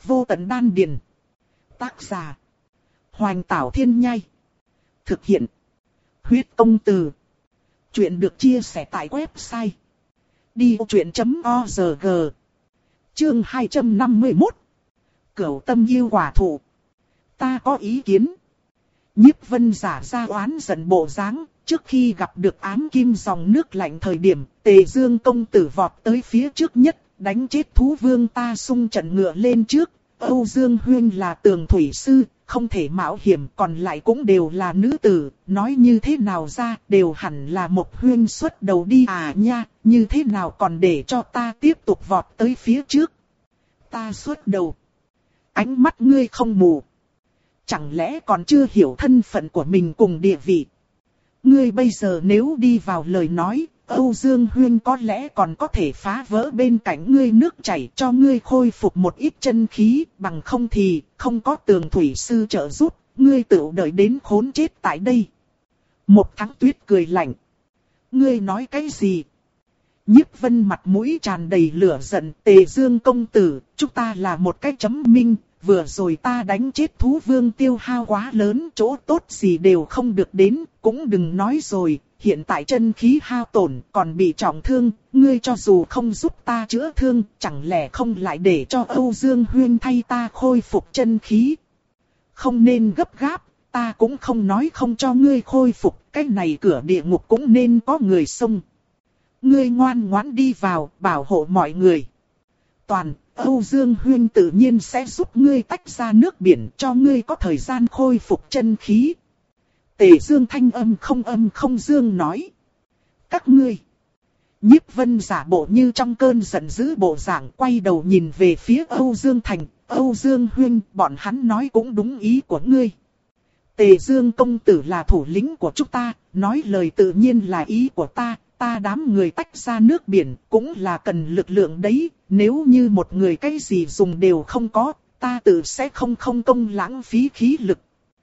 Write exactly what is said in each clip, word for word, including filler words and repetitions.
Vô tận đan điền. Tác giả. Hoành Tảo Thiên Nhai. Thực hiện. Huyết Công Từ. Chuyện được chia sẻ tại website đi vô chuyện chấm org. Chương hai trăm năm mươi mốt. Cửu tâm yêu quả thụ. Ta có ý kiến. Nhiếp Vân giả ra oán giận bộ dáng. Trước khi gặp được ám kim dòng nước lạnh thời điểm, Tề Dương công tử vọt tới phía trước nhất, đánh chết thú vương ta xung trận ngựa lên trước. Âu Dương Huyên là tường thủy sư, không thể mạo hiểm, còn lại cũng đều là nữ tử, nói như thế nào ra, đều hẳn là một Huyên xuất đầu đi à nha, như thế nào còn để cho ta tiếp tục vọt tới phía trước. Ta xuất đầu. Ánh mắt ngươi không mù. Chẳng lẽ còn chưa hiểu thân phận của mình cùng địa vị? Ngươi bây giờ nếu đi vào lời nói, Âu Dương Huyên có lẽ còn có thể phá vỡ bên cạnh ngươi nước chảy cho ngươi khôi phục một ít chân khí, bằng không thì không có tường thủy sư trợ giúp, ngươi tự đợi đến khốn chết tại đây. Một Thắng Tuyết cười lạnh. Ngươi nói cái gì? Nhiếp Vân mặt mũi tràn đầy lửa giận. Tề Dương công tử, chúng ta là một cái chấm minh. Vừa rồi ta đánh chết thú vương tiêu hao quá lớn, chỗ tốt gì đều không được đến, cũng đừng nói rồi, hiện tại chân khí hao tổn, còn bị trọng thương, ngươi cho dù không giúp ta chữa thương, chẳng lẽ không lại để cho Âu Dương Huyên thay ta khôi phục chân khí? Không nên gấp gáp, ta cũng không nói không cho ngươi khôi phục, cái này cửa địa ngục cũng nên có người xông. Ngươi ngoan ngoãn đi vào, bảo hộ mọi người. Toàn, Âu Dương Huyên tự nhiên sẽ giúp ngươi tách ra nước biển cho ngươi có thời gian khôi phục chân khí. Tề Dương thanh âm không âm không dương nói. Các ngươi. Nhiếp Vân giả bộ như trong cơn giận dữ bộ dạng, quay đầu nhìn về phía Âu Dương Thành. Âu Dương Huyên, bọn hắn nói cũng đúng ý của ngươi. Tề Dương công tử là thủ lĩnh của chúng ta, nói lời tự nhiên là ý của ta. Ta đám người tách ra nước biển cũng là cần lực lượng đấy, nếu như một người cái gì dùng đều không có, ta tự sẽ không không công lãng phí khí lực.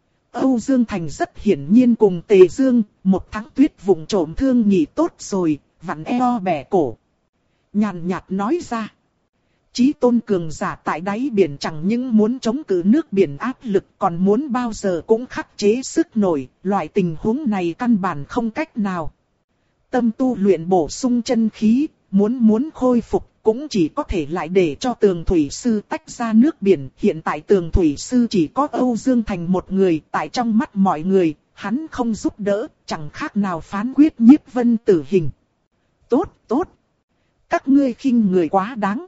Âu Dương Thành rất hiển nhiên cùng Tề Dương, Một Thắng Tuyết vùng trộm thương nhị tốt rồi, vặn eo bẻ cổ. Nhàn nhạt nói ra. Chí tôn cường giả tại đáy biển chẳng những muốn chống cự nước biển áp lực, còn muốn bao giờ cũng khắc chế sức nổi, loại tình huống này căn bản không cách nào. Tâm tu luyện bổ sung chân khí, muốn muốn khôi phục cũng chỉ có thể lại để cho tường thủy sư tách ra nước biển. Hiện tại tường thủy sư chỉ có Âu Dương Thành một người, tại trong mắt mọi người, hắn không giúp đỡ, chẳng khác nào phán quyết Nhiếp Vân tử hình. Tốt, tốt. Các ngươi khinh người quá đáng.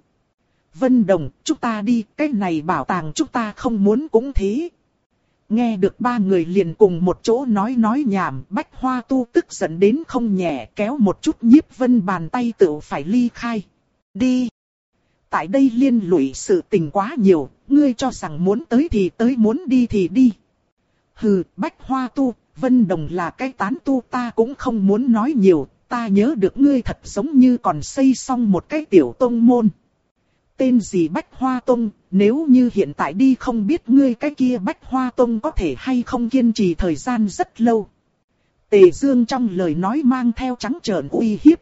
Vân Đồng, chúng ta đi, cái này bảo tàng chúng ta không muốn cũng thế. Nghe được ba người liền cùng một chỗ nói nói nhảm, Bách Hoa Tu tức giận đến không nhẹ, kéo một chút Nhiếp Vân bàn tay tự phải ly khai. Đi! Tại đây liên lụy sự tình quá nhiều, ngươi cho rằng muốn tới thì tới, muốn đi thì đi. Hừ, Bách Hoa Tu, Vân Đồng là cái tán tu, ta cũng không muốn nói nhiều, ta nhớ được ngươi thật giống như còn xây xong một cái tiểu tông môn. Tên gì Bách Hoa Tông, nếu như hiện tại đi không biết ngươi cái kia Bách Hoa Tông có thể hay không kiên trì thời gian rất lâu. Tề Dương trong lời nói mang theo trắng trợn uy hiếp.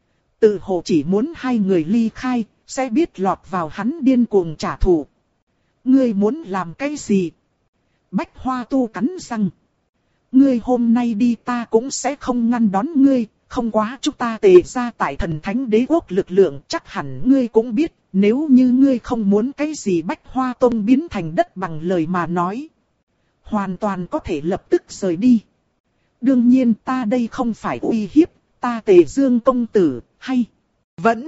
Tự hồ chỉ muốn hai người ly khai, sẽ biết lọt vào hắn điên cuồng trả thù. Ngươi muốn làm cái gì? Bách Hoa Tu cắn răng. Ngươi hôm nay đi ta cũng sẽ không ngăn đón ngươi, không quá chúng ta Tề ra tại Thần Thánh Đế Quốc lực lượng, chắc hẳn ngươi cũng biết. Nếu như ngươi không muốn cái gì Bách Hoa Tông biến thành đất bằng lời mà nói, hoàn toàn có thể lập tức rời đi. Đương nhiên ta đây không phải uy hiếp, ta Tề Dương công tử, hay vẫn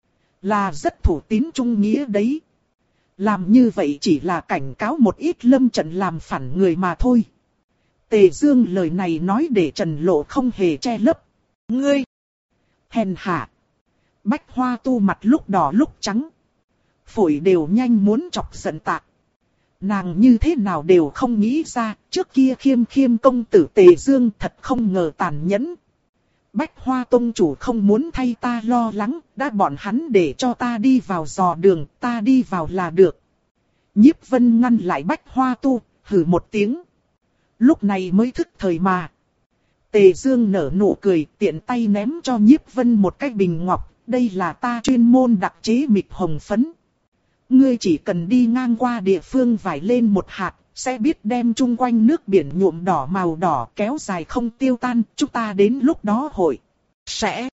là rất thủ tín trung nghĩa đấy. Làm như vậy chỉ là cảnh cáo một ít lâm trận làm phản người mà thôi. Tề Dương lời này nói để Trần Lộ không hề che lấp. Ngươi hèn hạ. Bách Hoa Tu mặt lúc đỏ lúc trắng. Phổi đều nhanh muốn chọc giận tạc. Nàng như thế nào đều không nghĩ ra, trước kia khiêm khiêm công tử Tề Dương thật không ngờ tàn nhẫn. Bách Hoa Tông chủ không muốn thay ta lo lắng, đã bọn hắn để cho ta đi vào dò đường, ta đi vào là được. Nhiếp Vân ngăn lại Bách Hoa Tu, hừ một tiếng. Lúc này mới thức thời mà. Tề Dương nở nụ cười, tiện tay ném cho Nhiếp Vân một cái bình ngọc, đây là ta chuyên môn đặc chế mịt hồng phấn. ngươi chỉ cần đi ngang qua địa phương vải lên một hạt, sẽ biết đem chung quanh nước biển nhuộm đỏ màu đỏ kéo dài không tiêu tan, chúng ta đến lúc đó hội sẽ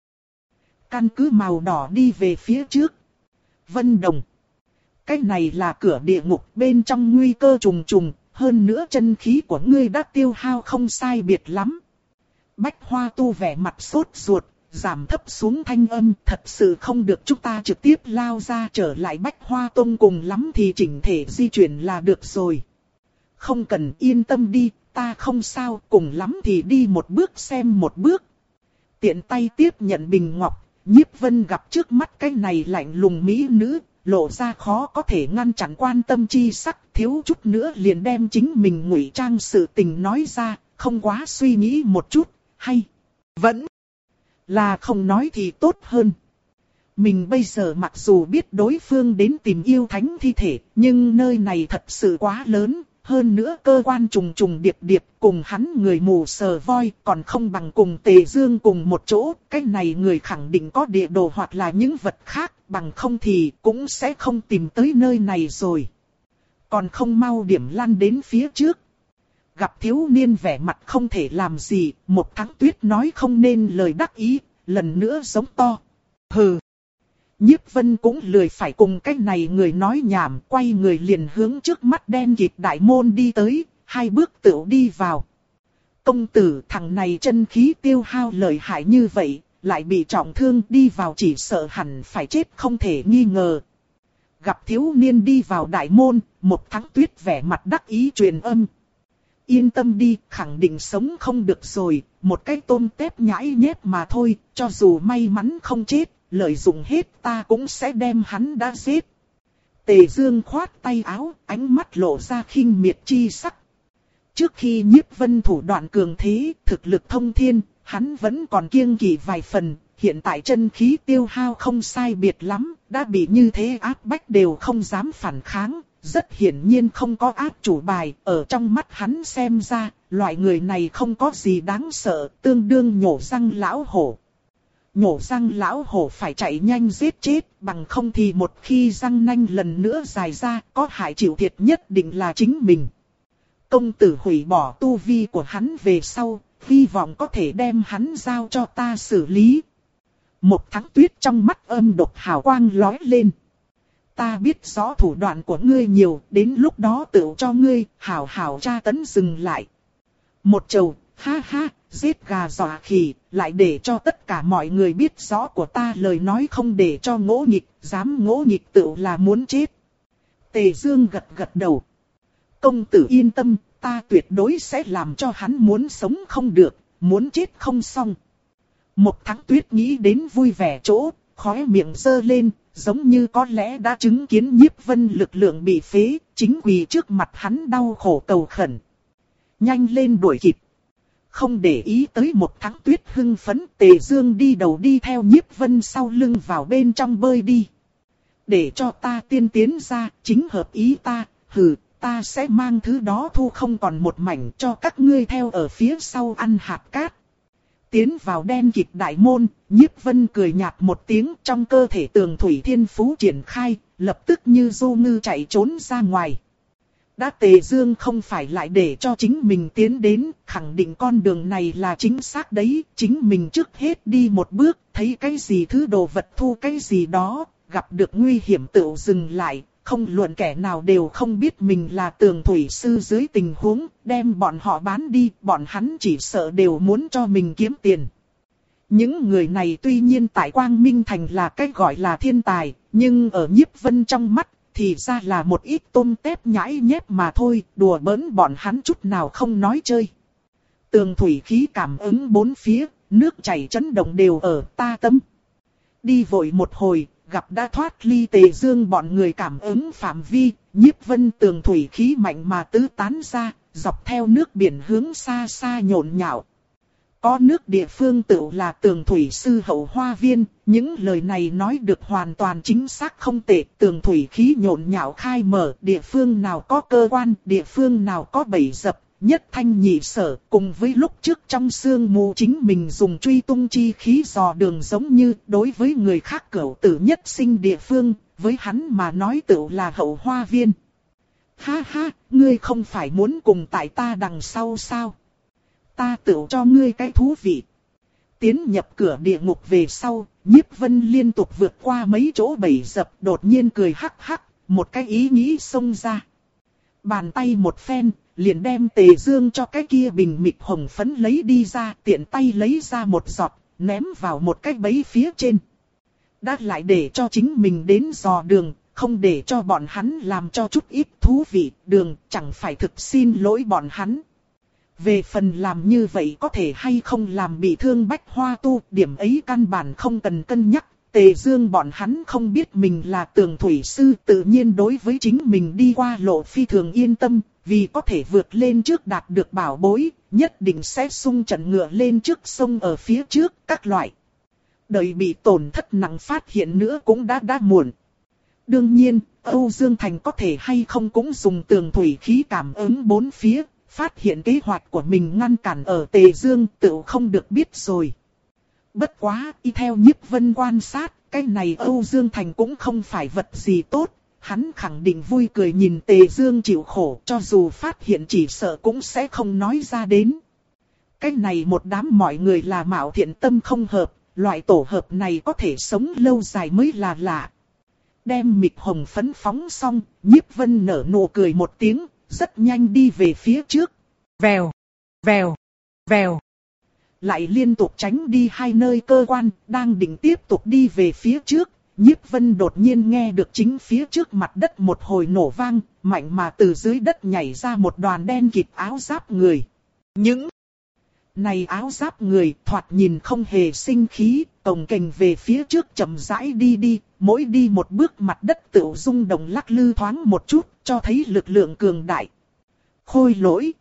căn cứ màu đỏ đi về phía trước. Vân Đồng, cái này là cửa địa ngục, bên trong nguy cơ trùng trùng, hơn nữa chân khí của ngươi đã tiêu hao không sai biệt lắm. Bách Hoa Tu vẻ mặt sốt ruột, giảm thấp xuống thanh âm, thật sự không được chúng ta trực tiếp lao ra trở lại Bách Hoa Tông, cùng lắm thì chỉnh thể di chuyển là được rồi. Không cần, yên tâm đi, ta không sao, cùng lắm thì đi một bước xem một bước. Tiện tay tiếp nhận bình ngọc, Nhiếp Vân gặp trước mắt cái này lạnh lùng mỹ nữ, lộ ra khó có thể ngăn chặn quan tâm chi sắc, thiếu chút nữa liền đem chính mình ngụy trang sự tình nói ra, không quá suy nghĩ một chút, hay vẫn là không nói thì tốt hơn. Mình bây giờ mặc dù biết đối phương đến tìm yêu thánh thi thể, nhưng nơi này thật sự quá lớn, hơn nữa cơ quan trùng trùng điệp điệp, cùng hắn người mù sờ voi còn không bằng cùng Tề Dương cùng một chỗ, cái này người khẳng định có địa đồ hoặc là những vật khác, bằng không thì cũng sẽ không tìm tới nơi này rồi. Còn không mau điểm lăn đến phía trước. Gặp thiếu niên vẻ mặt không thể làm gì, một tháng tuyết nói không nên lời đắc ý, lần nữa giống to. Hừ. Nhiếp Vân cũng lười phải cùng cái này người nói nhảm, quay người liền hướng trước mắt đen kịt đại môn đi tới, hai bước tựu đi vào. Công tử, thằng này chân khí tiêu hao lợi hại như vậy, lại bị trọng thương, đi vào chỉ sợ hẳn phải chết không thể nghi ngờ. Gặp thiếu niên đi vào đại môn, một tháng tuyết vẻ mặt đắc ý truyền âm. Yên tâm đi, khẳng định sống không được rồi, một cái tôm tép nhãi nhép mà thôi, cho dù may mắn không chết, lợi dụng hết ta cũng sẽ đem hắn đã giết. Tề Dương khoát tay áo, ánh mắt lộ ra khinh miệt chi sắc. Trước khi Nhiếp Vân thủ đoạn cường thế, thực lực thông thiên, hắn vẫn còn kiêng kỵ vài phần, hiện tại chân khí tiêu hao không sai biệt lắm, đã bị như thế áp bách đều không dám phản kháng. Rất hiển nhiên không có áp chủ bài, ở trong mắt hắn xem ra, loại người này không có gì đáng sợ, tương đương nhổ răng lão hổ. Nhổ răng lão hổ phải chạy nhanh giết chết, bằng không thì một khi răng nanh lần nữa dài ra, có hại chịu thiệt nhất định là chính mình. Công tử hủy bỏ tu vi của hắn về sau, hy vọng có thể đem hắn giao cho ta xử lý. Một tháng tuyết trong mắt âm độc hào quang lóe lên. Ta biết rõ thủ đoạn của ngươi nhiều, đến lúc đó tự cho ngươi, hảo hảo tra tấn dừng lại. Một trầu, ha ha, giết gà dọa khỉ, lại để cho tất cả mọi người biết rõ của ta lời nói không để cho ngỗ nghịch, dám ngỗ nghịch tự là muốn chết. Tề Dương gật gật đầu. Công tử yên tâm, ta tuyệt đối sẽ làm cho hắn muốn sống không được, muốn chết không xong. Một tháng tuyết nghĩ đến vui vẻ chỗ, khóe miệng giơ lên. Giống như có lẽ đã chứng kiến Nhiếp Vân lực lượng bị phế, chính quỳ trước mặt hắn đau khổ cầu khẩn. Nhanh lên đuổi kịp. Không để ý tới một tháng tuyết hưng phấn, Tề Dương đi đầu đi theo Nhiếp Vân sau lưng vào bên trong bơi đi. Để cho ta tiên tiến ra, chính hợp ý ta, hừ, ta sẽ mang thứ đó thu không còn một mảnh cho các ngươi theo ở phía sau ăn hạt cát. Tiến vào đen kịt đại môn, Nhiếp Vân cười nhạt một tiếng, trong cơ thể Tường Thủy Thiên Phú triển khai, lập tức như du ngư chạy trốn ra ngoài. Đã Tề Dương không phải lại để cho chính mình tiến đến, khẳng định con đường này là chính xác đấy, chính mình trước hết đi một bước, thấy cái gì thứ đồ vật thu cái gì đó, gặp được nguy hiểm tự dừng lại, không luận kẻ nào đều không biết mình là Tường Thủy Sư dưới tình huống, đem bọn họ bán đi, bọn hắn chỉ sợ đều muốn cho mình kiếm tiền. Những người này tuy nhiên tại Quang Minh Thành là cái gọi là thiên tài, nhưng ở Nhiếp Vân trong mắt, thì ra là một ít tôm tép nhãi nhép mà thôi, đùa bỡn bọn hắn chút nào không nói chơi. Tường thủy khí cảm ứng bốn phía, nước chảy chấn động đều ở ta tâm. Đi vội một hồi, gặp đã thoát ly Tề Dương bọn người cảm ứng phạm vi, Nhiếp Vân tường thủy khí mạnh mà tứ tán ra, dọc theo nước biển hướng xa xa nhộn nhạo. Có nước địa phương tự là Tường Thủy Sư hậu hoa viên, những lời này nói được hoàn toàn chính xác không tệ. Tường thủy khí nhộn nhạo khai mở, địa phương nào có cơ quan, địa phương nào có bẫy dập, nhất thanh nhị sở. Cùng với lúc trước trong sương mù chính mình dùng truy tung chi khí dò đường giống như đối với người khác cửu tử nhất sinh địa phương, với hắn mà nói tựu là hậu hoa viên. Ha ha, ngươi không phải muốn cùng tại ta đằng sau sao? Ta tựu cho ngươi cái thú vị. Tiến nhập cửa địa ngục về sau, Nhiếp Vân liên tục vượt qua mấy chỗ bẫy dập, đột nhiên cười hắc hắc, một cái ý nghĩ xông ra. Bàn tay một phen, liền đem Tề Dương cho cái kia bình mịt hồng phấn lấy đi ra, tiện tay lấy ra một giọt, ném vào một cái bẫy phía trên. Đã lại để cho chính mình đến dò đường, không để cho bọn hắn làm cho chút ít thú vị, đường chẳng phải thực xin lỗi bọn hắn. Về phần làm như vậy có thể hay không làm bị thương Bách Hoa Tu, điểm ấy căn bản không cần cân nhắc. Tề Dương bọn hắn không biết mình là Tường Thủy Sư, tự nhiên đối với chính mình đi qua lộ phi thường yên tâm, vì có thể vượt lên trước đạt được bảo bối, nhất định sẽ xung trận ngựa lên trước sông ở phía trước, các loại. Đợi bị tổn thất nặng phát hiện nữa cũng đã đã muộn. Đương nhiên, Âu Dương Thành có thể hay không cũng dùng tường thủy khí cảm ứng bốn phía, phát hiện kế hoạch của mình ngăn cản ở Tề Dương tự không được biết rồi. Bất quá, y theo Nhiếp Vân quan sát, cái này Âu Dương Thành cũng không phải vật gì tốt, hắn khẳng định vui cười nhìn Tề Dương chịu khổ, cho dù phát hiện chỉ sợ cũng sẽ không nói ra đến. Cái này một đám mọi người là mạo thiện tâm không hợp, loại tổ hợp này có thể sống lâu dài mới là lạ. Đem mịt hồng phấn phóng xong, Nhiếp Vân nở nụ cười một tiếng, rất nhanh đi về phía trước. Vèo, vèo, vèo. Lại liên tục tránh đi hai nơi cơ quan, đang định tiếp tục đi về phía trước. Nhiếp Vân đột nhiên nghe được chính phía trước mặt đất một hồi nổ vang, mạnh mà từ dưới đất nhảy ra một đoàn đen kịt áo giáp người. Những này áo giáp người thoạt nhìn không hề sinh khí, cồng kềnh về phía trước chậm rãi đi đi, mỗi đi một bước mặt đất tự rung động lắc lư thoáng một chút, cho thấy lực lượng cường đại. Khôi lỗi.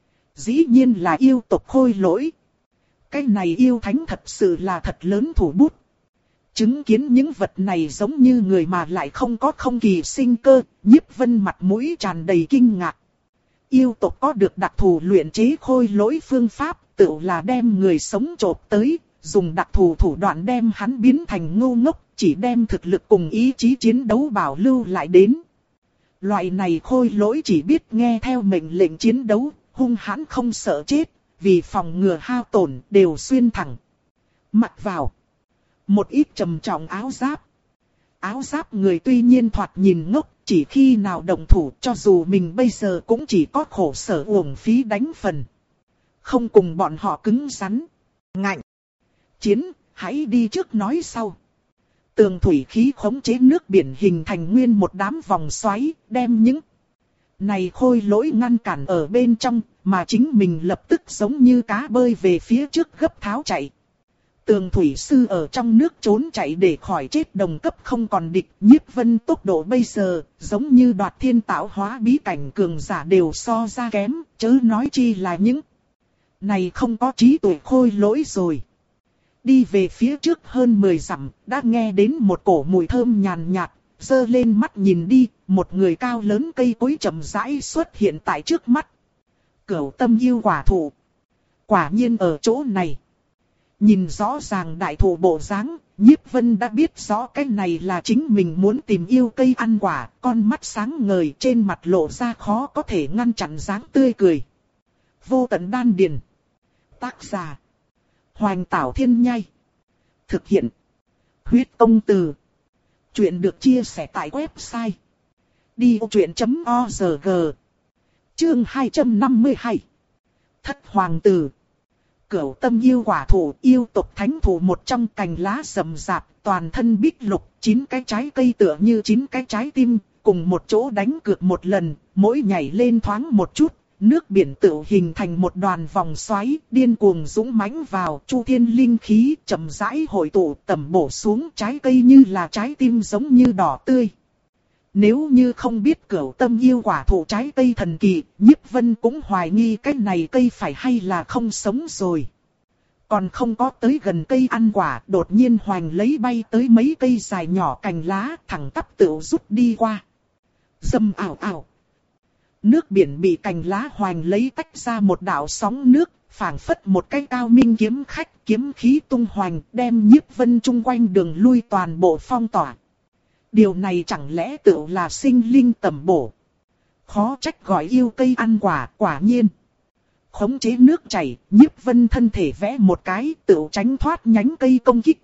Dĩ nhiên là yêu tộc khôi lỗi. Cái này yêu thánh thật sự là thật lớn thủ bút. Chứng kiến những vật này giống như người mà lại không có không kỳ sinh cơ, Nhiếp Vân mặt mũi tràn đầy kinh ngạc. Yêu tộc có được đặc thù luyện chế khôi lỗi phương pháp, tự là đem người sống chộp tới, dùng đặc thù thủ đoạn đem hắn biến thành ngu ngốc, chỉ đem thực lực cùng ý chí chiến đấu bảo lưu lại đến. Loại này khôi lỗi chỉ biết nghe theo mệnh lệnh chiến đấu, hung hãn không sợ chết, vì phòng ngừa hao tổn đều xuyên thẳng. Mặc vào một ít trầm trọng áo giáp. Áo giáp người tuy nhiên thoạt nhìn ngốc, chỉ khi nào động thủ cho dù mình bây giờ cũng chỉ có khổ sở uổng phí đánh phần. Không cùng bọn họ cứng rắn. Ngạnh. Chiến, hãy đi trước nói sau. Tường thủy khí khống chế nước biển hình thành nguyên một đám vòng xoáy, đem những này khôi lỗi ngăn cản ở bên trong, mà chính mình lập tức giống như cá bơi về phía trước gấp tháo chạy. Tường thủy sư ở trong nước trốn chạy để khỏi chết đồng cấp không còn địch. Nhiếp Vân tốc độ bây giờ giống như đoạt thiên tạo hóa bí cảnh cường giả đều so ra kém, chớ nói chi là những này không có trí tuệ khôi lỗi rồi. Đi về phía trước hơn mười dặm, đã nghe đến một cổ mùi thơm nhàn nhạt, giơ lên mắt nhìn đi, một người cao lớn cây cối chậm rãi xuất hiện tại trước mắt. Cửu tâm yêu quả thụ. Quả nhiên ở chỗ này. Nhìn rõ ràng đại thụ bộ dáng, Nhiếp Vân đã biết rõ cái này là chính mình muốn tìm yêu cây ăn quả, con mắt sáng ngời trên mặt lộ ra khó có thể ngăn chặn dáng tươi cười. Vô tận đan điền. Tác giả. Hoành Tảo Thiên Nhai. Thực hiện. Huyết Công Từ. Chuyện được chia sẻ tại website. đi ô chuyện chấm o rờ giê. Chương hai trăm năm mươi hai. Thất Hoàng Tử. Cửu tâm yêu quả thụ, yêu tộc thánh thụ một trong, cành lá rậm rạp, toàn thân bích lục, chín cái trái cây tựa như chín cái trái tim, cùng một chỗ đánh cược một lần, mỗi nhảy lên thoáng một chút, nước biển tự hình thành một đoàn vòng xoáy, điên cuồng dũng mãnh vào, chu thiên linh khí chậm rãi hội tụ tầm bổ xuống, trái cây như là trái tim giống như đỏ tươi. Nếu như không biết cửu tâm yêu quả thụ trái cây thần kỳ, Nhiếp Vân cũng hoài nghi cái này cây phải hay là không sống rồi. Còn không có tới gần cây ăn quả, đột nhiên hoành lấy bay tới mấy cây dài nhỏ cành lá, thẳng tắp tự rút đi qua. Dầm ảo ảo. Nước biển bị cành lá hoành lấy tách ra một đạo sóng nước, phảng phất một cái cao minh kiếm khách, kiếm khí tung hoành, đem Nhiếp Vân chung quanh đường lui toàn bộ phong tỏa. Điều này chẳng lẽ tựu là sinh linh tầm bổ. Khó trách gọi yêu cây ăn quả, quả nhiên. Khống chế nước chảy, Nhiếp Vân thân thể vẽ một cái, tựu tránh thoát nhánh cây công kích.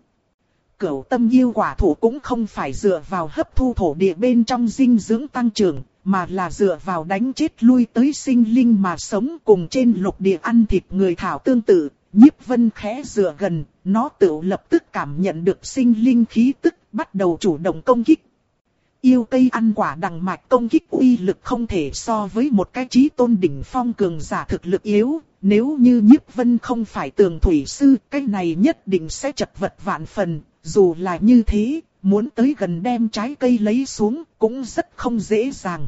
Cửu tâm yêu quả thụ cũng không phải dựa vào hấp thu thổ địa bên trong dinh dưỡng tăng trưởng, mà là dựa vào đánh chết lui tới sinh linh mà sống, cùng trên lục địa ăn thịt người thảo tương tự. Nhiếp Vân khẽ dựa gần, nó tự lập tức cảm nhận được sinh linh khí tức, bắt đầu chủ động công kích. Yêu cây ăn quả đằng mạch công kích uy lực không thể so với một cái chí tôn đỉnh phong cường giả thực lực yếu. Nếu như Nhiếp Vân không phải tường thủy sư, cái này nhất định sẽ chật vật vạn phần. Dù là như thế, muốn tới gần đem trái cây lấy xuống cũng rất không dễ dàng.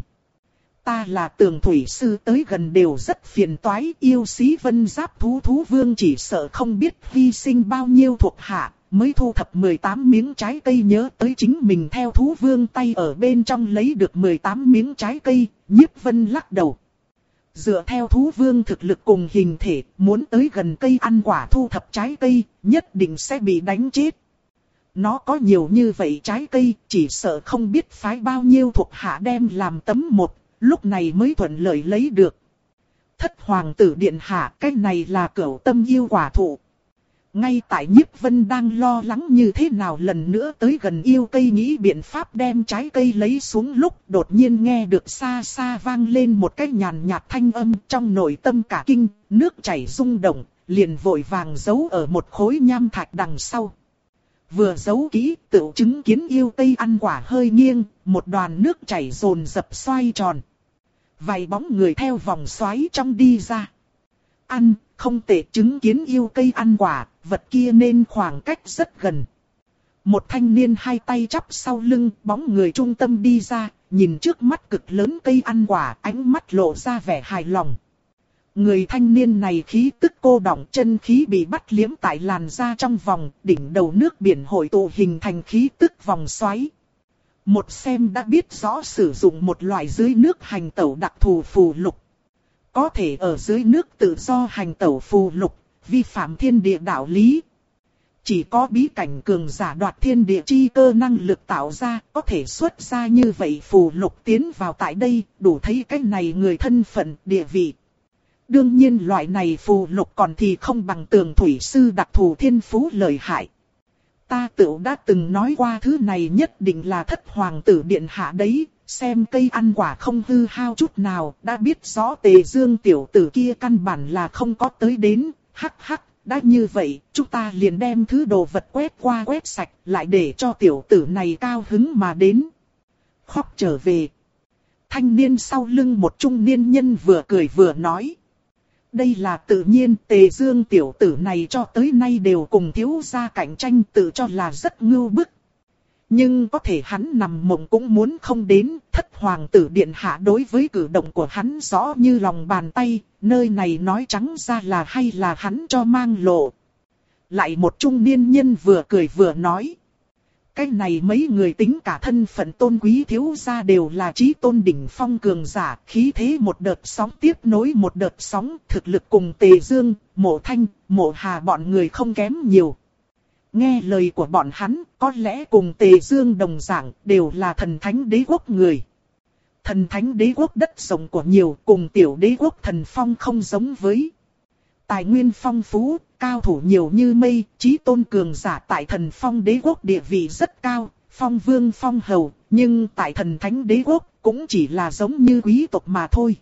Ta là tường thủy sư, tới gần đều rất phiền toái. Yêu sĩ Vân Giáp thú thú vương chỉ sợ không biết hy sinh bao nhiêu thuộc hạ, mới thu thập mười tám miếng trái cây, nhớ tới chính mình theo thú vương tay ở bên trong lấy được mười tám miếng trái cây. Nhiếp Vân lắc đầu. Dựa theo thú vương thực lực cùng hình thể, muốn tới gần cây ăn quả thu thập trái cây, nhất định sẽ bị đánh chết. Nó có nhiều như vậy trái cây, chỉ sợ không biết phái bao nhiêu thuộc hạ đem làm tấm một, lúc này mới thuận lợi lấy được. Thất hoàng tử điện hạ, cái này là cửu tâm yêu quả thụ. Ngay tại Nhiếp Vân đang lo lắng như thế nào lần nữa tới gần yêu cây nghĩ biện pháp đem trái cây lấy xuống lúc đột nhiên nghe được xa xa vang lên một cái nhàn nhạt thanh âm, trong nội tâm cả kinh, nước chảy rung động, liền vội vàng giấu ở một khối nham thạch đằng sau. Vừa giấu kỹ, tự chứng kiến yêu cây ăn quả hơi nghiêng, một đoàn nước chảy dồn dập xoay tròn. Vài bóng người theo vòng xoáy trong đi ra. Ăn, không tệ, chứng kiến yêu cây ăn quả, vật kia nên khoảng cách rất gần. Một thanh niên hai tay chắp sau lưng, bóng người trung tâm đi ra, nhìn trước mắt cực lớn cây ăn quả, ánh mắt lộ ra vẻ hài lòng. Người thanh niên này khí tức cô đọng, chân khí bị bắt liếm tại làn da trong vòng, đỉnh đầu nước biển hội tụ hình thành khí tức vòng xoáy. Một xem đã biết rõ sử dụng một loại dưới nước hành tẩu đặc thù phù lục. Có thể ở dưới nước tự do hành tẩu phù lục, vi phạm thiên địa đạo lý. Chỉ có bí cảnh cường giả đoạt thiên địa chi cơ năng lực tạo ra, có thể xuất ra như vậy phù lục tiến vào tại đây, đủ thấy cái này người thân phận, địa vị. Đương nhiên loại này phù lục còn thì không bằng tường thủy sư đặc thù thiên phú lợi hại. Ta tự đã từng nói qua thứ này nhất định là thất hoàng tử điện hạ đấy, xem cây ăn quả không hư hao chút nào, đã biết rõ Tề Dương tiểu tử kia căn bản là không có tới đến, hắc hắc, đã như vậy, chúng ta liền đem thứ đồ vật quét qua quét sạch, lại để cho tiểu tử này cao hứng mà đến. Khóc trở về. Thanh niên sau lưng một trung niên nhân vừa cười vừa nói. Đây là tự nhiên, Tề Dương tiểu tử này cho tới nay đều cùng thiếu gia cạnh tranh, tự cho là rất ngưu bức. Nhưng có thể hắn nằm mộng cũng muốn không đến, thất hoàng tử điện hạ đối với cử động của hắn rõ như lòng bàn tay, nơi này nói trắng ra là hay là hắn cho mang lộ. Lại một trung niên nhân vừa cười vừa nói. Cái này mấy người tính cả thân phận tôn quý thiếu gia đều là chí tôn đỉnh phong cường giả, khí thế một đợt sóng tiếp nối một đợt sóng, thực lực cùng Tề Dương, Mộ Thanh, Mộ Hà bọn người không kém nhiều. Nghe lời của bọn hắn, có lẽ cùng Tề Dương đồng dạng, đều là thần thánh đế quốc người. Thần thánh đế quốc đất rộng của nhiều, cùng tiểu đế quốc thần phong không giống với. Tài nguyên phong phú, cao thủ nhiều như mây, chí tôn cường giả tại thần phong đế quốc địa vị rất cao, phong vương phong hầu, nhưng tại thần thánh đế quốc cũng chỉ là giống như quý tộc mà thôi.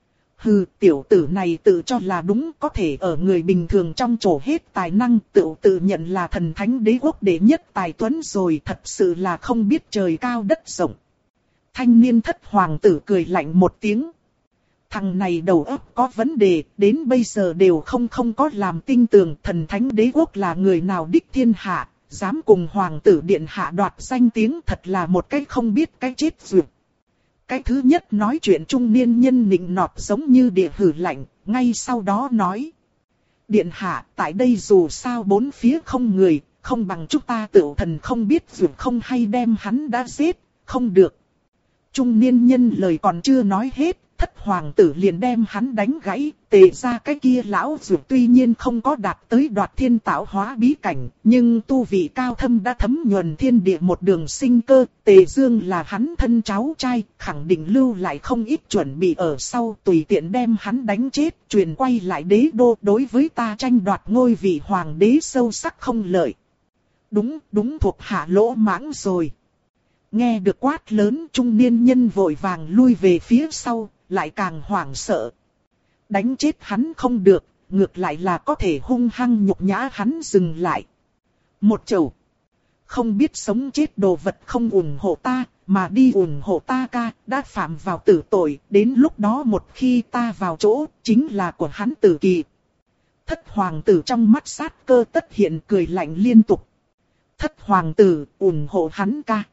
Hừ, tiểu tử này tự cho là đúng, có thể ở người bình thường trong chỗ hết tài năng, tự tự nhận là thần thánh đế quốc đệ nhất tài tuấn rồi, thật sự là không biết trời cao đất rộng. Thanh niên thất hoàng tử cười lạnh một tiếng. Thằng này đầu óc có vấn đề, đến bây giờ đều không không có làm tinh tường, thần thánh đế quốc là người nào đích thiên hạ, dám cùng hoàng tử điện hạ đoạt danh tiếng, thật là một cái không biết cái chết duyệt. Cái thứ nhất nói chuyện trung niên nhân nịnh nọt giống như địa hử lạnh, ngay sau đó nói. Điện hạ, tại đây dù sao bốn phía không người, không bằng chúng ta tự thần không biết duyệt không hay đem hắn đã giết, không được. Trung niên nhân lời còn chưa nói hết, thất hoàng tử liền đem hắn đánh gãy. Tề ra cái kia lão dược tuy nhiên không có đạt tới đoạt thiên tạo hóa bí cảnh, nhưng tu vị cao thâm đã thấm nhuần thiên địa một đường sinh cơ. Tề Dương là hắn thân cháu trai, khẳng định lưu lại không ít chuẩn bị ở sau, tùy tiện đem hắn đánh chết, truyền quay lại đế đô, đối với ta tranh đoạt ngôi vị hoàng đế sâu sắc không lợi. Đúng, đúng, thuộc hạ lỗ mãng rồi. Nghe được quát lớn, trung niên nhân vội vàng lui về phía sau, lại càng hoảng sợ. Đánh chết hắn không được, ngược lại là có thể hung hăng nhục nhã hắn dừng lại. Một chầu. Không biết sống chết đồ vật không ủng hộ ta, mà đi ủng hộ ta ca, đã phạm vào tử tội, đến lúc đó một khi ta vào chỗ, chính là của hắn tử kỳ. Thất hoàng tử trong mắt sát cơ tất hiện cười lạnh liên tục. Thất hoàng tử ủng hộ hắn ca.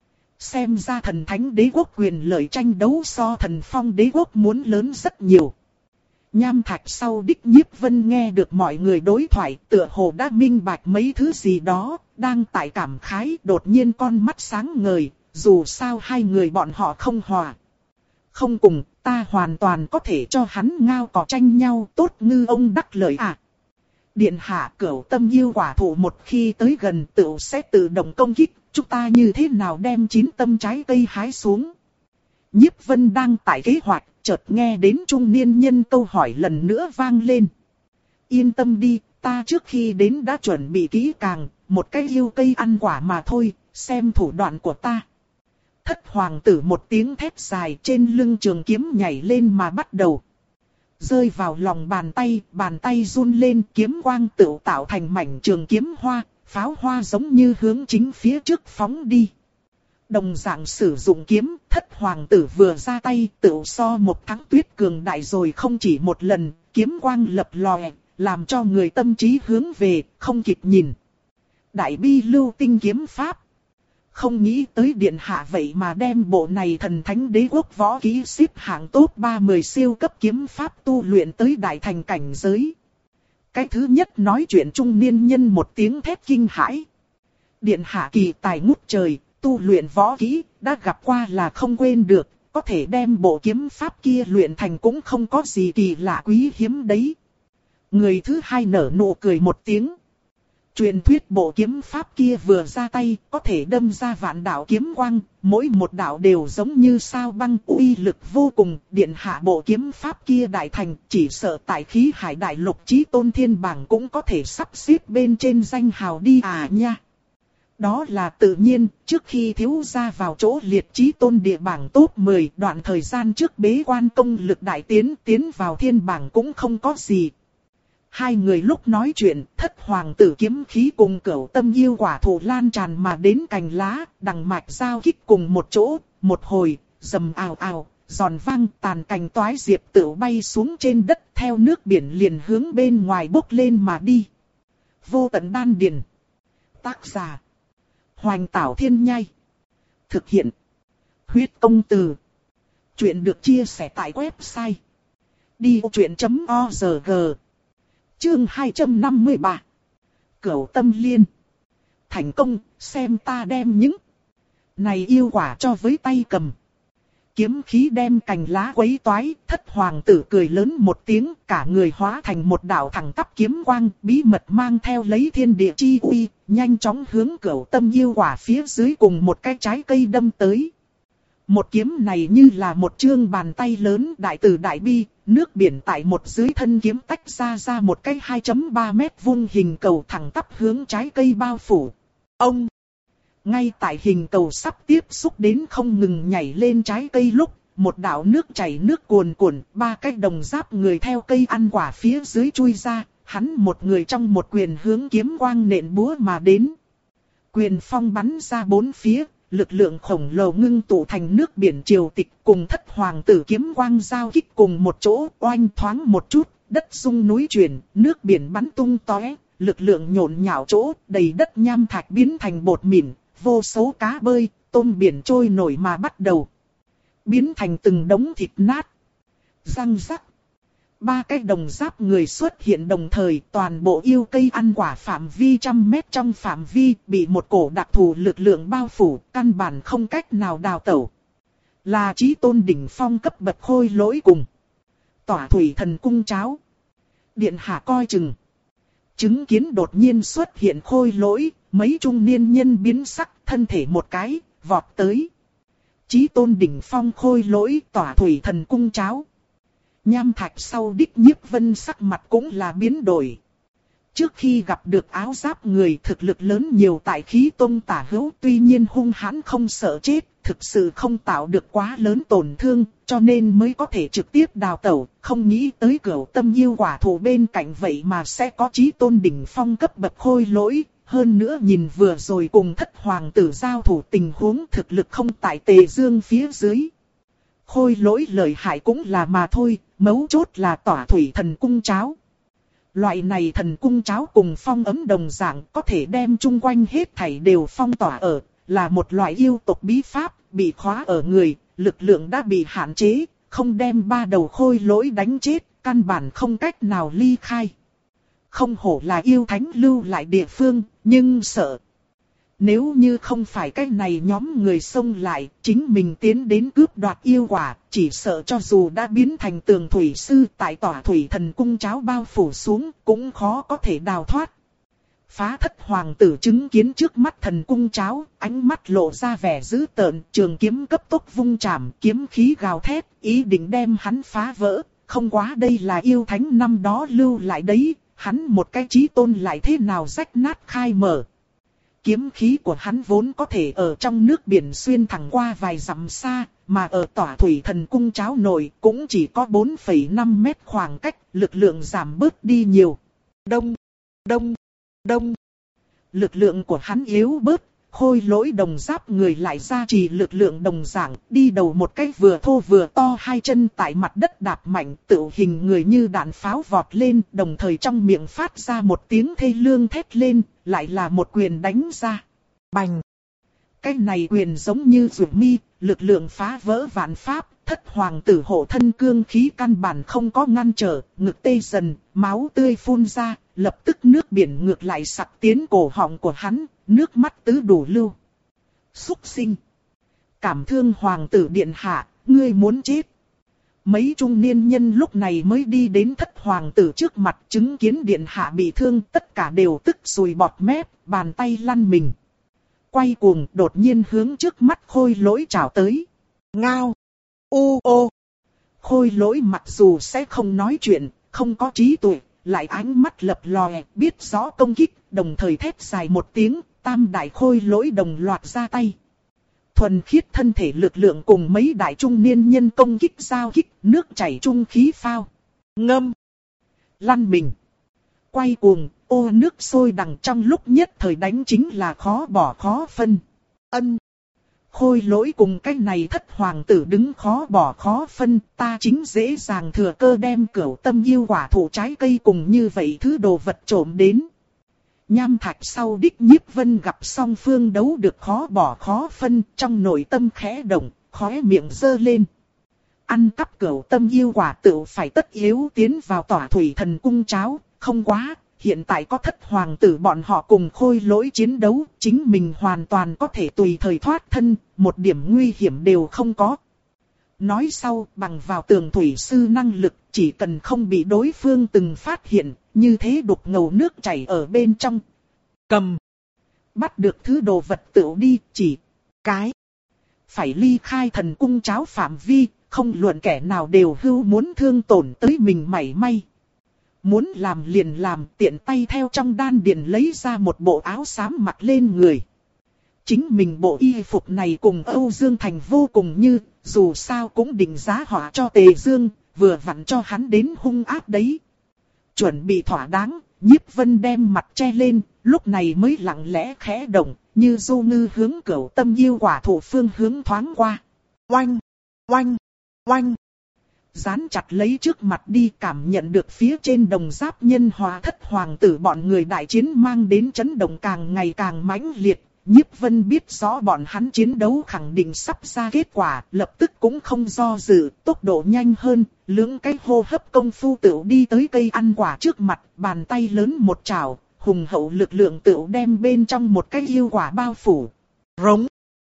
Xem ra thần thánh đế quốc quyền lợi tranh đấu so thần phong đế quốc muốn lớn rất nhiều. Nham thạch sau đích Nhiếp Vân nghe được mọi người đối thoại, tựa hồ đã minh bạch mấy thứ gì đó, đang tại cảm khái, đột nhiên con mắt sáng ngời, dù sao hai người bọn họ không hòa. Không cùng, ta hoàn toàn có thể cho hắn ngao cỏ tranh nhau, tốt ngư ông đắc lợi à. Điện hạ cửu tâm yêu quả thụ một khi tới gần tựu sẽ tự động công kích, chúng ta như thế nào đem chín tâm trái cây hái xuống. Nhiếp Vân đang tại kế hoạch, chợt nghe đến trung niên nhân câu hỏi lần nữa vang lên. Yên tâm đi, ta trước khi đến đã chuẩn bị kỹ càng, một cái yêu cây ăn quả mà thôi, xem thủ đoạn của ta. Thất hoàng tử một tiếng thét dài trên lưng trường kiếm nhảy lên mà bắt đầu. Rơi vào lòng bàn tay, bàn tay run lên, kiếm quang tựu tạo thành mảnh trường kiếm hoa, pháo hoa giống như hướng chính phía trước phóng đi. Đồng dạng sử dụng kiếm, thất hoàng tử vừa ra tay tựu so một thắng tuyết cường đại rồi không chỉ một lần, kiếm quang lập lòe, làm cho người tâm trí hướng về, không kịp nhìn. Đại bi lưu tinh kiếm pháp. Không nghĩ tới điện hạ vậy mà đem bộ này thần thánh đế quốc võ kỹ xếp hạng top ba mươi siêu cấp kiếm pháp tu luyện tới đại thành cảnh giới. Cái thứ nhất nói chuyện trung niên nhân một tiếng thét kinh hãi. Điện hạ kỳ tài ngút trời, tu luyện võ kỹ, đã gặp qua là không quên được, có thể đem bộ kiếm pháp kia luyện thành cũng không có gì kỳ lạ quý hiếm đấy. Người thứ hai nở nụ cười một tiếng. Truyền thuyết bộ kiếm pháp kia vừa ra tay, có thể đâm ra vạn đạo kiếm quang, mỗi một đạo đều giống như sao băng, uy lực vô cùng. Điện hạ bộ kiếm pháp kia đại thành, chỉ sợ tại khí hải đại lục chí tôn thiên bảng cũng có thể sắp xếp bên trên danh hào đi à nha. Đó là tự nhiên, trước khi thiếu gia vào chỗ liệt chí tôn địa bảng top mười, đoạn thời gian trước bế quan công lực đại tiến, tiến vào thiên bảng cũng không có gì. Hai người lúc nói chuyện, thất hoàng tử kiếm khí cùng cửu tâm yêu quả thụ lan tràn mà đến cành lá, đằng mạch giao kích cùng một chỗ, một hồi, rầm ào ào, giòn vang, tàn cành toái diệp tựu bay xuống trên đất, theo nước biển liền hướng bên ngoài bốc lên mà đi. Vô tận đan điền. Tác giả: Hoành Tảo Thiên Nhai. Thực hiện: Huyết Công Từ. Chuyện được chia sẻ tại website đi vô chuyện chấm org. Chương hai trăm năm mươi ba. Cửu tâm liên. Thành công, xem ta đem những này yêu quả cho với tay cầm. Kiếm khí đem cành lá quấy toái, thất hoàng tử cười lớn một tiếng, cả người hóa thành một đạo thẳng tắp kiếm quang, bí mật mang theo lấy thiên địa chi uy, nhanh chóng hướng cửu tâm yêu quả phía dưới cùng một cái trái cây đâm tới. Một kiếm này như là một chương bàn tay lớn đại từ đại bi, nước biển tại một dưới thân kiếm tách ra ra một cái hai phẩy ba mét vuông hình cầu thẳng tắp hướng trái cây bao phủ. Ông! Ngay tại hình cầu sắp tiếp xúc đến không ngừng nhảy lên trái cây lúc, một đạo nước chảy nước cuồn cuộn, ba cái đồng giáp người theo cây ăn quả phía dưới chui ra, hắn một người trong một quyền hướng kiếm quang nện búa mà đến. Quyền phong bắn ra bốn phía. Lực lượng khổng lồ ngưng tụ thành nước biển triều tịch cùng thất hoàng tử kiếm quang giao kích cùng một chỗ, oanh thoáng một chút, đất rung núi chuyển, nước biển bắn tung tóe, lực lượng nhộn nhạo chỗ, đầy đất nham thạch biến thành bột mịn, vô số cá bơi, tôm biển trôi nổi mà bắt đầu biến thành từng đống thịt nát. Răng rắc. Ba cái đồng giáp người xuất hiện đồng thời, toàn bộ yêu cây ăn quả phạm vi trăm mét trong phạm vi bị một cổ đặc thù lực lượng bao phủ, căn bản không cách nào đào tẩu. Là chí tôn đỉnh phong cấp bậc khôi lỗi cùng tỏa thủy thần cung cháo. Điện hạ coi chừng. Chứng kiến đột nhiên xuất hiện khôi lỗi, mấy trung niên nhân biến sắc, thân thể một cái, vọt tới. Chí tôn đỉnh phong khôi lỗi, tỏa thủy thần cung cháo. Nham Thạch sau đích Nhiếp Vân sắc mặt cũng là biến đổi. Trước khi gặp được áo giáp người thực lực lớn nhiều tại khí tôn tả hữu, tuy nhiên hung hãn không sợ chết, thực sự không tạo được quá lớn tổn thương, cho nên mới có thể trực tiếp đào tẩu, không nghĩ tới Cửu Tâm yêu quả thủ bên cạnh vậy mà sẽ có chí tôn đỉnh phong cấp bậc khôi lỗi. Hơn nữa nhìn vừa rồi cùng thất hoàng tử giao thủ tình huống thực lực không tại Tề Dương phía dưới. Khôi lỗi lợi hại cũng là mà thôi, mấu chốt là tỏa thủy thần cung cháo. Loại này thần cung cháo cùng phong ấm đồng dạng có thể đem chung quanh hết thảy đều phong tỏa ở, là một loại yêu tộc bí pháp, bị khóa ở người, lực lượng đã bị hạn chế, không đem ba đầu khôi lỗi đánh chết, căn bản không cách nào ly khai. Không hổ là yêu thánh lưu lại địa phương, nhưng sợ. Nếu như không phải cái này nhóm người xông lại, chính mình tiến đến cướp đoạt yêu quả, chỉ sợ cho dù đã biến thành tường thủy sư tại tỏa thủy thần cung cháo bao phủ xuống, cũng khó có thể đào thoát. Phá Thất hoàng tử chứng kiến trước mắt thần cung cháo, ánh mắt lộ ra vẻ dữ tợn, trường kiếm cấp tốc vung chạm, kiếm khí gào thét, ý định đem hắn phá vỡ. Không quá đây là yêu thánh năm đó lưu lại đấy, hắn một cái chí tôn lại thế nào rách nát khai mở. Kiếm khí của hắn vốn có thể ở trong nước biển xuyên thẳng qua vài dặm xa, mà ở tỏa thủy thần cung cháo nội cũng chỉ có bốn phẩy năm mét khoảng cách, lực lượng giảm bớt đi nhiều. Đông, đông, đông. Lực lượng của hắn yếu bớt, khôi lỗi đồng giáp người lại ra trì lực lượng đồng dạng, đi đầu một cái vừa thô vừa to, hai chân tại mặt đất đạp mạnh, tự hình người như đạn pháo vọt lên, đồng thời trong miệng phát ra một tiếng thê lương thét lên, lại là một quyền đánh ra. Bành! Cái này quyền giống như rượu mi, lực lượng phá vỡ vạn pháp, thất hoàng tử hộ thân cương khí căn bản không có ngăn trở, ngực tê dần, máu tươi phun ra, lập tức nước biển ngược lại sặc tiến cổ họng của hắn, nước mắt tứ đủ lưu. Xúc sinh! Cảm thương hoàng tử điện hạ, ngươi muốn chết. Mấy trung niên nhân lúc này mới đi đến thất hoàng tử trước mặt, chứng kiến điện hạ bị thương, tất cả đều tức sùi bọt mép, bàn tay lăn mình. Quay cuồng đột nhiên hướng trước mắt khôi lỗi chảo tới. Ngao! Ô ô! Khôi lỗi mặc dù sẽ không nói chuyện, không có trí tuệ, lại ánh mắt lập lòe, biết rõ công kích, đồng thời thét dài một tiếng, tam đại khôi lỗi đồng loạt ra tay. Thuần khiết thân thể lực lượng cùng mấy đại trung niên nhân công kích giao kích, nước chảy trung khí phao. Ngâm! Lăn mình! Quay cuồng, ô nước sôi đằng trong lúc nhất thời đánh chính là khó bỏ khó phân. Ân! Khôi lỗi cùng cái này thất hoàng tử đứng khó bỏ khó phân, ta chính dễ dàng thừa cơ đem Cửu Tâm yêu quả thụ trái cây cùng như vậy thứ đồ vật trộm đến. Nham Thạch sau đích Nhiếp Vân gặp song phương đấu được khó bỏ khó phân, trong nội tâm khẽ động, khóe miệng giơ lên. Ăn cắp Cửu Tâm yêu quả tự phải tất yếu tiến vào tỏa thủy thần cung cháo, không quá. Hiện tại có thất hoàng tử bọn họ cùng khôi lỗi chiến đấu, chính mình hoàn toàn có thể tùy thời thoát thân, một điểm nguy hiểm đều không có. Nói sau, bằng vào tường thủy sư năng lực, chỉ cần không bị đối phương từng phát hiện, như thế đục ngầu nước chảy ở bên trong. Cầm! Bắt được thứ đồ vật tựu đi, chỉ cái. Phải ly khai thần cung cháo phạm vi, không luận kẻ nào đều hưu muốn thương tổn tới mình mảy may. Muốn làm liền làm, tiện tay theo trong đan điền lấy ra một bộ áo xám mặc lên người. Chính mình bộ y phục này cùng Âu Dương Thành vô cùng như, dù sao cũng định giá họa cho Tề Dương, vừa vặn cho hắn đến hung ác đấy. Chuẩn bị thỏa đáng, Nhiếp Vân đem mặt che lên, lúc này mới lặng lẽ khẽ động, như du ngư hướng Cửu Tâm yêu quả thụ phương hướng thoáng qua. Oanh! Oanh! Oanh! Dán chặt lấy trước mặt đi, cảm nhận được phía trên đồng giáp nhân hóa thất hoàng tử bọn người đại chiến mang đến chấn động càng ngày càng mãnh liệt. Nhiếp Vân biết rõ bọn hắn chiến đấu khẳng định sắp ra kết quả, lập tức cũng không do dự, tốc độ nhanh hơn, lưỡng cái hô hấp công phu tựu đi tới cây ăn quả trước mặt, bàn tay lớn một chảo, hùng hậu lực lượng tựu đem bên trong một cái yêu quả bao phủ. Rống!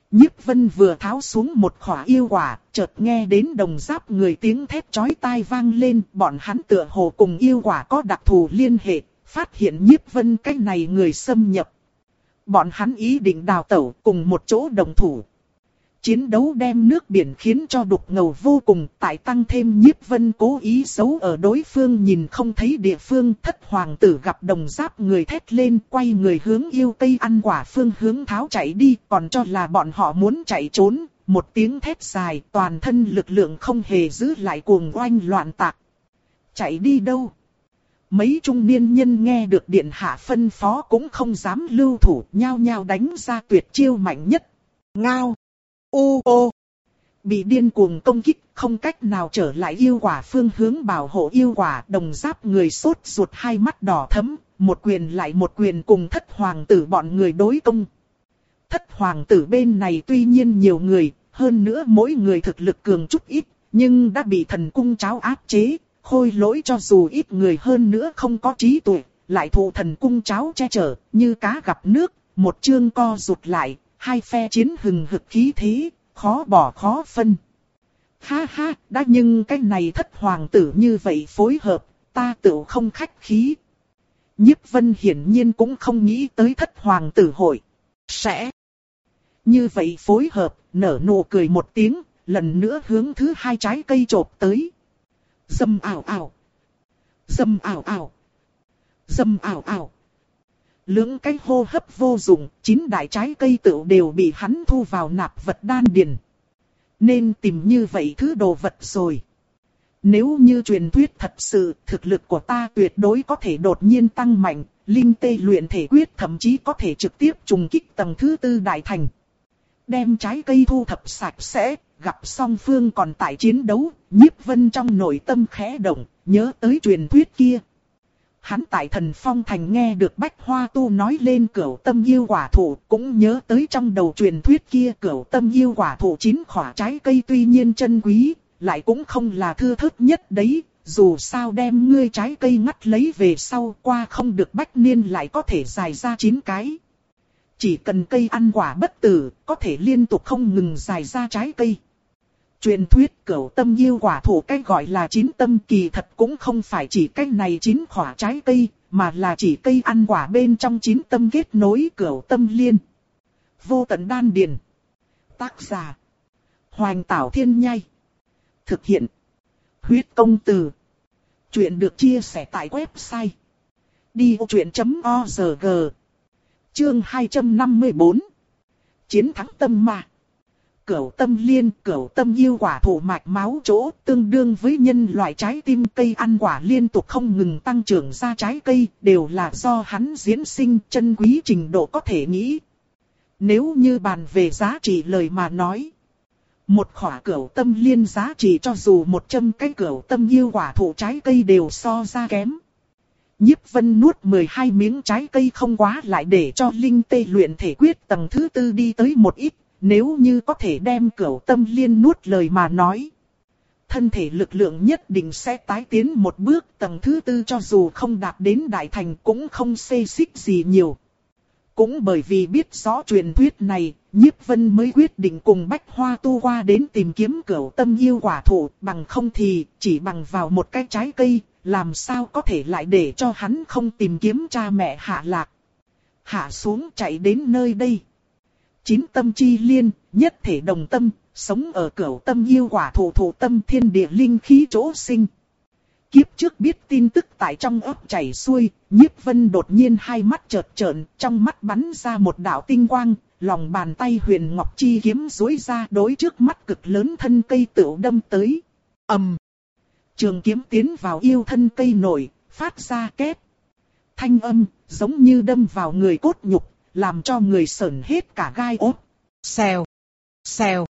Nhiếp Vân vừa tháo xuống một khỏa yêu quả, chợt nghe đến đồng giáp người tiếng thét chói tai vang lên, bọn hắn tựa hồ cùng yêu quả có đặc thù liên hệ, phát hiện Nhiếp Vân cái này người xâm nhập. Bọn hắn ý định đào tẩu cùng một chỗ đồng thủ. Chiến đấu đem nước biển khiến cho đục ngầu vô cùng, tại tăng thêm Nhiếp Vân cố ý giấu ở đối phương nhìn không thấy địa phương. Thất hoàng tử gặp đồng giáp người thét lên, quay người hướng yêu cây ăn quả phương hướng tháo chạy đi, còn cho là bọn họ muốn chạy trốn. Một tiếng thét dài, toàn thân lực lượng không hề giữ lại, cuồng oanh loạn tạc. Chạy đi đâu? Mấy trung niên nhân nghe được điện hạ phân phó cũng không dám lưu thủ, nhao nhao đánh ra tuyệt chiêu mạnh nhất. Ngao! Ô ô! Bị điên cuồng công kích, không cách nào trở lại yêu quả phương hướng bảo hộ yêu quả. Đồng giáp người sốt ruột, hai mắt đỏ thẫm, một quyền lại một quyền cùng thất hoàng tử bọn người đối công. Thất hoàng tử bên này tuy nhiên nhiều người, hơn nữa mỗi người thực lực cường chút ít, nhưng đã bị thần cung cháo áp chế. Khôi lỗi cho dù ít người hơn nữa không có trí tuệ, lại thụ thần cung cháo che chở, như cá gặp nước, một chương co rụt lại, hai phe chiến hừng hực khí thế, khó bỏ khó phân. Ha ha, đã nhưng cái này thất hoàng tử như vậy phối hợp, ta tự không khách khí. Nhiếp Vân hiển nhiên cũng không nghĩ tới thất hoàng tử hội sẽ như vậy phối hợp, nở nụ cười một tiếng, lần nữa hướng thứ hai trái cây chộp tới. Dầm ảo ảo. Dầm ảo ảo. Dầm ảo ảo. Lưỡng cái hô hấp vô dụng, chín đại trái cây tựu đều bị hắn thu vào nạp vật đan điền. Nên tìm như vậy thứ đồ vật rồi. Nếu như truyền thuyết thật sự, thực lực của ta tuyệt đối có thể đột nhiên tăng mạnh, linh tê luyện thể quyết thậm chí có thể trực tiếp trùng kích tầng thứ tư đại thành. Đem trái cây thu thập sạch sẽ, gặp song phương còn tại chiến đấu, Nhiếp Vân trong nội tâm khẽ động, nhớ tới truyền thuyết kia. Hắn tại Thần Phong Thành nghe được Bách Hoa Tu nói lên Cửu Tâm Yêu Quả Thụ, cũng nhớ tới trong đầu truyền thuyết kia Cửu Tâm Yêu Quả Thụ chín khỏa trái cây tuy nhiên chân quý, lại cũng không là thưa thớt nhất đấy, dù sao đem ngươi trái cây ngắt lấy về sau qua không được bách niên lại có thể dài ra chín cái. Chỉ cần cây ăn quả bất tử, có thể liên tục không ngừng dài ra trái cây. Truyền thuyết Cửu Tâm Yêu Quả Thụ cái gọi là chín tâm kỳ thật cũng không phải chỉ cái này chín khỏa trái cây, mà là chỉ cây ăn quả bên trong chín tâm kết nối Cửu Tâm Liên. Vô tận đan điền. Tác giả: Hoành Tảo Thiên Nhai. Thực hiện: Huyết Công Từ. Chuyện được chia sẻ tại website đi vô chuyện chấm org. Chương hai trăm năm mươi bốn. Chiến thắng tâm ma. Cửu Tâm Liên, Cửu Tâm Yêu Quả Thụ mạch máu chỗ, tương đương với nhân loại trái tim cây ăn quả liên tục không ngừng tăng trưởng ra trái cây, đều là do hắn diễn sinh, chân quý trình độ có thể nghĩ. Nếu như bàn về giá trị lời mà nói, một khỏa Cửu Tâm Liên giá trị cho dù một trăm cái Cửu Tâm Yêu Quả Thụ trái cây đều so ra kém. Nhiếp Vân nuốt mười hai miếng trái cây không quá lại để cho linh tê luyện thể quyết tầng thứ tư đi tới một ít. Nếu như có thể đem Cửu Tâm Liên nuốt lời mà nói, thân thể lực lượng nhất định sẽ tái tiến một bước, tầng thứ tư cho dù không đạt đến đại thành cũng không xê xích gì nhiều. Cũng bởi vì biết rõ truyền thuyết này, Nhiếp Vân mới quyết định cùng Bách Hoa Tu qua đến tìm kiếm Cửu Tâm Yêu Quả Thụ, bằng không thì chỉ bằng vào một cái trái cây, làm sao có thể lại để cho hắn không tìm kiếm cha mẹ hạ lạc. Hạ xuống chạy đến nơi đây. Chín tâm chi liên, nhất thể đồng tâm, sống ở Cửu Tâm Yêu Quả Thụ thụ tâm thiên địa linh khí chỗ sinh. Kiếp trước biết tin tức tại trong óc chảy xuôi, Nhiếp Vân đột nhiên hai mắt chợt trợn, trong mắt bắn ra một đạo tinh quang, lòng bàn tay huyền ngọc chi kiếm duỗi ra đối trước mắt cực lớn thân cây tựu đâm tới. Ầm! Trường kiếm tiến vào yêu thân cây nổi, phát ra két. Thanh âm, giống như đâm vào người cốt nhục, làm cho người sởn hết cả gai ốt. Xèo, xèo.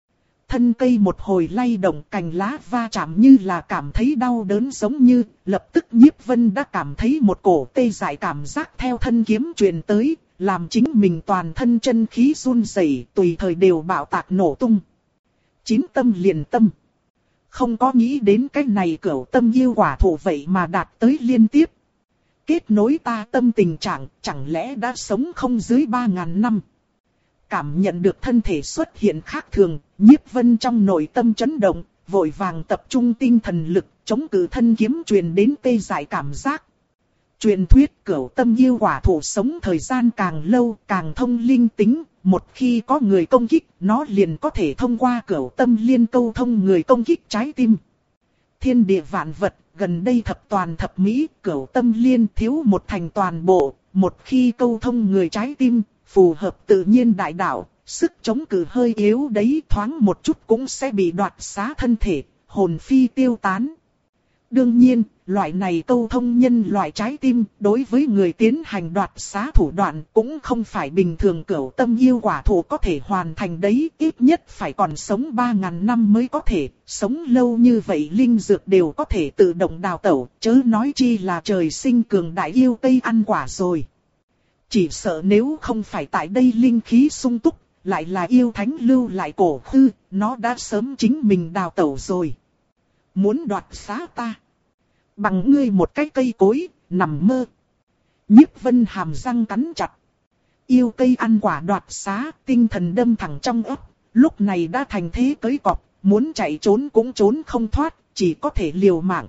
Thân cây một hồi lay động, cành lá va chạm như là cảm thấy đau đớn giống như, lập tức Nhiếp Vân đã cảm thấy một cổ tê dại cảm giác theo thân kiếm truyền tới, làm chính mình toàn thân chân khí run rẩy, tùy thời đều bạo tạc nổ tung. Chín tâm liền tâm. Không có nghĩ đến cái này Cửu Tâm Yêu Quả Thụ vậy mà đạt tới liên tiếp. Kết nối ta tâm tình trạng, chẳng lẽ đã sống không dưới ba ngàn năm. Cảm nhận được thân thể xuất hiện khác thường, Nhiếp Vân trong nội tâm chấn động, vội vàng tập trung tinh thần lực, chống cự thân kiếm truyền đến tê dại cảm giác. Truyền thuyết Cửu Tâm Yêu Quả Thụ sống thời gian càng lâu càng thông linh tính, một khi có người công kích, nó liền có thể thông qua Cửu Tâm Liên câu thông người công kích trái tim. Thiên địa vạn vật, gần đây thập toàn thập mỹ, Cửu Tâm Liên thiếu một thành toàn bộ, một khi câu thông người trái tim, phù hợp tự nhiên đại đạo, sức chống cự hơi yếu đấy, thoáng một chút cũng sẽ bị đoạt xá thân thể, hồn phi tiêu tán. Đương nhiên, loại này câu thông nhân loại trái tim, đối với người tiến hành đoạt xá thủ đoạn cũng không phải bình thường Cửu Tâm Yêu Quả Thụ có thể hoàn thành đấy, ít nhất phải còn sống ba ngàn năm mới có thể, sống lâu như vậy linh dược đều có thể tự động đào tẩu, chớ nói chi là trời sinh cường đại yêu cây ăn quả rồi. Chỉ sợ nếu không phải tại đây linh khí sung túc, lại là yêu thánh lưu lại cổ hư, nó đã sớm chính mình đào tẩu rồi. Muốn đoạt xá ta? Bằng ngươi một cái cây cối, nằm mơ. Nhiếp Vân hàm răng cắn chặt. Yêu cây ăn quả đoạt xá, tinh thần đâm thẳng trong ấp, lúc này đã thành thế cưỡi cọp, muốn chạy trốn cũng trốn không thoát, chỉ có thể liều mạng.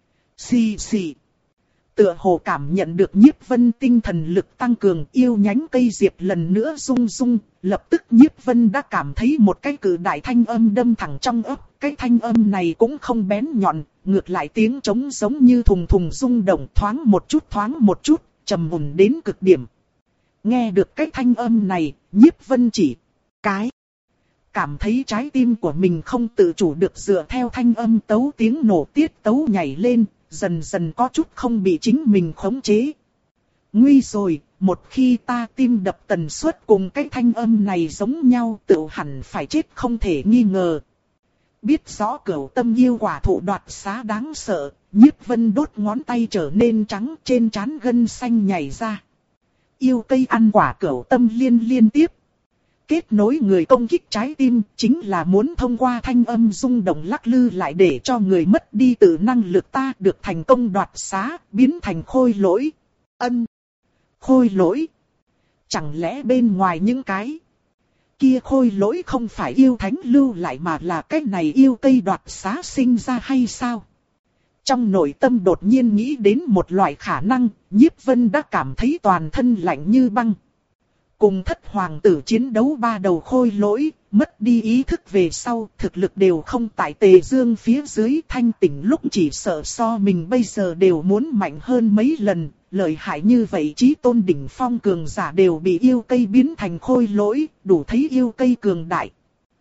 Xì xì. Tựa hồ cảm nhận được Nhiếp Vân tinh thần lực tăng cường, yêu nhánh cây diệp lần nữa rung rung, lập tức Nhiếp Vân đã cảm thấy một cái cự đại thanh âm đâm thẳng trong ấp, cái thanh âm này cũng không bén nhọn, ngược lại tiếng trống giống như thùng thùng rung động, thoáng một chút thoáng một chút, trầm ổn đến cực điểm. Nghe được cái thanh âm này, Nhiếp Vân chỉ cái cảm thấy trái tim của mình không tự chủ được dựa theo thanh âm tấu tiếng nổ tiết tấu nhảy lên, dần dần có chút không bị chính mình khống chế. Nguy rồi, một khi ta tim đập tần suất cùng cái thanh âm này giống nhau, tự hẳn phải chết không thể nghi ngờ. Biết rõ Cửu Tâm Yêu Quả Thụ đoạt xá đáng sợ, Nhiếp Vân đốt ngón tay trở nên trắng, trên trán gân xanh nhảy ra. Yêu cây ăn quả Cửu Tâm Liên liên tiếp kết nối người công kích trái tim, chính là muốn thông qua thanh âm rung động lắc lư lại để cho người mất đi tự năng lực ta được thành công đoạt xá, biến thành khôi lỗi. Ân. Khôi lỗi. Chẳng lẽ bên ngoài những cái kia khôi lỗi không phải yêu thánh lưu lại mà là cái này yêu cây đoạt xá sinh ra hay sao? Trong nội tâm đột nhiên nghĩ đến một loại khả năng, Nhiếp Vân đã cảm thấy toàn thân lạnh như băng. Cùng thất hoàng tử chiến đấu ba đầu khôi lỗi, mất đi ý thức về sau, thực lực đều không tại Tề Dương phía dưới, thanh tỉnh lúc chỉ sợ so mình bây giờ đều muốn mạnh hơn mấy lần, lợi hại như vậy chí tôn đỉnh phong cường giả đều bị yêu cây biến thành khôi lỗi, đủ thấy yêu cây cường đại.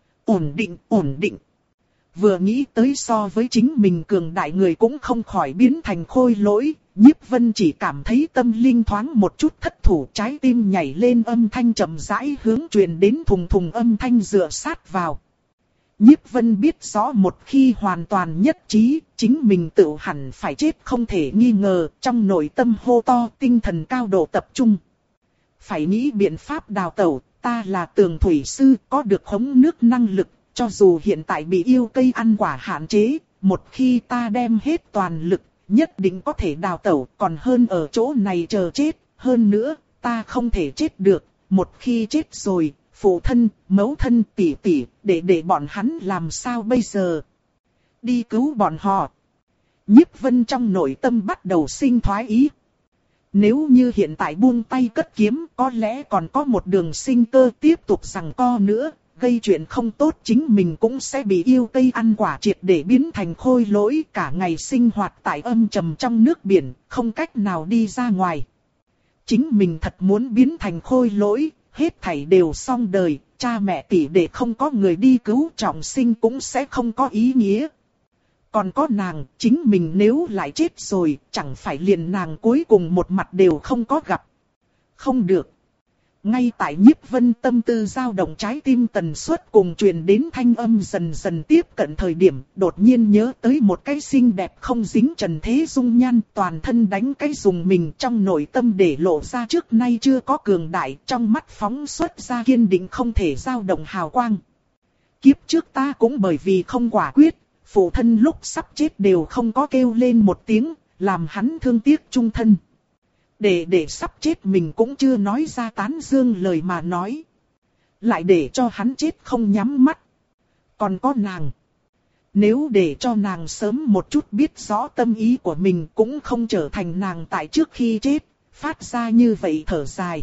Ổn định, ổn định. Vừa nghĩ tới so với chính mình cường đại người cũng không khỏi biến thành khôi lỗi, Nhiếp Vân chỉ cảm thấy tâm linh thoáng một chút thất thủ, trái tim nhảy lên, âm thanh chậm rãi hướng truyền đến thùng thùng âm thanh dựa sát vào. Nhiếp Vân biết rõ một khi hoàn toàn nhất trí, chính mình tự hẳn phải chết không thể nghi ngờ, trong nội tâm hô to, tinh thần cao độ tập trung. Phải nghĩ biện pháp đào tẩu, ta là tường thủy sư, có được hống nước năng lực, cho dù hiện tại bị yêu cây ăn quả hạn chế, một khi ta đem hết toàn lực, nhất định có thể đào tẩu, còn hơn ở chỗ này chờ chết, hơn nữa, ta không thể chết được, một khi chết rồi, phụ thân, mẫu thân, tỷ tỷ, để để bọn hắn làm sao bây giờ? Đi cứu bọn họ. Nhiếp Vân trong nội tâm bắt đầu sinh thoái ý. Nếu như hiện tại buông tay cất kiếm, có lẽ còn có một đường sinh cơ tiếp tục giằng co nữa, gây chuyện không tốt chính mình cũng sẽ bị yêu cây ăn quả triệt để biến thành khôi lỗi, cả ngày sinh hoạt tại âm trầm trong nước biển, không cách nào đi ra ngoài. Chính mình thật muốn biến thành khôi lỗi, hết thảy đều xong đời, cha mẹ tỷ đệ không có người đi cứu trọng sinh cũng sẽ không có ý nghĩa. Còn có nàng, chính mình nếu lại chết rồi, chẳng phải liền nàng cuối cùng một mặt đều không có gặp. Không được. Ngay tại Nhiếp Vân tâm tư dao động, trái tim tần suất cùng truyền đến thanh âm dần dần tiếp cận thời điểm, đột nhiên nhớ tới một cái xinh đẹp không dính trần thế dung nhan, toàn thân đánh cái dùng mình, trong nội tâm để lộ ra trước nay chưa có cường đại, trong mắt phóng xuất ra kiên định không thể dao động hào quang. Kiếp trước ta cũng bởi vì không quả quyết, phụ thân lúc sắp chết đều không có kêu lên một tiếng, làm hắn thương tiếc chung thân. Để để sắp chết mình cũng chưa nói ra tán dương lời mà nói. Lại để cho hắn chết không nhắm mắt. Còn có nàng. Nếu để cho nàng sớm một chút biết rõ tâm ý của mình cũng không trở thành nàng tại trước khi chết, phát ra như vậy thở dài.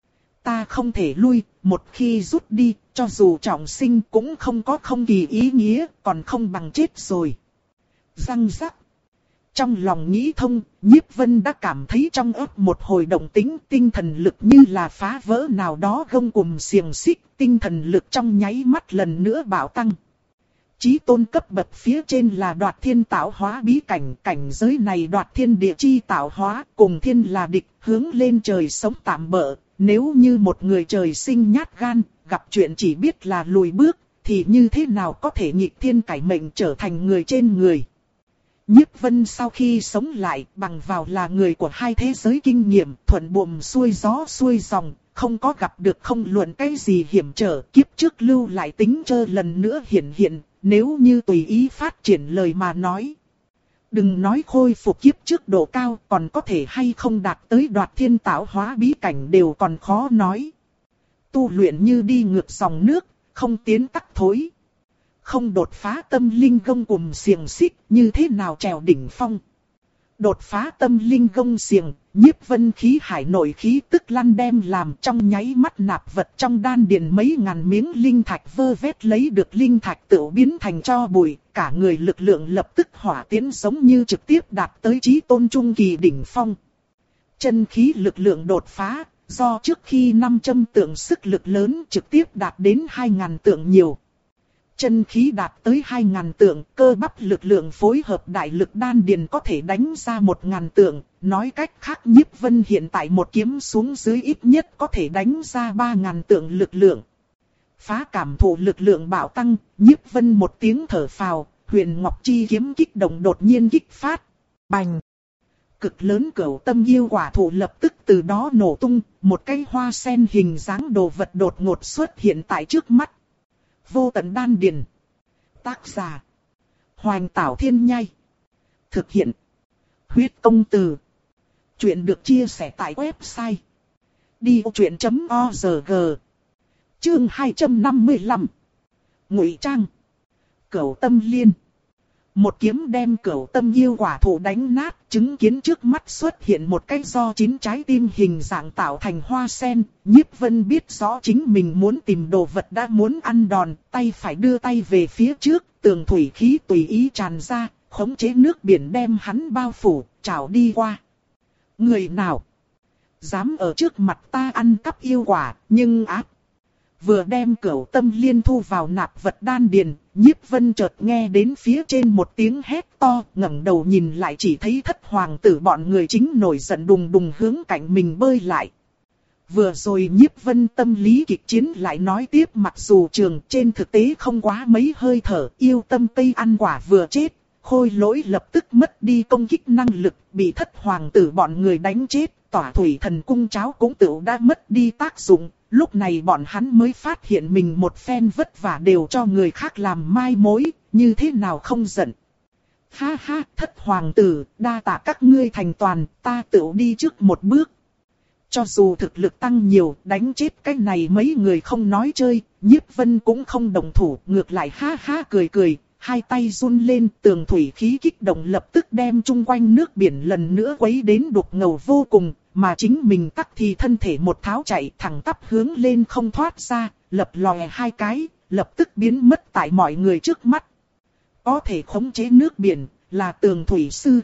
Ta không thể lui, một khi rút đi, cho dù trọng sinh cũng không có không kỳ ý nghĩa, còn không bằng chết rồi. Răng rắc. Trong lòng nghĩ thông, Nhiếp Vân đã cảm thấy trong óc một hồi động tĩnh, tinh thần lực như là phá vỡ nào đó gông cùm xiềng xích, tinh thần lực trong nháy mắt lần nữa bạo tăng. Chí tôn cấp bậc phía trên là đoạt thiên tạo hóa bí cảnh, cảnh giới này đoạt thiên địa chi tạo hóa, cùng thiên là địch, hướng lên trời sống tạm bỡ. Nếu như một người trời sinh nhát gan, gặp chuyện chỉ biết là lùi bước, thì như thế nào có thể nghịch thiên cải mệnh trở thành người trên người. Nhiếp Vân sau khi sống lại, bằng vào là người của hai thế giới kinh nghiệm, thuận buồm xuôi gió xuôi dòng, không có gặp được không luận cái gì hiểm trở, kiếp trước lưu lại tính chơ lần nữa hiện hiện, nếu như tùy ý phát triển lời mà nói. Đừng nói khôi phục kiếp trước độ cao, còn có thể hay không đạt tới đoạt thiên tạo hóa bí cảnh đều còn khó nói. Tu luyện như đi ngược dòng nước, không tiến tắc thối. Không đột phá tâm linh gông cùm xiềng xích, như thế nào trèo đỉnh phong. Đột phá tâm linh gông xiềng, Nhiếp Vân khí hải nội khí tức lăn đem làm trong nháy mắt nạp vật trong đan điền mấy ngàn miếng linh thạch vơ vét lấy được linh thạch tự biến thành cho bụi, cả người lực lượng lập tức hỏa tiến giống như trực tiếp đạt tới chí tôn trung kỳ đỉnh phong. Chân khí lực lượng đột phá, do trước khi năm trăm tượng sức lực lớn trực tiếp đạt đến hai ngàn tượng nhiều. Chân khí đạt tới hai ngàn tượng, cơ bắp lực lượng phối hợp đại lực đan điền có thể đánh ra một ngàn tượng. Nói cách khác Nhiếp Vân hiện tại một kiếm xuống dưới ít nhất có thể đánh ra ba ngàn tượng lực lượng. Phá cảm thụ lực lượng bạo tăng, Nhiếp Vân một tiếng thở phào, Huyền Ngọc Chi kiếm kích động đột nhiên kích phát. Bành! Cực lớn cửu tâm yêu quả thụ lập tức từ đó nổ tung, một cây hoa sen hình dáng đồ vật đột ngột xuất hiện tại trước mắt. Vô tận đan điền. Tác giả: Hoành Tảo Thiên Nhai. Thực hiện: Huyết Công Từ. Chuyện được chia sẻ tại website đi ô chuyện chấm org. Chương hai trăm năm mươi lăm. Ngụy Trang. Cửu Tâm Liên. Một kiếm đem cửu tâm yêu quả thụ đánh nát, chứng kiến trước mắt xuất hiện một cái do chín trái tim hình dạng tạo thành hoa sen. Nhiếp Vân biết rõ chính mình muốn tìm đồ vật đã muốn ăn đòn, tay phải đưa tay về phía trước, tường thủy khí tùy ý tràn ra, khống chế nước biển đem hắn bao phủ, trào đi qua. Người nào dám ở trước mặt ta ăn cắp yêu quả, nhưng ác. Vừa đem cửu tâm liên thu vào nạp vật đan điền, Nhiếp Vân chợt nghe đến phía trên một tiếng hét to, ngẩng đầu nhìn lại chỉ thấy thất hoàng tử bọn người chính nổi giận đùng đùng hướng cạnh mình bơi lại. Vừa rồi Nhiếp Vân tâm lý kịch chiến lại nói tiếp, mặc dù trường trên thực tế không quá mấy hơi thở, yêu tâm cây ăn quả vừa chết, khôi lỗi lập tức mất đi công kích năng lực, bị thất hoàng tử bọn người đánh chết, tỏa thủy thần cung cháo cũng tự đã mất đi tác dụng. Lúc này bọn hắn mới phát hiện mình một phen vất vả đều cho người khác làm mai mối, như thế nào không giận. Ha ha, thất hoàng tử, đa tạ các ngươi thành toàn, ta tự đi trước một bước. Cho dù thực lực tăng nhiều, đánh chết cái này mấy người không nói chơi, Nhiếp Vân cũng không đồng thủ, ngược lại ha ha cười cười, hai tay run lên, tường thủy khí kích động lập tức đem chung quanh nước biển lần nữa quấy đến đục ngầu vô cùng. Mà chính mình tắc thì thân thể một tháo chạy thẳng tắp hướng lên không thoát ra, lập lòe hai cái, lập tức biến mất tại mọi người trước mắt. Có thể khống chế nước biển, là tường thủy sư.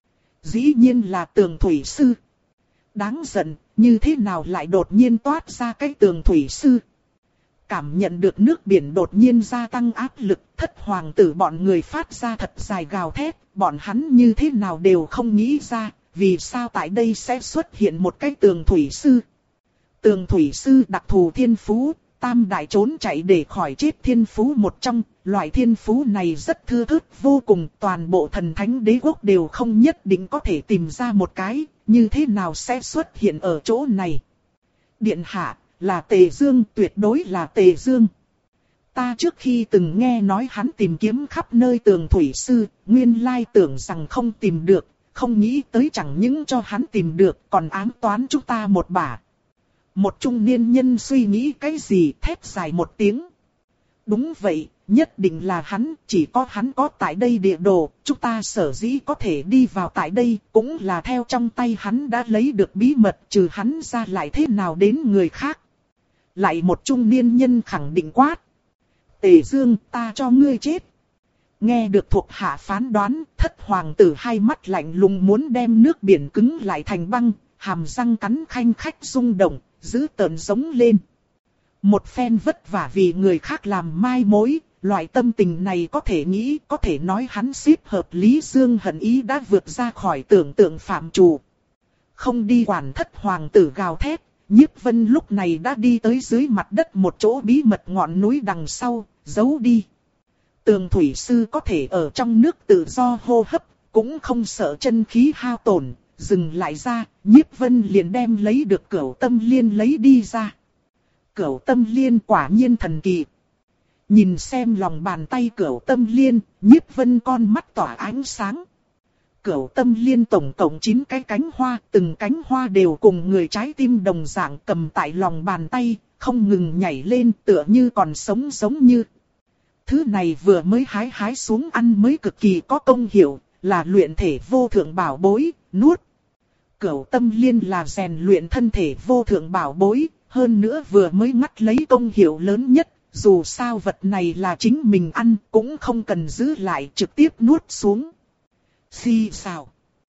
Dĩ nhiên là tường thủy sư. Đáng giận, như thế nào lại đột nhiên toát ra cái tường thủy sư. Cảm nhận được nước biển đột nhiên gia tăng áp lực, thất hoàng tử bọn người phát ra thật dài gào thét, bọn hắn như thế nào đều không nghĩ ra. Vì sao tại đây sẽ xuất hiện một cái tường thủy sư? Tường thủy sư đặc thù thiên phú, tam đại trốn chạy để khỏi chết thiên phú một trong. Loại thiên phú này rất thưa thớt vô cùng, toàn bộ thần thánh đế quốc đều không nhất định có thể tìm ra một cái, như thế nào sẽ xuất hiện ở chỗ này? Điện hạ, là Tề Dương, tuyệt đối là Tề Dương. Ta trước khi từng nghe nói hắn tìm kiếm khắp nơi tường thủy sư, nguyên lai tưởng rằng không tìm được. Không nghĩ tới chẳng những cho hắn tìm được còn ám toán chúng ta một bả. Một trung niên nhân suy nghĩ cái gì thét dài một tiếng. Đúng vậy, nhất định là hắn, chỉ có hắn có tại đây địa đồ, chúng ta sở dĩ có thể đi vào tại đây, cũng là theo trong tay hắn đã lấy được bí mật, trừ hắn ra lại thế nào đến người khác. Lại một trung niên nhân khẳng định quát. Tề Dương, ta cho ngươi chết. Nghe được thuộc hạ phán đoán, thất hoàng tử hai mắt lạnh lùng muốn đem nước biển cứng lại thành băng, hàm răng cắn khanh khách rung động, giữ tợn giống lên. Một phen vất vả vì người khác làm mai mối, loại tâm tình này có thể nghĩ, có thể nói hắn xếp hợp Lý Dương hận ý đã vượt ra khỏi tưởng tượng phạm trù. Không đi quản thất hoàng tử gào thét, Nhiếp Vân lúc này đã đi tới dưới mặt đất một chỗ bí mật ngọn núi đằng sau, giấu đi. Tường thủy sư có thể ở trong nước tự do hô hấp, cũng không sợ chân khí hao tổn, dừng lại ra, Nhiếp Vân liền đem lấy được Cửu Tâm Liên lấy đi ra. Cửu Tâm Liên quả nhiên thần kỳ. Nhìn xem lòng bàn tay Cửu Tâm Liên, Nhiếp Vân con mắt tỏa ánh sáng. Cửu Tâm Liên tổng cộng chín cái cánh hoa, từng cánh hoa đều cùng người trái tim đồng dạng cầm tại lòng bàn tay, không ngừng nhảy lên tựa như còn sống giống như. Thứ này vừa mới hái hái xuống ăn mới cực kỳ có công hiệu, là luyện thể vô thượng bảo bối, nuốt. Cửu Tâm Liên là rèn luyện thân thể vô thượng bảo bối, hơn nữa vừa mới ngắt lấy công hiệu lớn nhất, dù sao vật này là chính mình ăn cũng không cần giữ lại trực tiếp nuốt xuống. Xì xào.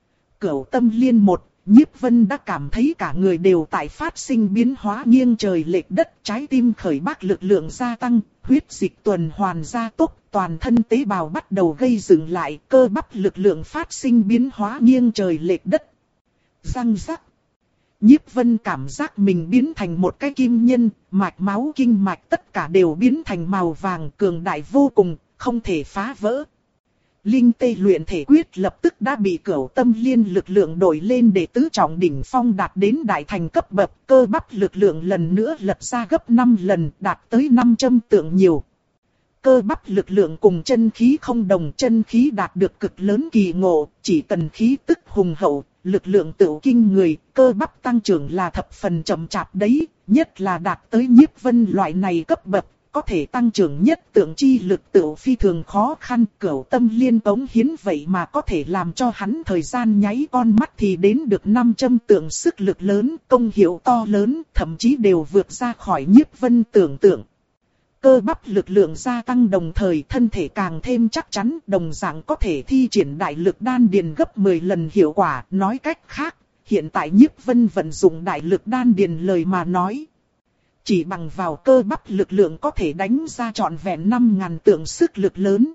Cửu Tâm Liên một, Nhiếp Vân đã cảm thấy cả người đều tại phát sinh biến hóa nghiêng trời lệch đất, trái tim khởi bác lực lượng gia tăng, huyết dịch tuần hoàn gia tốc, toàn thân tế bào bắt đầu gây dựng lại, cơ bắp lực lượng phát sinh biến hóa nghiêng trời lệch đất. Răng rắc. Nhiếp Vân cảm giác mình biến thành một cái kim nhân, mạch máu kinh mạch tất cả đều biến thành màu vàng cường đại vô cùng, không thể phá vỡ. Linh tê luyện thể quyết lập tức đã bị Cửu Tâm Liên lực lượng đổi lên để tứ trọng đỉnh phong đạt đến đại thành cấp bậc, cơ bắp lực lượng lần nữa lật ra gấp năm lần, đạt tới năm trăm tượng nhiều. Cơ bắp lực lượng cùng chân khí không đồng, chân khí đạt được cực lớn kỳ ngộ, chỉ cần khí tức hùng hậu, lực lượng tự kinh người, cơ bắp tăng trưởng là thập phần chậm chạp đấy, nhất là đạt tới Nhiếp Vân loại này cấp bậc. Có thể tăng trưởng nhất tượng chi lực tự phi thường khó khăn, Cửu Tâm Liên cống hiến vậy mà có thể làm cho hắn thời gian nháy con mắt thì đến được năm trăm tượng sức lực lớn, công hiệu to lớn, thậm chí đều vượt ra khỏi Nhiếp Vân tưởng tượng. Cơ bắp lực lượng gia tăng đồng thời thân thể càng thêm chắc chắn, đồng dạng có thể thi triển đại lực đan điền gấp mười lần hiệu quả, nói cách khác, hiện tại Nhiếp Vân vận dụng đại lực đan điền lời mà nói. Chỉ bằng vào cơ bắp lực lượng có thể đánh ra trọn vẹn năm ngàn tượng sức lực lớn.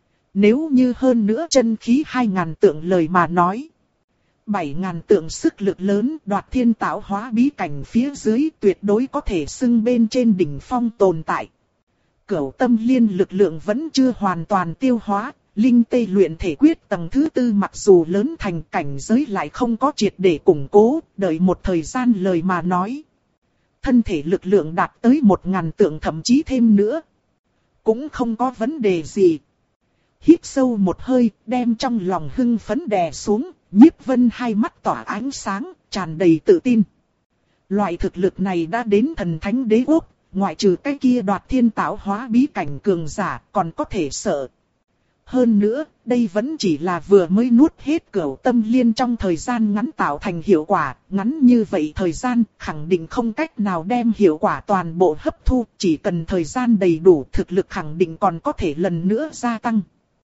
Nếu như hơn nữa chân khí hai ngàn tượng lời mà nói. bảy ngàn tượng sức lực lớn đoạt thiên tạo hóa bí cảnh phía dưới tuyệt đối có thể xưng bên trên đỉnh phong tồn tại. Cửu Tâm Liên lực lượng vẫn chưa hoàn toàn tiêu hóa. Linh tê luyện thể quyết tầng thứ tư mặc dù lớn thành cảnh giới lại không có triệt để củng cố, đợi một thời gian lời mà nói. Thân thể lực lượng đạt tới một ngàn tượng thậm chí thêm nữa. Cũng không có vấn đề gì. Hít sâu một hơi, đem trong lòng hưng phấn đè xuống, Nhiếp Vân hai mắt tỏa ánh sáng, tràn đầy tự tin. Loại thực lực này đã đến thần thánh đế quốc, ngoại trừ cái kia đoạt thiên tạo hóa bí cảnh cường giả, còn có thể sợ. Hơn nữa, đây vẫn chỉ là vừa mới nuốt hết Cửu Tâm Liên trong thời gian ngắn tạo thành hiệu quả, ngắn như vậy thời gian khẳng định không cách nào đem hiệu quả toàn bộ hấp thu, chỉ cần thời gian đầy đủ thực lực khẳng định còn có thể lần nữa gia tăng.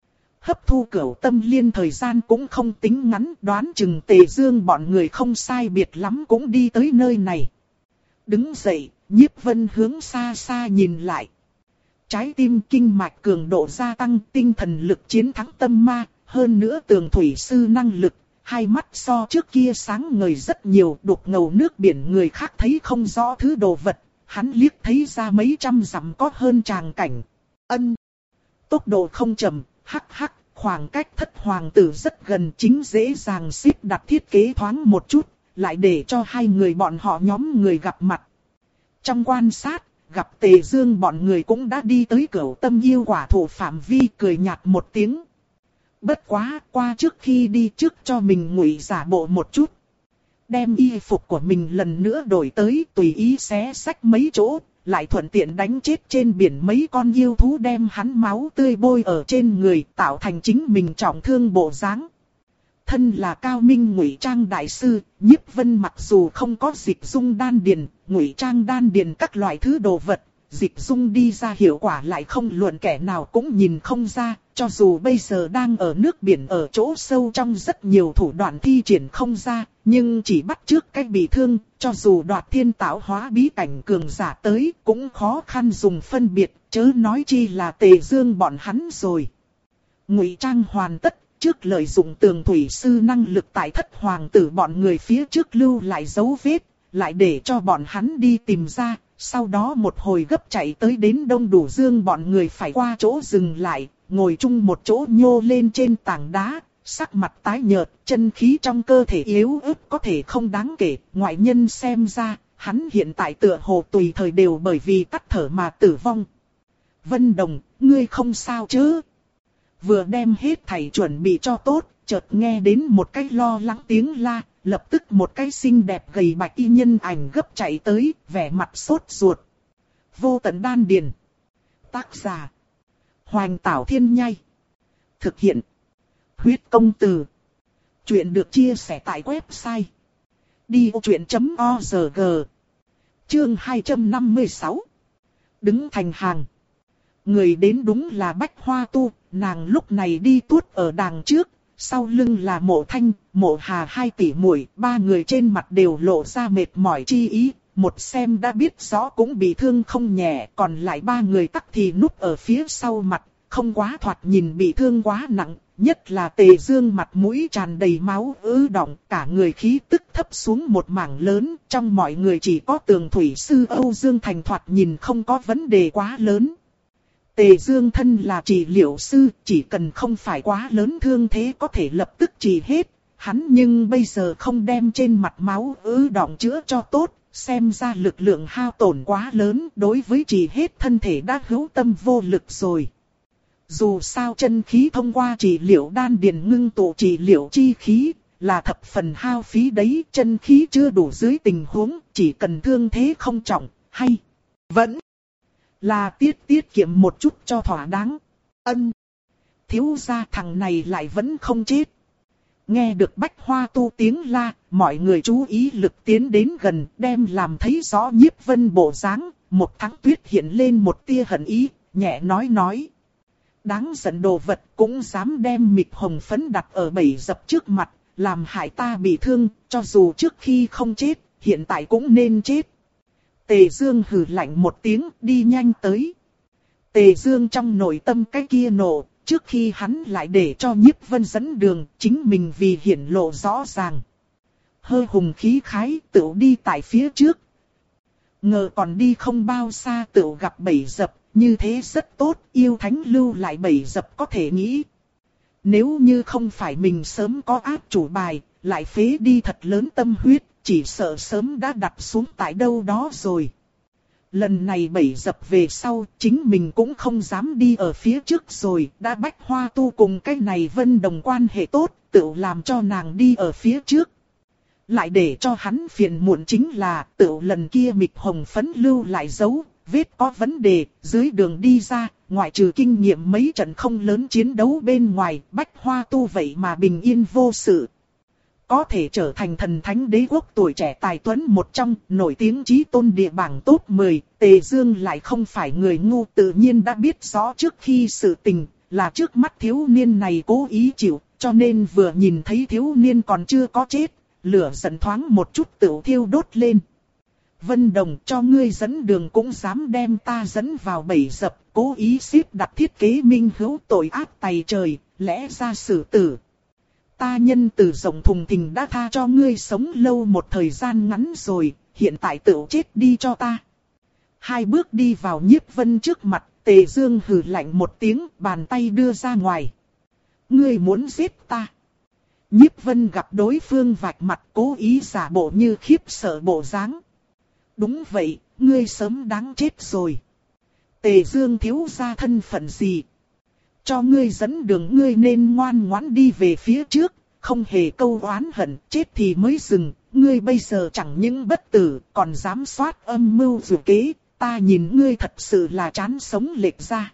Hấp thu Cửu Tâm Liên thời gian cũng không tính ngắn, đoán chừng Tề Dương bọn người không sai biệt lắm cũng đi tới nơi này. Đứng dậy, Nhiếp Vân hướng xa xa nhìn lại. Trái tim kinh mạch cường độ gia tăng, tinh thần lực chiến thắng tâm ma, hơn nữa tường thủy sư năng lực, hai mắt so trước kia sáng ngời rất nhiều, đục ngầu nước biển người khác thấy không rõ thứ đồ vật, hắn liếc thấy ra mấy trăm dặm có hơn tràng cảnh. Ân, tốc độ không chậm, hắc hắc, khoảng cách thất hoàng tử rất gần, chính dễ dàng xếp đặt thiết kế thoáng một chút, lại để cho hai người bọn họ nhóm người gặp mặt. Trong quan sát, gặp Tề Dương bọn người cũng đã đi tới Cửu Tâm yêu quả thụ phạm vi, cười nhạt một tiếng. Bất quá, qua trước khi đi trước cho mình ngụy giả bộ một chút. đem y phục của mình lần nữa đổi tới, tùy ý xé xách mấy chỗ, lại thuận tiện đánh chết trên biển mấy con yêu thú, đem hắn máu tươi bôi ở trên người, tạo thành chính mình trọng thương bộ dáng. Thân là cao minh ngụy trang đại sư, Nhiếp Vân mặc dù không có dịch dung đan điền, ngụy trang đan điền các loại thứ đồ vật, dịch dung đi ra hiệu quả lại không luận kẻ nào cũng nhìn không ra, cho dù bây giờ đang ở nước biển ở chỗ sâu trong rất nhiều thủ đoạn thi triển không ra, nhưng chỉ bắt trước cách bị thương, cho dù đoạt thiên tạo hóa bí cảnh cường giả tới cũng khó khăn dùng phân biệt, chớ nói chi là Tề Dương bọn hắn rồi. Ngụy trang hoàn tất, trước lợi dụng tường thủy sư năng lực tại thất hoàng tử bọn người phía trước lưu lại dấu vết, lại để cho bọn hắn đi tìm ra. Sau đó một hồi gấp chạy tới đến Đông Đủ Dương bọn người phải qua chỗ dừng lại, ngồi chung một chỗ nhô lên trên tảng đá, sắc mặt tái nhợt, chân khí trong cơ thể yếu ớt có thể không đáng kể, ngoại nhân xem ra, hắn hiện tại tựa hồ tùy thời đều bởi vì tắc thở mà tử vong. Vân Đồng, ngươi không sao chứ? Vừa đem hết thảy chuẩn bị cho tốt, chợt nghe đến một cái lo lắng tiếng la. Lập tức một cái xinh đẹp gầy bạch y nhân ảnh gấp chạy tới, vẻ mặt sốt ruột. Vô tận đan điền. Tác giả: Hoành Tảo Thiên Nhai. Thực hiện: Huyết Công Từ. Chuyện được chia sẻ tại website đi ô chuyện chấm org. Chương hai trăm năm mươi sáu. Đứng thành hàng. Người đến đúng là Bách Hoa Tu, nàng lúc này đi tuốt ở đằng trước. Sau lưng là Mộ Thanh, Mộ Hà hai tỷ muội, ba người trên mặt đều lộ ra mệt mỏi chi ý, một xem đã biết rõ cũng bị thương không nhẹ, còn lại ba người tắc thì núp ở phía sau mặt, không quá thoạt nhìn bị thương quá nặng, nhất là Tề Dương mặt mũi tràn đầy máu ứ động, cả người khí tức thấp xuống một mảng lớn, trong mọi người chỉ có Tường Thủy Sư Âu Dương Thành thoạt nhìn không có vấn đề quá lớn. Tề Dương thân là trị liệu sư, chỉ cần không phải quá lớn thương thế có thể lập tức trị hết. Hắn nhưng bây giờ không đem trên mặt máu ứ động chữa cho tốt, xem ra lực lượng hao tổn quá lớn, đối với trị hết thân thể đã hữu tâm vô lực rồi. Dù sao chân khí thông qua trị liệu đan điền ngưng tụ trị liệu chi khí, là thập phần hao phí đấy, chân khí chưa đủ dưới tình huống, chỉ cần thương thế không trọng, hay vẫn là tiết tiết kiệm một chút cho thỏa đáng. Ân. Thiếu gia thằng này lại vẫn không chết. Nghe được Bách Hoa Tu tiếng la, mọi người chú ý lực tiến đến gần, đem làm thấy rõ Nhiếp Vân bộ dáng, một tháng tuyết hiện lên một tia hận ý, nhẹ nói nói. Đáng giận đồ vật cũng dám đem mịt hồng phấn đặt ở bẫy dập trước mặt, làm hại ta bị thương, cho dù trước khi không chết, hiện tại cũng nên chết. Tề Dương hừ lạnh một tiếng, đi nhanh tới. Tề Dương trong nội tâm cái kia nộ, trước khi hắn lại để cho Nhiếp Vân dẫn đường, chính mình vì hiển lộ rõ ràng. Hơi hùng khí khái, tựu đi tại phía trước. Ngờ còn đi không bao xa tựu gặp bẫy dập, như thế rất tốt, yêu thánh lưu lại bẫy dập có thể nghĩ. Nếu như không phải mình sớm có áp chủ bài, lại phế đi thật lớn tâm huyết, chỉ sợ sớm đã đặt xuống tại đâu đó rồi. Lần này bẫy dập về sau, chính mình cũng không dám đi ở phía trước rồi, đã Bách Hoa Tu cùng cái này Vân Đồng quan hệ tốt, tự làm cho nàng đi ở phía trước. Lại để cho hắn phiền muộn chính là, tự lần kia mịt hồng phấn lưu lại dấu, vết có vấn đề, dưới đường đi ra, ngoại trừ kinh nghiệm mấy trận không lớn chiến đấu bên ngoài, Bách Hoa Tu vậy mà bình yên vô sự. Có thể trở thành thần thánh đế quốc tuổi trẻ tài tuấn một trong, nổi tiếng chí tôn địa bảng top mười, Tề Dương lại không phải người ngu, tự nhiên đã biết rõ trước khi sự tình, là trước mắt thiếu niên này cố ý chịu, cho nên vừa nhìn thấy thiếu niên còn chưa có chết, lửa giận thoáng một chút tựu thiêu đốt lên. Vân Đồng, cho ngươi dẫn đường cũng dám đem ta dẫn vào bẫy dập, cố ý xếp đặt thiết kế minh hữu tội ác tày trời, lẽ ra xử tử. Ta nhân từ rộng thùng thình đã tha cho ngươi sống lâu một thời gian ngắn rồi, hiện tại tự chết đi cho ta. Hai bước đi vào Nhiếp Vân trước mặt, Tề Dương hừ lạnh một tiếng, bàn tay đưa ra ngoài. Ngươi muốn giết ta? Nhiếp Vân gặp đối phương vạch mặt, cố ý giả bộ như khiếp sợ bộ dáng. Đúng vậy, ngươi sớm đáng chết rồi. Tề Dương thiếu gia thân phận gì? Cho ngươi dẫn đường, ngươi nên ngoan ngoãn đi về phía trước, không hề câu oán hận, chết thì mới dừng, ngươi bây giờ chẳng những bất tử, còn dám soát âm mưu dự kế, ta nhìn ngươi thật sự là chán sống lệch ra.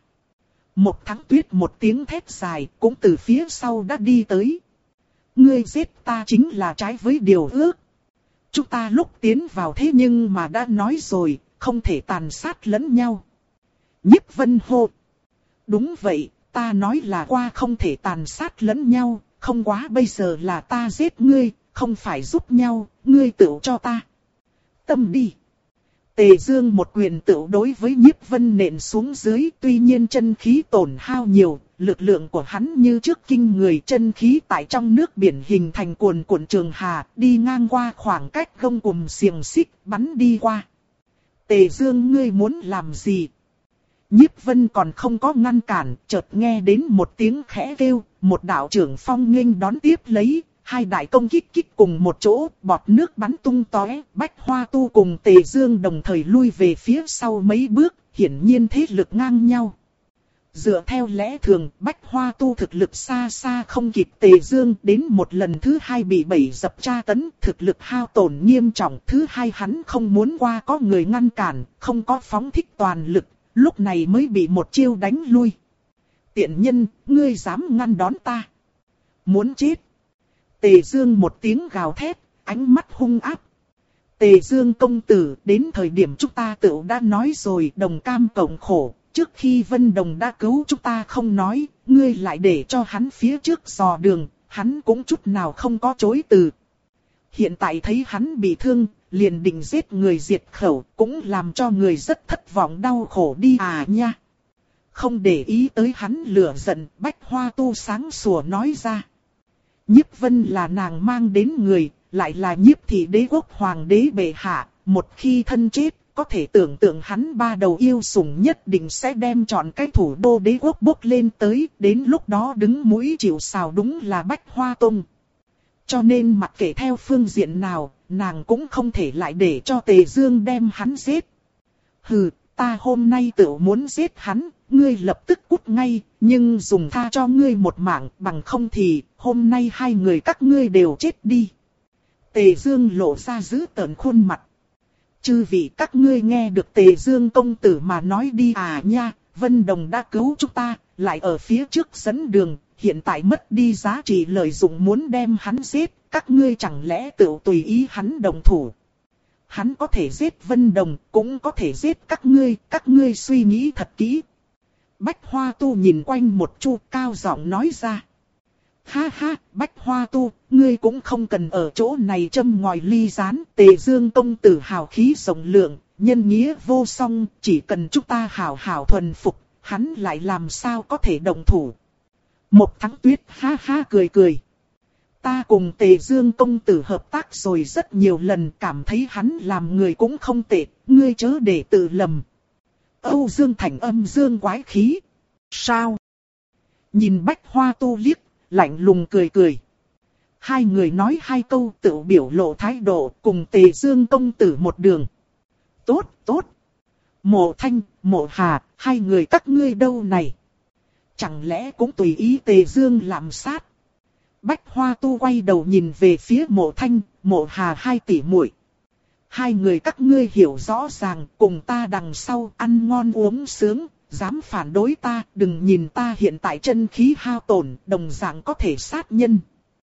Một Thắng Tuyết một tiếng thét dài, cũng từ phía sau đã đi tới. Ngươi giết ta chính là trái với điều ước. Chúng ta lúc tiến vào thế nhưng mà đã nói rồi, không thể tàn sát lẫn nhau. Nhiếp Vân hô. Đúng vậy, ta nói là qua không thể tàn sát lẫn nhau, không quá bây giờ là ta giết ngươi, không phải giúp nhau, ngươi tự cho ta. Tâm đi. Tề Dương một quyền tựu đối với Nhiếp Vân nện xuống dưới, tuy nhiên chân khí tổn hao nhiều, lực lượng của hắn như trước kinh người, chân khí tại trong nước biển hình thành cuồn cuộn trường hà, đi ngang qua khoảng cách gông cùm xiềng xích, bắn đi qua. Tề Dương ngươi muốn làm gì? Nhiếp Vân còn không có ngăn cản, chợt nghe đến một tiếng khẽ kêu, một đạo trưởng phong nghênh đón tiếp lấy. Hai đại công kích kích cùng một chỗ, bọt nước bắn tung tóe, Bách Hoa Tu cùng Tề Dương đồng thời lui về phía sau mấy bước, hiển nhiên thế lực ngang nhau. Dựa theo lẽ thường, Bách Hoa Tu thực lực xa xa không kịp Tề Dương, đến một lần thứ hai bị bẫy dập tra tấn, thực lực hao tổn nghiêm trọng. Thứ hai hắn không muốn qua có người ngăn cản, không có phóng thích toàn lực, lúc này mới bị một chiêu đánh lui. Tiện nhân, ngươi dám ngăn đón ta? Muốn chết? Tề Dương một tiếng gào thét, ánh mắt hung ác. Tề Dương công tử, đến thời điểm chúng ta tự đã nói rồi, đồng cam cộng khổ. Trước khi Vân Đồng đã cứu chúng ta không nói, ngươi lại để cho hắn phía trước dò đường, hắn cũng chút nào không có chối từ. Hiện tại thấy hắn bị thương, liền định giết người diệt khẩu, cũng làm cho người rất thất vọng đau khổ đi à nha. Không để ý tới hắn lửa giận, Bách Hoa Tu sáng sủa nói ra. Nhiếp Vân là nàng mang đến người, lại là Nhiếp thị đế quốc hoàng đế bệ hạ, một khi thân chết, có thể tưởng tượng hắn ba đầu yêu sủng nhất định sẽ đem chọn cái thủ đô đế quốc bốc lên tới, đến lúc đó đứng mũi chịu sào đúng là Bách Hoa Tông. Cho nên mặc kệ theo phương diện nào, nàng cũng không thể lại để cho Tề Dương đem hắn giết. Hừ, ta hôm nay tự muốn giết hắn, ngươi lập tức cút ngay, nhưng dùng tha cho ngươi một mạng, bằng không thì hôm nay hai người các ngươi đều chết đi. Tề Dương lộ ra dữ tợn khuôn mặt. Chư vị các ngươi nghe được Tề Dương công tử mà nói đi à nha, Vân Đồng đã cứu chúng ta, lại ở phía trước dẫn đường, hiện tại mất đi giá trị lợi dụng muốn đem hắn giết, các ngươi chẳng lẽ tự tùy ý hắn đồng thủ. Hắn có thể giết Vân Đồng, cũng có thể giết các ngươi, các ngươi suy nghĩ thật kỹ. Bách Hoa Tu nhìn quanh một chu cao giọng nói ra. Ha ha, Bách Hoa Tu, ngươi cũng không cần ở chỗ này châm ngòi ly gián. Tề Dương công tử hào khí rộng lượng, nhân nghĩa vô song, chỉ cần chúng ta hảo hảo thuần phục, hắn lại làm sao có thể đồng thủ. Một Thắng Tuyết ha ha cười cười. Ta cùng Tề Dương công tử hợp tác rồi rất nhiều lần, cảm thấy hắn làm người cũng không tệ, ngươi chớ để tự lầm. Âu Dương Thành âm dương quái khí. Sao? Nhìn Bách Hoa Tu liếc, lạnh lùng cười cười. Hai người nói hai câu tự biểu lộ thái độ, cùng Tề Dương công tử một đường. Tốt, tốt. Mộ Thanh, Mộ Hà, hai người các ngươi đâu này? Chẳng lẽ cũng tùy ý Tề Dương làm sát? Bách Hoa Tu quay đầu nhìn về phía Mộ Thanh, Mộ Hà hai tỷ muội. Hai người các ngươi hiểu rõ ràng, cùng ta đằng sau ăn ngon uống sướng, dám phản đối ta, đừng nhìn ta hiện tại chân khí hao tổn, đồng dạng có thể sát nhân.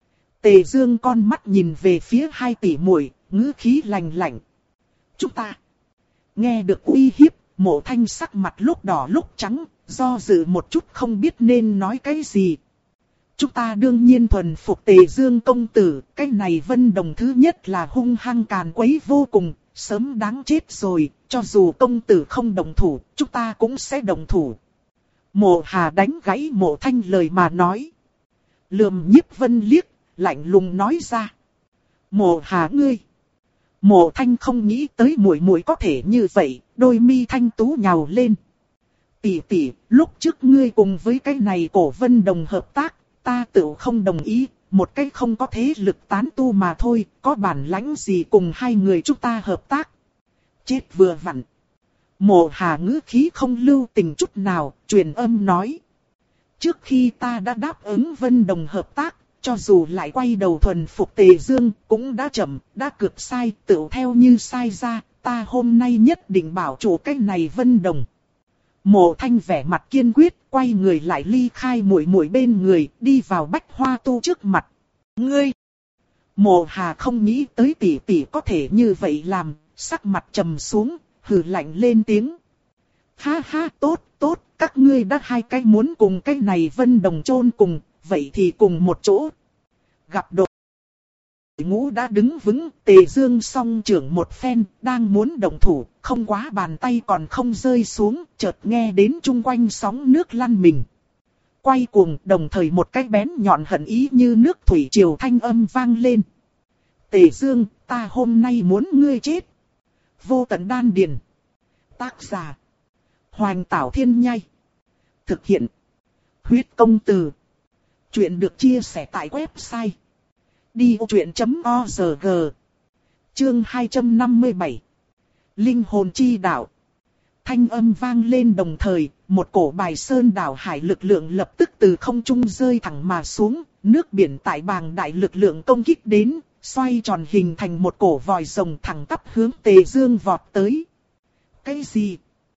Tề Dương con mắt nhìn về phía hai tỷ muội, ngữ khí lạnh lạnh. Chúng ta nghe được uy hiếp, Mộ Thanh sắc mặt lúc đỏ lúc trắng, do dự một chút không biết nên nói cái gì. Chúng ta đương nhiên thuần phục Tề Dương công tử, cái này Vân Đồng thứ nhất là hung hăng càn quấy vô cùng, sớm đáng chết rồi, cho dù công tử không đồng thủ, chúng ta cũng sẽ đồng thủ. Mộ Hà đánh gãy Mộ Thanh lời mà nói. Lườm Nhiếp Vân liếc, lạnh lùng nói ra. Mộ Hà ngươi. Mộ Thanh không nghĩ tới muội muội có thể như vậy, đôi mi thanh tú nhào lên. Tỷ tỷ, lúc trước ngươi cùng với cái này cổ Vân Đồng hợp tác, ta tự không đồng ý, một cái không có thế lực tán tu mà thôi, có bản lãnh gì cùng hai người chúng ta hợp tác. Chết vừa vặn. Mộ Hà ngữ khí không lưu tình chút nào, truyền âm nói. Trước khi ta đã đáp ứng Vân Đồng hợp tác, cho dù lại quay đầu thuần phục Tề Dương, cũng đã chậm, đã cực sai, tựu theo như sai ra, ta hôm nay nhất định bảo chủ cái này Vân Đồng. Mộ Thanh vẻ mặt kiên quyết, quay người lại ly khai muội muội bên người, đi vào Bách Hoa Tu trước mặt. Ngươi! Mộ Hà không nghĩ tới tỷ tỷ có thể như vậy làm, sắc mặt trầm xuống, hừ lạnh lên tiếng. Ha ha, tốt, tốt, các ngươi đã hai cái muốn cùng cái này Vân Đồng chôn cùng, vậy thì cùng một chỗ. Gặp đội ngũ đã đứng vững, Tề Dương song trưởng một phen, đang muốn động thủ, không quá bàn tay còn không rơi xuống, chợt nghe đến chung quanh sóng nước lăn mình. Quay cuồng, đồng thời một cái bén nhọn hận ý như nước thủy triều thanh âm vang lên. Tề Dương, ta hôm nay muốn ngươi chết. Vô tận đan điền. Tác giả. Hoành Tảo Thiên Nhai. Thực hiện. Huyết công từ. Chuyện được chia sẻ tại website. đi ô chuyện chấm o rờ giê. Chương hai trăm năm mươi bảy. Linh hồn chi đạo. Thanh âm vang lên đồng thời, một cổ bài sơn đảo hải lực lượng lập tức từ không trung rơi thẳng mà xuống, nước biển tại bàng đại lực lượng công kích đến, xoay tròn hình thành một cổ vòi rồng thẳng tắp hướng Tề Dương vọt tới. Cái gì?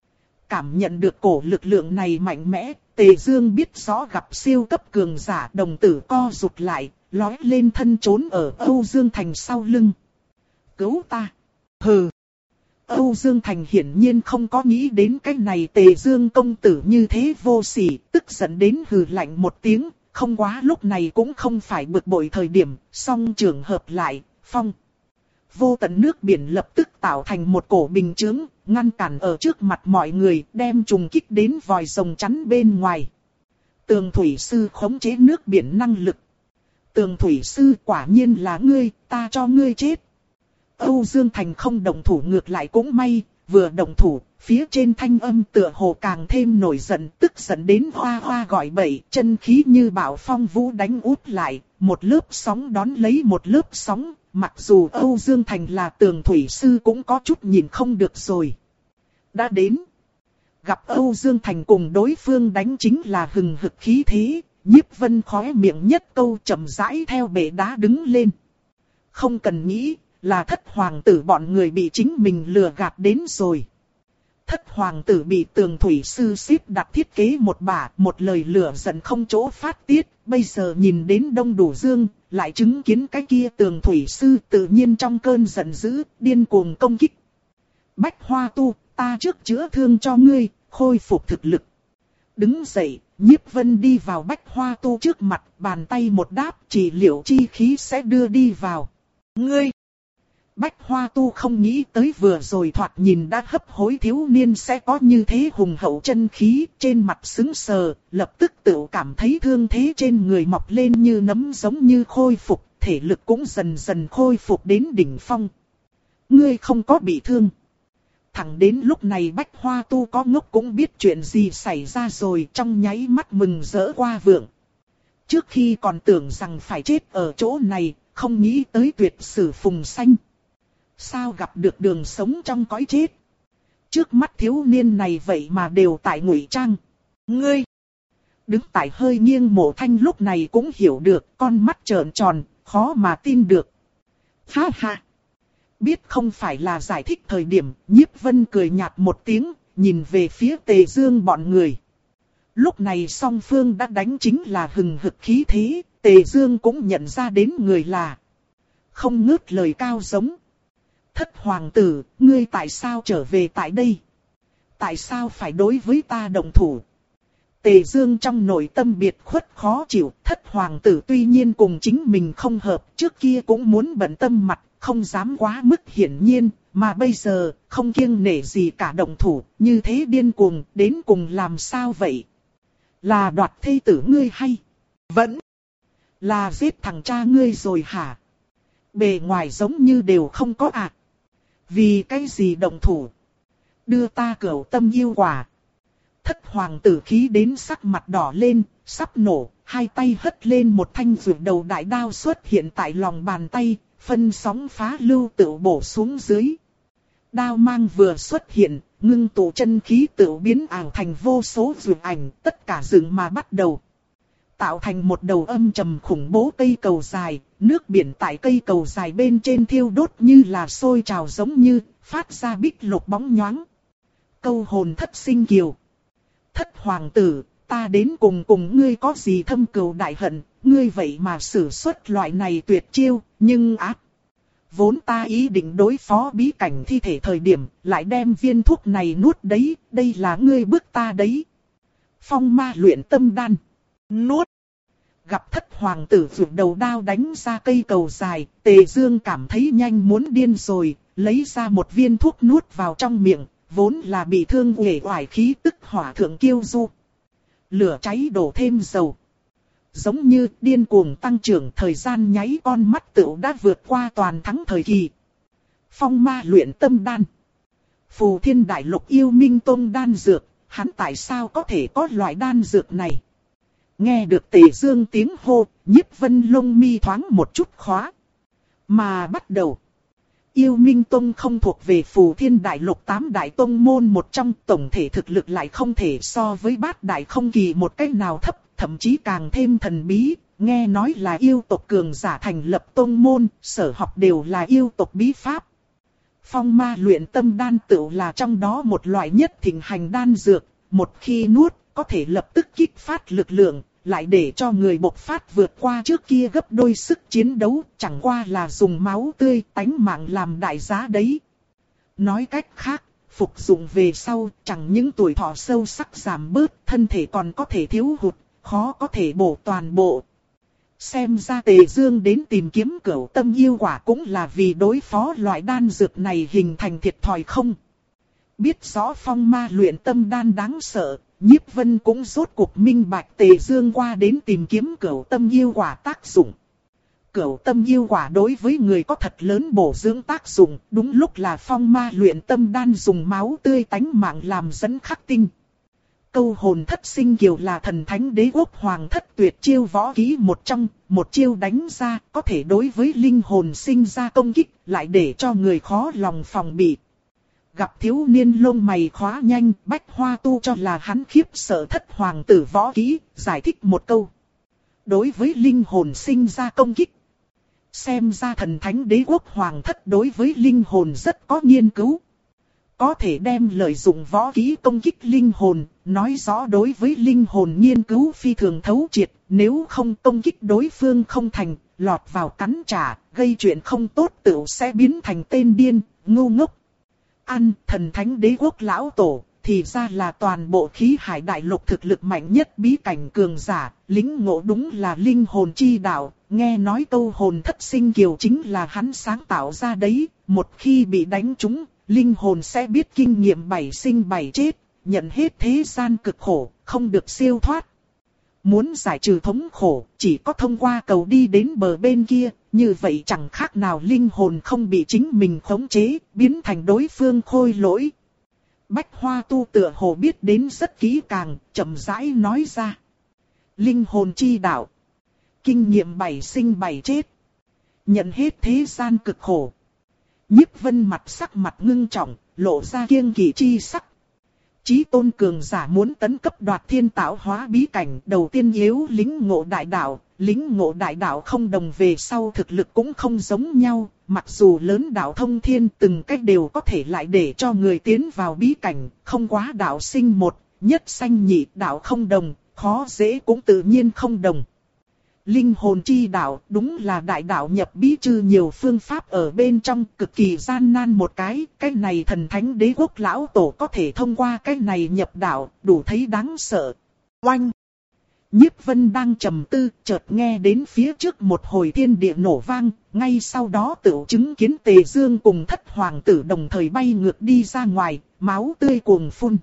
Cảm nhận được cổ lực lượng này mạnh mẽ, Tề Dương biết rõ gặp siêu cấp cường giả, đồng tử co rụt lại, lói lên thân trốn ở Âu Dương Thành sau lưng. Cứu ta! Hừ! Âu Dương Thành hiển nhiên không có nghĩ đến cái này Tề Dương công tử như thế vô sỉ, tức giận đến hừ lạnh một tiếng, không quá lúc này cũng không phải bực bội thời điểm, song trường hợp lại, phong. Vô tận nước biển lập tức tạo thành một cổ bình chướng, ngăn cản ở trước mặt mọi người, đem trùng kích đến vòi rồng chắn bên ngoài. Tường Thủy Sư khống chế nước biển năng lực. Tường Thủy Sư quả nhiên là ngươi, ta cho ngươi chết. Âu Dương Thành không động thủ ngược lại cũng may, vừa động thủ, phía trên thanh âm tựa hồ càng thêm nổi giận, tức giận đến hoa hoa gọi bậy, chân khí như bão phong vũ đánh út lại, một lớp sóng đón lấy một lớp sóng, mặc dù Âu Dương Thành là Tường Thủy Sư cũng có chút nhìn không được rồi. Đã đến. Gặp Âu Dương Thành cùng đối phương đánh chính là hừng hực khí thế, Nhiếp Vân khóe miệng nhất câu chậm rãi theo bệ đá đứng lên. Không cần nghĩ, là thất hoàng tử bọn người bị chính mình lừa gạt đến rồi. Thất hoàng tử bị Tường Thủy Sư xếp đặt thiết kế một bả, một lời lửa giận không chỗ phát tiết, bây giờ nhìn đến Đông Đủ Dương, lại chứng kiến cái kia Tường Thủy Sư tự nhiên trong cơn giận dữ, điên cuồng công kích. Bách Hoa Tu, ta trước chữa thương cho ngươi, khôi phục thực lực. Đứng dậy, Nhiếp Vân đi vào Bách Hoa Tu trước mặt, bàn tay một đáp, chỉ liệu chi khí sẽ đưa đi vào. Ngươi! Bách Hoa Tu không nghĩ tới vừa rồi thoạt nhìn đã hấp hối thiếu niên sẽ có như thế hùng hậu chân khí, trên mặt sững sờ, lập tức tự cảm thấy thương thế trên người mọc lên như nấm giống như khôi phục, thể lực cũng dần dần khôi phục đến đỉnh phong. Ngươi không có bị thương. Thẳng đến lúc này Bách Hoa Tu có ngốc cũng biết chuyện gì xảy ra rồi, trong nháy mắt mừng rỡ qua vượng. Trước khi còn tưởng rằng phải chết ở chỗ này, không nghĩ tới tuyệt sử phùng xanh. Sao gặp được đường sống trong cõi chết? Trước mắt thiếu niên này vậy mà đều tại ngụy trang. Ngươi! Đứng tại hơi nghiêng Mộ Thanh lúc này cũng hiểu được, con mắt trợn tròn, khó mà tin được. Ha ha! Biết không phải là giải thích thời điểm, Nhiếp Vân cười nhạt một tiếng, nhìn về phía Tề Dương bọn người. Lúc này song phương đã đánh chính là hừng hực khí thế, Tề Dương cũng nhận ra đến người là. Không ngớt lời cao giống. Thất hoàng tử, ngươi tại sao trở về tại đây? Tại sao phải đối với ta động thủ? Tề Dương trong nội tâm biệt khuất khó chịu, thất hoàng tử tuy nhiên cùng chính mình không hợp, trước kia cũng muốn bận tâm mặt, không dám quá mức hiển nhiên, mà bây giờ, không kiêng nể gì cả động thủ, như thế điên cuồng, đến cùng làm sao vậy? Là đoạt thê tử ngươi hay? Vẫn là giết thằng cha ngươi rồi hả? Bề ngoài giống như đều không có ạ. À. Vì cái gì động thủ? Đưa ta cửu tâm yêu quả. Thất hoàng tử khí đến sắc mặt đỏ lên, sắp nổ, hai tay hất lên một thanh vượt đầu đại đao xuất hiện tại lòng bàn tay, phân sóng phá lưu tự bổ xuống dưới. Đao mang vừa xuất hiện, ngưng tụ chân khí tự biến ảo thành vô số vượt ảnh, tất cả dựng mà bắt đầu. tạo thành một đầu âm trầm khủng bố cây cầu dài, nước biển tại cây cầu dài bên trên thiêu đốt như là sôi trào giống như, phát ra bích lục bóng nhoáng. Câu hồn thất sinh kiều. Thất hoàng tử, ta đến cùng cùng ngươi có gì thâm cừu đại hận, ngươi vậy mà sử xuất loại này tuyệt chiêu, nhưng ác. Vốn ta ý định đối phó bí cảnh thi thể thời điểm, lại đem viên thuốc này nuốt đấy, đây là ngươi bức ta đấy. Phong ma luyện tâm đan. Nuốt. Gặp thất hoàng tử vượt đầu đao đánh ra cây cầu dài, Tề Dương cảm thấy nhanh muốn điên rồi, lấy ra một viên thuốc nuốt vào trong miệng, vốn là bị thương uể oải khí tức hỏa thượng kiêu du. Lửa cháy đổ thêm dầu. Giống như điên cuồng tăng trưởng, thời gian nháy con mắt tựu đã vượt qua toàn thắng thời kỳ. Phong ma luyện tâm đan. Phù Thiên Đại Lục yêu minh tôn đan dược, hắn tại sao có thể có loại đan dược này? Nghe được Tề Dương tiếng hô, Nhiếp Vân lông mi thoáng một chút khóa. Mà bắt đầu. Yêu Minh Tông không thuộc về Phù Thiên Đại Lục tám đại tông môn một trong, tổng thể thực lực lại không thể so với bát đại không kỳ một cách nào thấp, thậm chí càng thêm thần bí. Nghe nói là yêu tộc cường giả thành lập tông môn, sở học đều là yêu tộc bí pháp. Phong ma luyện tâm đan tựu là trong đó một loại nhất thịnh hành đan dược, một khi nuốt, có thể lập tức kích phát lực lượng, lại để cho người bộc phát vượt qua trước kia gấp đôi sức chiến đấu, chẳng qua là dùng máu tươi tánh mạng làm đại giá đấy. Nói cách khác, phục dụng về sau, chẳng những tuổi thọ sâu sắc giảm bớt, thân thể còn có thể thiếu hụt, khó có thể bổ toàn bộ. Xem ra Tề Dương đến tìm kiếm Cửu Tâm yêu quả cũng là vì đối phó loại đan dược này hình thành thiệt thòi không. Biết rõ phong ma luyện tâm đan đáng sợ, Nhiếp Vân cũng rốt cuộc minh bạch Tề Dương qua đến tìm kiếm Cửu Tâm yêu quả tác dụng. Cửu Tâm yêu quả đối với người có thật lớn bổ dưỡng tác dụng, đúng lúc là phong ma luyện tâm đan dùng máu tươi tánh mạng làm dẫn khắc tinh. Câu hồn thất sinh kiều là thần thánh đế quốc hoàng thất tuyệt chiêu võ kỹ một trong, một chiêu đánh ra có thể đối với linh hồn sinh ra công kích, lại để cho người khó lòng phòng bị. Gặp thiếu niên lông mày khóa nhanh, Bách Hoa Tu cho là hắn khiếp sợ thất hoàng tử võ kỹ, giải thích một câu. Đối với linh hồn sinh ra công kích. Xem ra thần thánh đế quốc hoàng thất đối với linh hồn rất có nghiên cứu. Có thể đem lợi dụng võ kỹ công kích linh hồn, nói rõ đối với linh hồn nghiên cứu phi thường thấu triệt, nếu không công kích đối phương không thành, lọt vào cắn trả, gây chuyện không tốt tựu sẽ biến thành tên điên, ngu ngốc. Ăn thần thánh đế quốc lão tổ, thì ra là toàn bộ khí hải đại lục thực lực mạnh nhất bí cảnh cường giả, lính ngộ đúng là linh hồn chi đạo, nghe nói câu hồn thất sinh kiều chính là hắn sáng tạo ra đấy, một khi bị đánh trúng, linh hồn sẽ biết kinh nghiệm bảy sinh bảy chết, nhận hết thế gian cực khổ, không được siêu thoát. Muốn giải trừ thống khổ, chỉ có thông qua cầu đi đến bờ bên kia, như vậy chẳng khác nào linh hồn không bị chính mình khống chế, biến thành đối phương khôi lỗi. Bách Hoa Tu tựa hồ biết đến rất kỹ càng, chậm rãi nói ra. Linh hồn chi đạo. Kinh nghiệm bảy sinh bảy chết. Nhận hết thế gian cực khổ. Nhiếp Vân mặt sắc mặt ngưng trọng, lộ ra kiêng kỵ chi sắc. Chí tôn cường giả muốn tấn cấp đoạt thiên tạo hóa bí cảnh, đầu tiên yếu lính ngộ đại đạo, lính ngộ đại đạo không đồng về sau thực lực cũng không giống nhau, mặc dù lớn đạo thông thiên từng cách đều có thể lại để cho người tiến vào bí cảnh, không quá đạo sinh một, nhất sanh nhị đạo không đồng, khó dễ cũng tự nhiên không đồng. Linh hồn chi đạo đúng là đại đạo nhập bí trừ nhiều phương pháp ở bên trong, cực kỳ gian nan một cái, cái này thần thánh đế quốc lão tổ có thể thông qua cái này nhập đạo, đủ thấy đáng sợ. Oanh! Nhiếp Vân đang trầm tư, chợt nghe đến phía trước một hồi thiên địa nổ vang, ngay sau đó tựu chứng kiến Tề Dương cùng thất hoàng tử đồng thời bay ngược đi ra ngoài, máu tươi cuồng phun.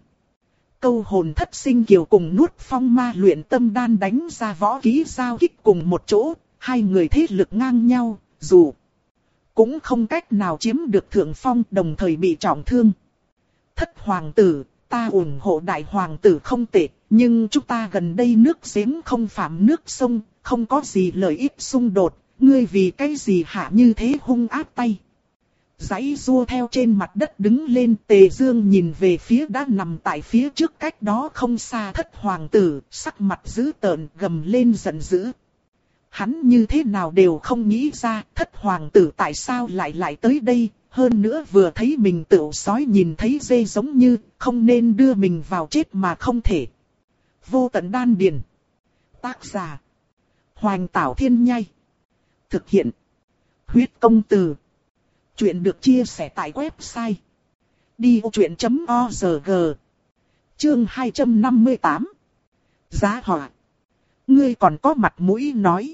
Câu hồn thất sinh kiều cùng nuốt phong ma luyện tâm đan đánh ra võ kỹ giao kích cùng một chỗ, hai người thế lực ngang nhau, dù cũng không cách nào chiếm được thượng phong, đồng thời bị trọng thương. Thất hoàng tử, ta ủng hộ đại hoàng tử không tệ, nhưng chúng ta gần đây nước giếng không phạm nước sông, không có gì lợi ích xung đột, ngươi vì cái gì hạ như thế hung ác tay. Giãy giụa theo trên mặt đất đứng lên. Tề Dương nhìn về phía đã nằm tại phía trước cách đó không xa Thất Hoàng tử, sắc mặt dữ tợn gầm lên giận dữ. Hắn như thế nào đều không nghĩ ra Thất Hoàng tử tại sao lại lại tới đây, hơn nữa vừa thấy mình tựu sói nhìn thấy dê giống như, không nên đưa mình vào chết mà không thể. Vô tận đan điền. Tác giả: Hoành Tảo Thiên Nhai. Thực hiện: Huyết Công Từ. Chuyện được chia sẻ tại website đi ô chuyện chấm org. Chương hai trăm năm mươi tám. Giá họa. Ngươi còn có mặt mũi nói.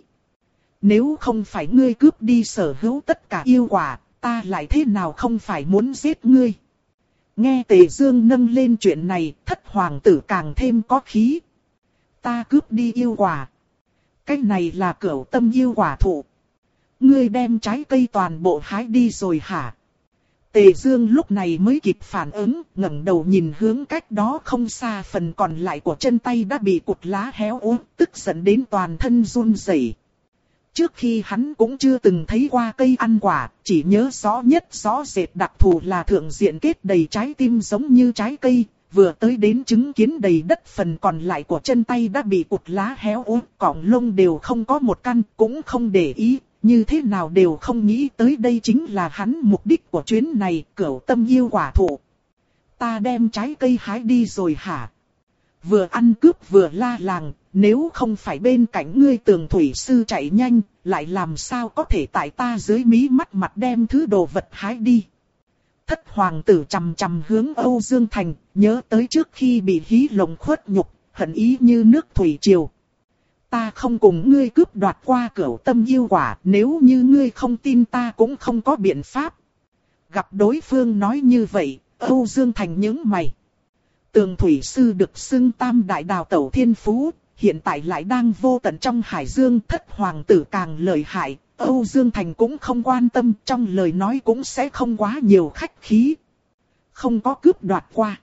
Nếu không phải ngươi cướp đi sở hữu tất cả yêu quả, ta lại thế nào không phải muốn giết ngươi. Nghe Tề Dương nâng lên chuyện này, Thất Hoàng tử càng thêm có khí. Ta cướp đi yêu quả. Cái này là cửu tâm yêu quả thụ. Ngươi đem trái cây toàn bộ hái đi rồi hả? Tề Dương lúc này mới kịp phản ứng, ngẩng đầu nhìn hướng cách đó không xa, phần còn lại của chân tay đã bị cụt lá héo úa, tức giận đến toàn thân run rẩy. Trước khi hắn cũng chưa từng thấy qua cây ăn quả, chỉ nhớ rõ nhất rõ rệt đặc thù là thượng diện kết đầy trái tim giống như trái cây, vừa tới đến chứng kiến đầy đất phần còn lại của chân tay đã bị cụt lá héo úa, cọng lông đều không có một căn, cũng không để ý. Như thế nào đều không nghĩ tới đây chính là hắn mục đích của chuyến này, cửu tâm yêu quả thụ. Ta đem trái cây hái đi rồi hả? Vừa ăn cướp vừa la làng, nếu không phải bên cạnh ngươi Tường thủy sư chạy nhanh, lại làm sao có thể tại ta dưới mí mắt mặt đem thứ đồ vật hái đi. Thất Hoàng tử chằm chằm hướng Âu Dương Thành, nhớ tới trước khi bị hí lồng khuất nhục, hận ý như nước thủy triều. Ta không cùng ngươi cướp đoạt qua cửu tâm yêu quả, nếu như ngươi không tin ta cũng không có biện pháp. Gặp đối phương nói như vậy, Âu Dương Thành nhướng mày. Tường thủy sư được xưng tam đại đào tẩu thiên phú, hiện tại lại đang vô tận trong hải dương. Thất Hoàng tử càng lợi hại, Âu Dương Thành cũng không quan tâm, trong lời nói cũng sẽ không quá nhiều khách khí. Không có cướp đoạt qua.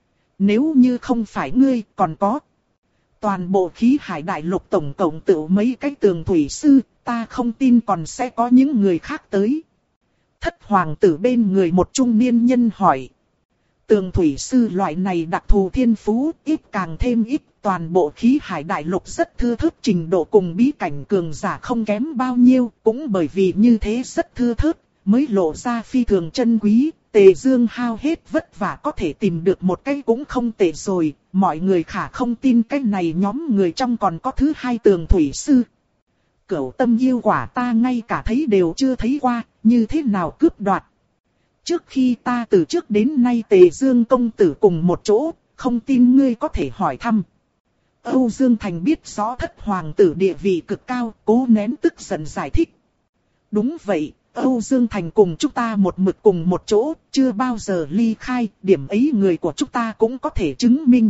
Nếu như không phải ngươi, còn có. Toàn bộ khí hải đại lục tổng cộng tự mấy cái tường thủy sư, ta không tin còn sẽ có những người khác tới. Thất Hoàng tử bên người một trung niên nhân hỏi. Tường thủy sư loại này đặc thù thiên phú, ít càng thêm ít, toàn bộ khí hải đại lục rất thưa thớt, trình độ cùng bí cảnh cường giả không kém bao nhiêu, cũng bởi vì như thế rất thưa thớt, mới lộ ra phi thường chân quý. Tề Dương hao hết vất vả có thể tìm được một cái cũng không tệ rồi, mọi người khả không tin cái này nhóm người trong còn có thứ hai tường thủy sư. Cửu tâm yêu quả ta ngay cả thấy đều chưa thấy qua, như thế nào cướp đoạt. Trước khi ta từ trước đến nay Tề Dương công tử cùng một chỗ, không tin ngươi có thể hỏi thăm. Âu Dương Thành biết rõ Thất Hoàng tử địa vị cực cao, cố nén tức giận giải thích. Đúng vậy. Âu Dương Thành cùng chúng ta một mực cùng một chỗ, chưa bao giờ ly khai, điểm ấy người của chúng ta cũng có thể chứng minh.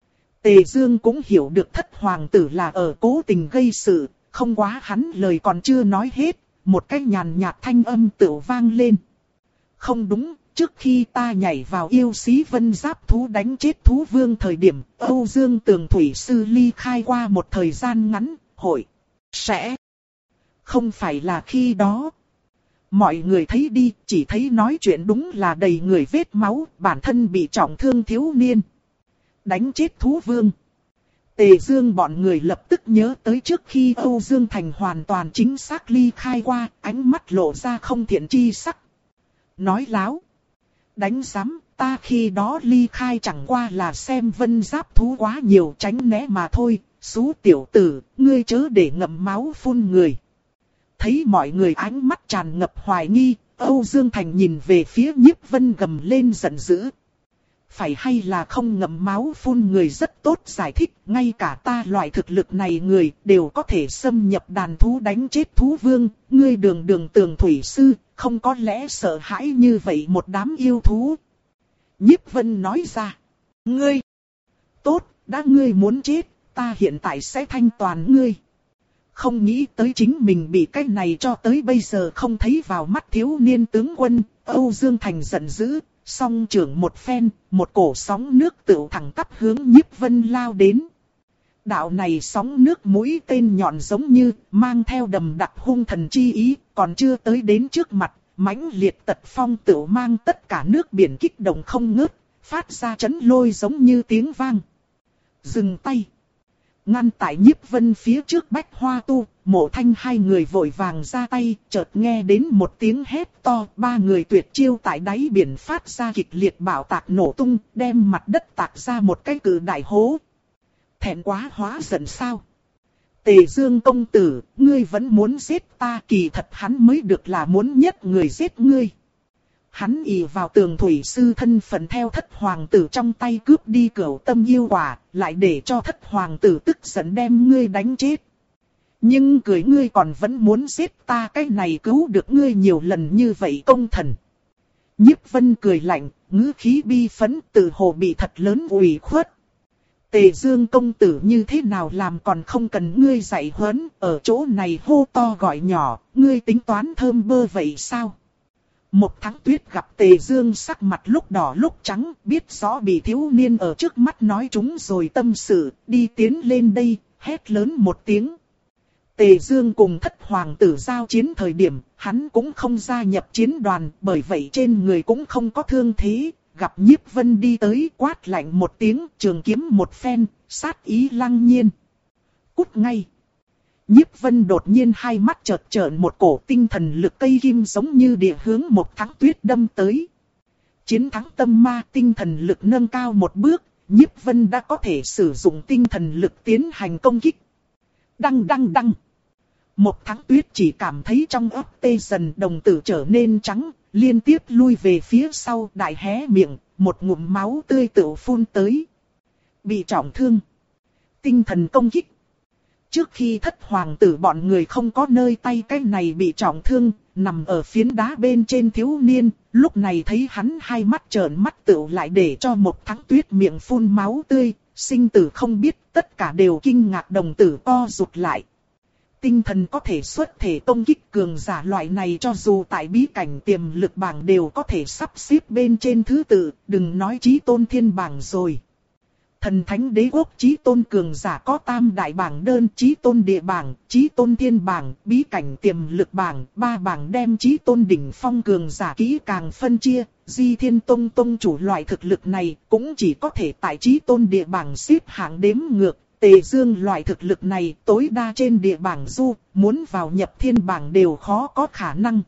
Tề Dương cũng hiểu được Thất Hoàng tử là ở cố tình gây sự, không quá hắn lời còn chưa nói hết, một cái nhàn nhạt thanh âm tựu vang lên. Không đúng, trước khi ta nhảy vào yêu sĩ vân giáp thú đánh chết thú vương thời điểm, Âu Dương Tường thủy sư ly khai qua một thời gian ngắn, hội, sẽ, không phải là khi đó. Mọi người thấy đi, chỉ thấy nói chuyện đúng là đầy người vết máu, bản thân bị trọng thương thiếu niên. Đánh chết thú vương. Tề Dương bọn người lập tức nhớ tới trước khi Âu Dương Thành hoàn toàn chính xác ly khai qua, ánh mắt lộ ra không thiện chi sắc. Nói láo. Đánh giám, ta khi đó ly khai chẳng qua là xem vân giáp thú quá nhiều tránh né mà thôi, xú tiểu tử, ngươi chớ để ngậm máu phun người. Thấy mọi người ánh mắt tràn ngập hoài nghi, Âu Dương Thành nhìn về phía Nhiếp Vân gầm lên giận dữ. Phải hay là không ngậm máu phun người rất tốt giải thích, ngay cả ta loại thực lực này người đều có thể xâm nhập đàn thú đánh chết thú vương, ngươi đường đường tường thủy sư, không có lẽ sợ hãi như vậy một đám yêu thú. Nhiếp Vân nói ra, ngươi, tốt, đã ngươi muốn chết, ta hiện tại sẽ thanh toàn ngươi. Không nghĩ tới chính mình bị cái này cho tới bây giờ không thấy vào mắt thiếu niên tướng quân, Âu Dương Thành giận dữ, song trưởng một phen, một cổ sóng nước tựu thẳng tắp hướng Nhiếp Vân lao đến. Đạo này sóng nước mũi tên nhọn giống như mang theo đầm đặc hung thần chi ý, còn chưa tới đến trước mặt, mãnh liệt tật phong tựu mang tất cả nước biển kích động không ngớt, phát ra chấn lôi giống như tiếng vang. Dừng tay. Ngăn tại Nhiếp Vân phía trước Bách Hoa Tu, Mộ Thanh hai người vội vàng ra tay, chợt nghe đến một tiếng hét to, ba người tuyệt chiêu tại đáy biển phát ra kịch liệt bạo tạc nổ tung, đem mặt đất tạc ra một cái cự đại hố. Thẹn quá hóa giận sao? Tề Dương công tử, ngươi vẫn muốn giết ta, kỳ thật hắn mới được là muốn nhất người giết ngươi. Hắn ỷ vào Tường Thủy Sư thân phận theo Thất Hoàng tử trong tay cướp đi Cửu Tâm yêu quả, lại để cho Thất Hoàng tử tức giận đem ngươi đánh chết. Nhưng cười ngươi còn vẫn muốn giết ta, cái này cứu được ngươi nhiều lần như vậy công thần. Nhiếp Vân cười lạnh, ngữ khí bi phẫn, tự hồ bị thật lớn ủy khuất. Tề Dương công tử như thế nào làm còn không cần ngươi dạy huấn, ở chỗ này hô to gọi nhỏ, ngươi tính toán thơm bơ vậy sao? Một Thắng Tuyết gặp Tề Dương sắc mặt lúc đỏ lúc trắng, biết rõ bị thiếu niên ở trước mắt nói trúng rồi tâm sự, đi tiến lên đây, hét lớn một tiếng. Tề Dương cùng Thất Hoàng tử giao chiến thời điểm, hắn cũng không gia nhập chiến đoàn, bởi vậy trên người cũng không có thương thế. Gặp Nhiếp Vân đi tới quát lạnh một tiếng, trường kiếm một phen, sát ý lăng nhiên. Cút ngay. Nhiếp Vân đột nhiên hai mắt chợt trợn một cổ tinh thần lực cây kim giống như địa hướng Một Thắng Tuyết đâm tới. Chiến thắng tâm ma, tinh thần lực nâng cao một bước, Nhiếp Vân đã có thể sử dụng tinh thần lực tiến hành công kích. Đăng đăng đăng. Một Thắng Tuyết chỉ cảm thấy trong óc tê dần, đồng tử trở nên trắng, liên tiếp lui về phía sau, đại hé miệng, một ngụm máu tươi tự phun tới. Bị trọng thương. Tinh thần công kích. Trước khi Thất Hoàng tử bọn người không có nơi tay, cái này bị trọng thương, nằm ở phiến đá bên trên thiếu niên, lúc này thấy hắn hai mắt trợn mắt tựu lại để cho Một Thắng Tuyết miệng phun máu tươi, sinh tử không biết, tất cả đều kinh ngạc, đồng tử co rụt lại. Tinh thần có thể xuất thể công kích cường giả loại này, cho dù tại bí cảnh tiềm lực bảng đều có thể sắp xếp bên trên thứ tự, đừng nói chí tôn thiên bảng rồi. Thần thánh đế quốc chí tôn cường giả có tam đại bảng đơn, chí tôn địa bảng, chí tôn thiên bảng, bí cảnh tiềm lực bảng, ba bảng đem chí tôn đỉnh phong cường giả kỹ càng phân chia. Di Thiên Tông tông chủ loại thực lực này cũng chỉ có thể tại chí tôn địa bảng xếp hạng đếm ngược. Tề Dương loại thực lực này tối đa trên địa bảng du, muốn vào nhập thiên bảng đều khó có khả năng.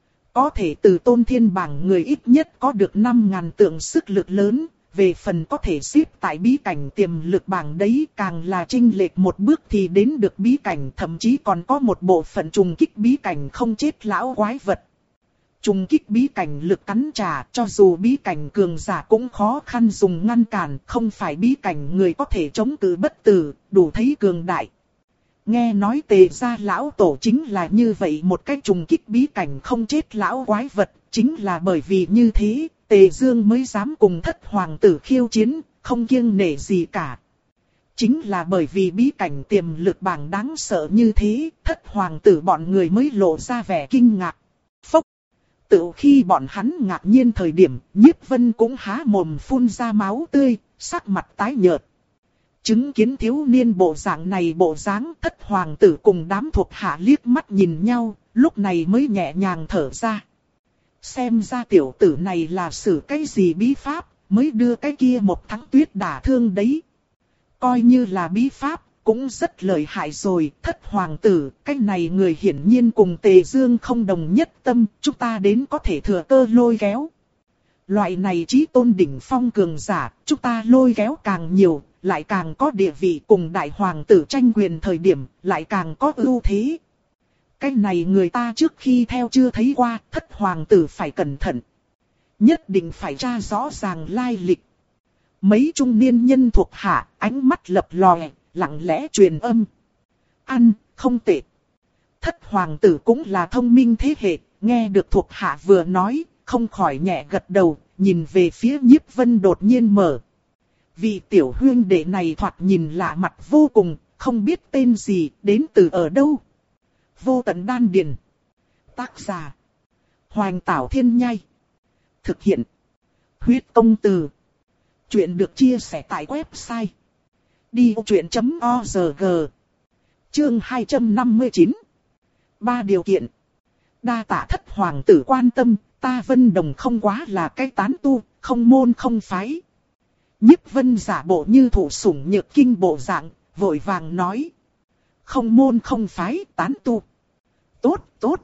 Có thể từ tôn thiên bảng người ít nhất có được năm ngàn tượng sức lực lớn, về phần có thể xếp tại bí cảnh tiềm lực bảng đấy càng là chênh lệch một bước thì đến được bí cảnh, thậm chí còn có một bộ phận trùng kích bí cảnh không chết lão quái vật. Trùng kích bí cảnh lực cắn trả, cho dù bí cảnh cường giả cũng khó khăn dùng ngăn cản, không phải bí cảnh người có thể chống cự bất tử, đủ thấy cường đại. Nghe nói Tề gia lão tổ chính là như vậy một cách trùng kích bí cảnh không chết lão quái vật, chính là bởi vì như thế, Tề Dương mới dám cùng Thất Hoàng tử khiêu chiến, không kiêng nể gì cả. Chính là bởi vì bí cảnh tiềm lực bảng đáng sợ như thế, Thất Hoàng tử bọn người mới lộ ra vẻ kinh ngạc. Phốc! Tự khi bọn hắn ngạc nhiên thời điểm, Nhiếp Vân cũng há mồm phun ra máu tươi, sắc mặt tái nhợt. Chứng kiến thiếu niên bộ dạng này bộ dáng, Thất Hoàng tử cùng đám thuộc hạ liếc mắt nhìn nhau, lúc này mới nhẹ nhàng thở ra. Xem ra tiểu tử này là sử cái gì bí pháp, mới đưa cái kia Một Thắng Tuyết đả thương đấy. Coi như là bí pháp, cũng rất lợi hại rồi. Thất Hoàng tử, cái này người hiển nhiên cùng Tề Dương không đồng nhất tâm, chúng ta đến có thể thừa cơ lôi kéo. Loại này chí tôn đỉnh phong cường giả, chúng ta lôi kéo càng nhiều, lại càng có địa vị, cùng đại hoàng tử tranh quyền thời điểm, lại càng có ưu thế. Cái này người ta trước khi theo chưa thấy qua, Thất Hoàng tử phải cẩn thận. Nhất định phải tra rõ ràng lai lịch. Mấy trung niên nhân thuộc hạ, ánh mắt lập lòe, lặng lẽ truyền âm. Ăn, không tệ. Thất Hoàng tử cũng là thông minh thế hệ, nghe được thuộc hạ vừa nói, không khỏi nhẹ gật đầu, nhìn về phía Nhiếp Vân đột nhiên mở. Vị tiểu huynh đệ này thoạt nhìn lạ mặt vô cùng, không biết tên gì, đến từ ở đâu. Vô Tận Đan Điền. Tác giả: Hoành Tảo Thiên Nhai. Thực hiện: Huyết Công Từ. Chuyện được chia sẻ tại website đi vô chuyện chấm org. Chương hai trăm năm mươi chín. Ba điều kiện. Đa tạ thất hoàng tử quan tâm, ta Vân Đồng không quá là cái tán tu, không môn không phái. Nhiếp Vân giả bộ như thụ sủng nhược kinh bộ dạng, vội vàng nói. Không môn không phái, tán tu. Tốt, tốt.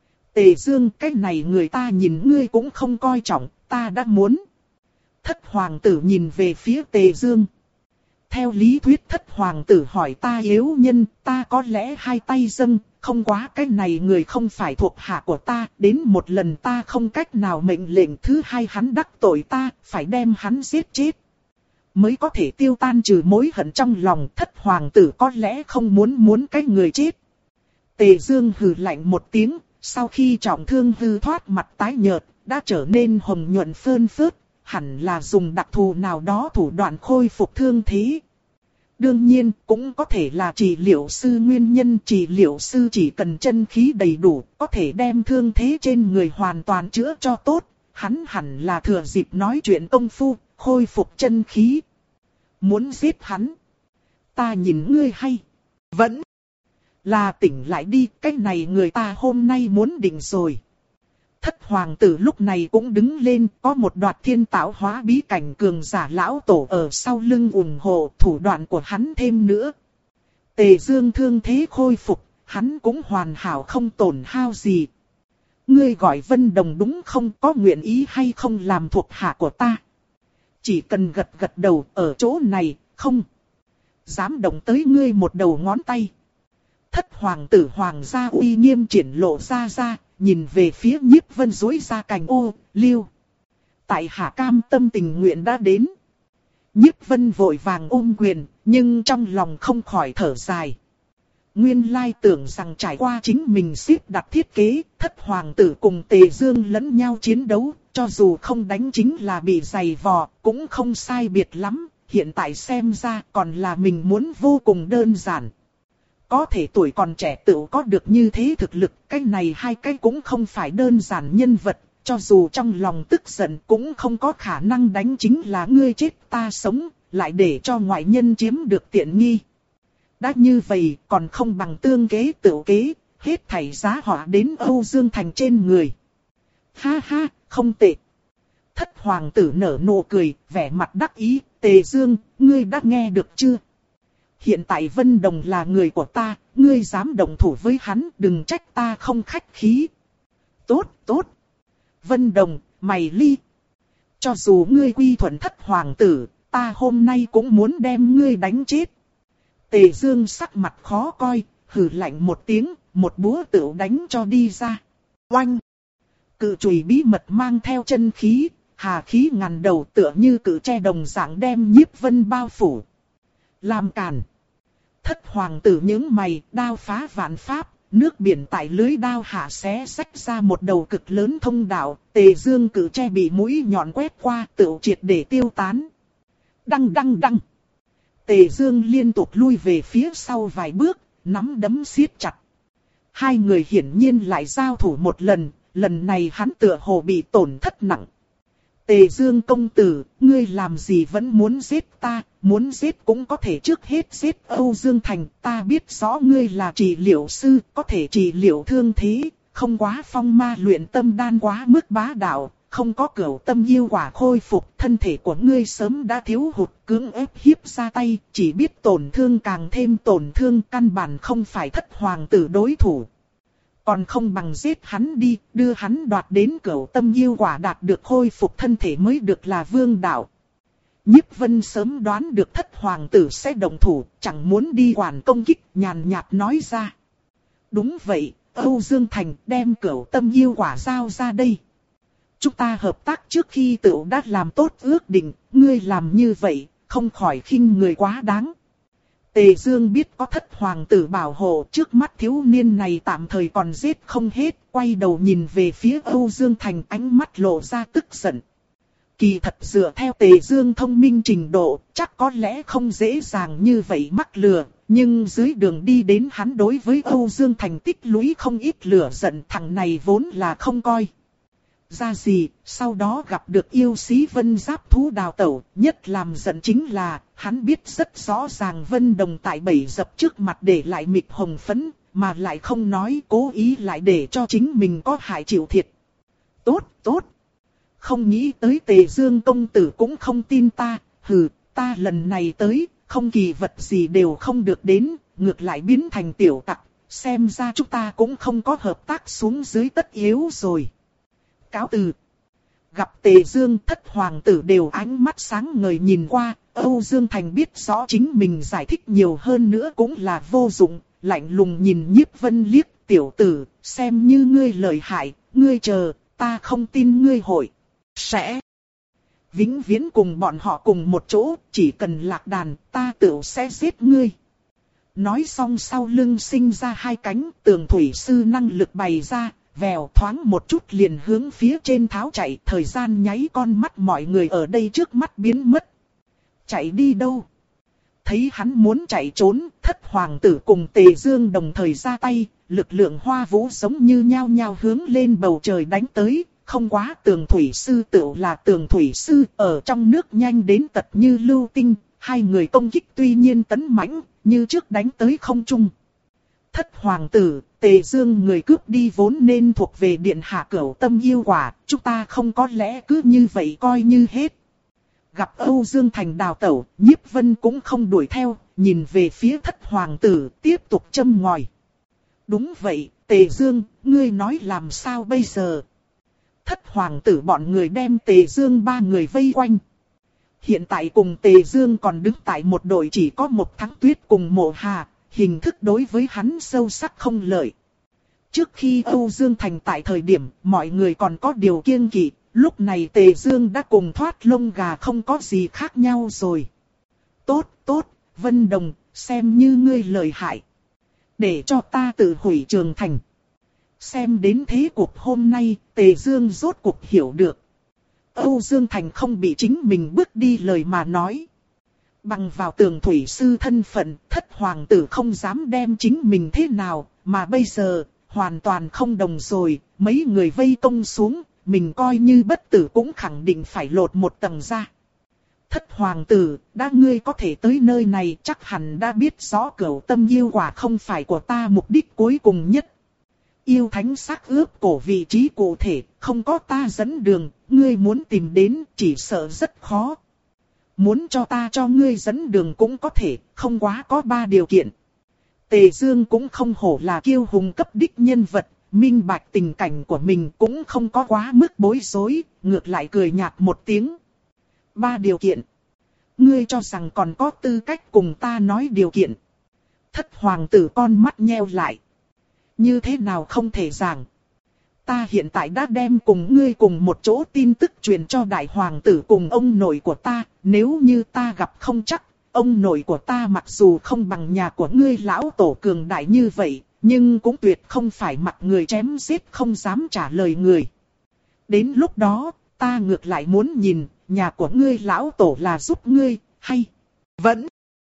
Tề Dương, cái này người ta nhìn ngươi cũng không coi trọng, ta đã muốn. Thất hoàng tử nhìn về phía Tề Dương. Theo lý thuyết thất hoàng tử hỏi ta yếu nhân, ta có lẽ hai tay dâng, không quá cái này người không phải thuộc hạ của ta, đến một lần ta không cách nào mệnh lệnh, thứ hai hắn đắc tội ta, phải đem hắn giết chết. Mới có thể tiêu tan trừ mối hận trong lòng, thất hoàng tử có lẽ không muốn muốn cái người chết. Tề Dương hừ lạnh một tiếng, sau khi trọng thương hư thoát mặt tái nhợt, đã trở nên hồng nhuận phơn phớt, hẳn là dùng đặc thù nào đó thủ đoạn khôi phục thương thế. Đương nhiên, cũng có thể là trị liệu sư nguyên nhân, trị liệu sư chỉ cần chân khí đầy đủ, có thể đem thương thế trên người hoàn toàn chữa cho tốt. Hắn hẳn là thừa dịp nói chuyện công phu, khôi phục chân khí. Muốn giết hắn? Ta nhìn ngươi hay. Vẫn là tỉnh lại đi, cái này người ta hôm nay muốn định rồi. Thất hoàng tử lúc này cũng đứng lên, có một đoạt thiên tạo hóa bí cảnh cường giả lão tổ ở sau lưng ủng hộ, thủ đoạn của hắn thêm nữa. Tề Dương thương thế khôi phục, hắn cũng hoàn hảo không tổn hao gì. Ngươi gọi Vân Đồng đúng không, có nguyện ý hay không làm thuộc hạ của ta? Chỉ cần gật gật đầu ở chỗ này, không dám động tới ngươi một đầu ngón tay. Thất hoàng tử hoàng gia uy nghiêm triển lộ ra ra, nhìn về phía Nhiếp Vân duỗi ra cành ô, liêu. Tại hạ cam tâm tình nguyện đã đến. Nhiếp Vân vội vàng ôm quyền, nhưng trong lòng không khỏi thở dài. Nguyên lai tưởng rằng trải qua chính mình xếp đặt thiết kế, thất hoàng tử cùng Tề Dương lẫn nhau chiến đấu, cho dù không đánh chính là bị giày vò, cũng không sai biệt lắm, hiện tại xem ra còn là mình muốn vô cùng đơn giản. Có thể tuổi còn trẻ tự có được như thế thực lực, cái này hai cái cũng không phải đơn giản nhân vật, cho dù trong lòng tức giận cũng không có khả năng đánh chính là ngươi chết ta sống, lại để cho ngoại nhân chiếm được tiện nghi. Đã như vậy còn không bằng tương kế tự kế, hết thảy giá họa đến Âu Dương Thành trên người. Ha ha, không tệ. Thất hoàng tử nở nụ cười, vẻ mặt đắc ý, Tề Dương, ngươi đã nghe được chưa? Hiện tại Vân Đồng là người của ta, ngươi dám động thủ với hắn, đừng trách ta không khách khí. Tốt, tốt. Vân Đồng, mày ly. Cho dù ngươi quy thuận thất hoàng tử, ta hôm nay cũng muốn đem ngươi đánh chết. Tề Dương sắc mặt khó coi, hừ lạnh một tiếng, một búa tửu đánh cho đi ra. Oanh! Cự chùy bí mật mang theo chân khí, hà khí ngàn đầu tựa như cự tre đồng dạng đem Nhiếp Vân bao phủ. Làm cản. Thất hoàng tử những mày, đao phá vạn pháp, nước biển tại lưới đao hạ xé xách ra một đầu cực lớn thông đạo, Tề Dương cự tre bị mũi nhọn quét qua, tự triệt để tiêu tán. Đăng đăng đăng. Tề Dương liên tục lui về phía sau vài bước, nắm đấm siết chặt. Hai người hiển nhiên lại giao thủ một lần, lần này hắn tựa hồ bị tổn thất nặng. Tề Dương công tử, ngươi làm gì vẫn muốn giết ta, muốn giết cũng có thể trước hết giết Âu Dương Thành. Ta biết rõ ngươi là trị liệu sư, có thể trị liệu thương thế, không quá phong ma luyện tâm đan quá mức bá đạo, không có cửu tâm yêu quả khôi phục. Thân thể của ngươi sớm đã thiếu hụt, cưỡng ép hiếp ra tay, chỉ biết tổn thương càng thêm tổn thương, căn bản không phải thất hoàng tử đối thủ. Còn không bằng giết hắn đi, đưa hắn đoạt đến cửu tâm yêu quả đạt được khôi phục thân thể mới được là vương đạo. Nhiếp Vân sớm đoán được thất hoàng tử sẽ động thủ, chẳng muốn đi quản công kích, nhàn nhạt nói ra. Đúng vậy, Âu Dương Thành đem cửu tâm yêu quả giao ra đây. Chúng ta hợp tác trước khi tự đã làm tốt ước định, ngươi làm như vậy, không khỏi khinh người quá đáng. Tề Dương biết có thất hoàng tử bảo hộ, trước mắt thiếu niên này tạm thời còn giết không hết, quay đầu nhìn về phía Âu Dương Thành, ánh mắt lộ ra tức giận. Kỳ thật dựa theo Tề Dương thông minh trình độ, chắc có lẽ không dễ dàng như vậy mắc lừa, nhưng dưới đường đi đến hắn đối với Âu Dương Thành tích lũy không ít lửa giận, thằng này vốn là không coi ra gì, sau đó gặp được yêu sĩ Vân Giáp thú đào tẩu, nhất làm giận chính là, hắn biết rất rõ ràng Vân Đồng tại bảy dập trước mặt để lại mịt hồng phấn, mà lại không nói, cố ý lại để cho chính mình có hại chịu thiệt. Tốt, tốt. Không nghĩ tới Tề Dương công tử cũng không tin ta, hừ, ta lần này tới, không kỳ vật gì đều không được đến, ngược lại biến thành tiểu tặc, xem ra chúng ta cũng không có hợp tác xuống dưới tất yếu rồi. Cáo từ. Gặp Tề Dương, Thất hoàng tử đều ánh mắt sáng ngời nhìn qua, Âu Dương Thành biết rõ chính mình giải thích nhiều hơn nữa cũng là vô dụng, lạnh lùng nhìn Nhiếp Vân liếc, tiểu tử, xem như ngươi lợi hại, ngươi chờ, ta không tin ngươi hội sẽ vĩnh viễn cùng bọn họ cùng một chỗ, chỉ cần lạc đàn, ta tự sẽ giết ngươi. Nói xong sau lưng sinh ra hai cánh, Tường thủy sư năng lực bày ra, vèo thoáng một chút liền hướng phía trên tháo chạy, thời gian nháy con mắt mọi người ở đây trước mắt biến mất. Chạy đi đâu? Thấy hắn muốn chạy trốn, Thất hoàng tử cùng Tề Dương đồng thời ra tay, lực lượng hoa vũ giống như nhao nhao hướng lên bầu trời đánh tới. Không quá Tường thủy sư tựu là Tường thủy sư, ở trong nước nhanh đến tật như lưu tinh, hai người công kích tuy nhiên tấn mãnh, như trước đánh tới không trung. Thất hoàng tử, Tề Dương người cướp đi vốn nên thuộc về điện hạ Cửu Tâm yêu quả, chúng ta không có lẽ cứ như vậy coi như hết. Gặp Âu Dương Thành đào tẩu, Nhiếp Vân cũng không đuổi theo, nhìn về phía Thất hoàng tử, tiếp tục châm ngòi. Đúng vậy, Tề Dương, ngươi nói làm sao bây giờ? Thất hoàng tử bọn người đem Tề Dương ba người vây quanh. Hiện tại cùng Tề Dương còn đứng tại một đội chỉ có một Thắng Tuyết cùng Mộ Hà, hình thức đối với hắn sâu sắc không lợi. Trước khi Âu Dương Thành tại thời điểm mọi người còn có điều kiêng kỵ, lúc này Tề Dương đã cùng thoát lông gà không có gì khác nhau rồi. Tốt, tốt, Vân Đồng, xem như ngươi lợi hại. Để cho ta tự hủy Trường Thành. Xem đến thế cuộc hôm nay, Tề Dương rốt cuộc hiểu được. Âu Dương Thành không bị chính mình bước đi lời mà nói. Bằng vào Tường thủy sư thân phận, Thất hoàng tử không dám đem chính mình thế nào, mà bây giờ, hoàn toàn không đồng rồi, mấy người vây công xuống, mình coi như bất tử cũng khẳng định phải lột một tầng ra. Thất hoàng tử, đã ngươi có thể tới nơi này chắc hẳn đã biết rõ Cửu Tâm yêu quả không phải của ta mục đích cuối cùng nhất. Yêu thánh xác ướp cổ vị trí cụ thể, không có ta dẫn đường, ngươi muốn tìm đến chỉ sợ rất khó. Muốn cho ta cho ngươi dẫn đường cũng có thể, không quá có ba điều kiện. Tề Dương cũng không hổ là kiêu hùng cấp đích nhân vật, minh bạch tình cảnh của mình cũng không có quá mức bối rối, ngược lại cười nhạt một tiếng. Ba điều kiện. Ngươi cho rằng còn có tư cách cùng ta nói điều kiện. Thất hoàng tử con mắt nheo lại. Như thế nào không thể giảng. Ta hiện tại đã đem cùng ngươi cùng một chỗ tin tức truyền cho đại hoàng tử cùng ông nội của ta. Nếu như ta gặp không chắc, ông nội của ta mặc dù không bằng nhà của ngươi lão tổ cường đại như vậy, nhưng cũng tuyệt không phải mặc người chém giết không dám trả lời người. Đến lúc đó, ta ngược lại muốn nhìn, nhà của ngươi lão tổ là giúp ngươi, hay vẫn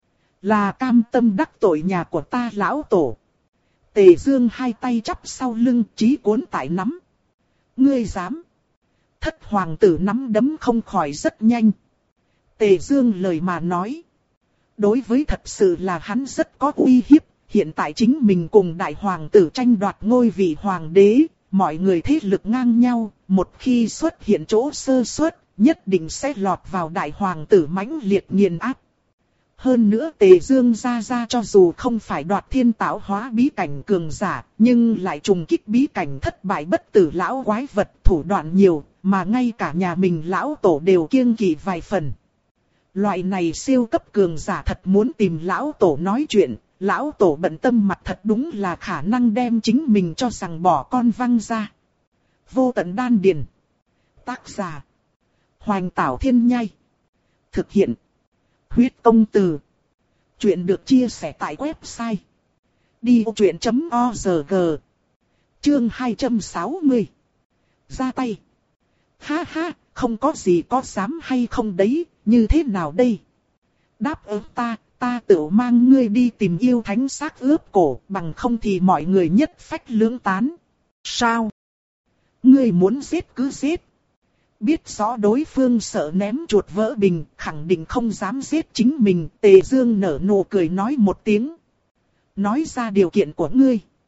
là cam tâm đắc tội nhà của ta lão tổ. Tề Dương hai tay chắp sau lưng, chí cuốn tại nắm. Ngươi dám? Thất hoàng tử nắm đấm không khỏi rất nhanh. Tề Dương lời mà nói. Đối với thật sự là hắn rất có uy hiếp. Hiện tại chính mình cùng đại hoàng tử tranh đoạt ngôi vị hoàng đế. Mọi người thế lực ngang nhau. Một khi xuất hiện chỗ sơ suất, nhất định sẽ lọt vào đại hoàng tử mãnh liệt nghiền áp. Hơn nữa Tề Dương ra ra cho dù không phải đoạt thiên tạo hóa bí cảnh cường giả, nhưng lại trùng kích bí cảnh thất bại bất tử lão quái vật thủ đoạn nhiều, mà ngay cả nhà mình lão tổ đều kiêng kỵ vài phần. Loại này siêu cấp cường giả thật muốn tìm lão tổ nói chuyện, lão tổ bận tâm mặt thật đúng là khả năng đem chính mình cho rằng bỏ con văng ra. Vô tận đan điền. Tác giả. Hoành Tảo Thiên Nhai. Thực hiện. Huyết Công Từ. Chuyện được chia sẻ tại website đi ô chuyện chấm org. Chương hai trăm sáu mươi. Ra tay. Ha ha, không có gì có dám hay không đấy, như thế nào đây? Đáp ứng ta, ta tự mang ngươi đi tìm yêu thánh xác ướp cổ, bằng không thì mọi người nhất phách lưỡng tán. Sao? Ngươi muốn giết cứ giết. Biết rõ đối phương sợ ném chuột vỡ bình, khẳng định không dám giết chính mình. Tề Dương nở nụ cười nói một tiếng. Nói ra điều kiện của ngươi.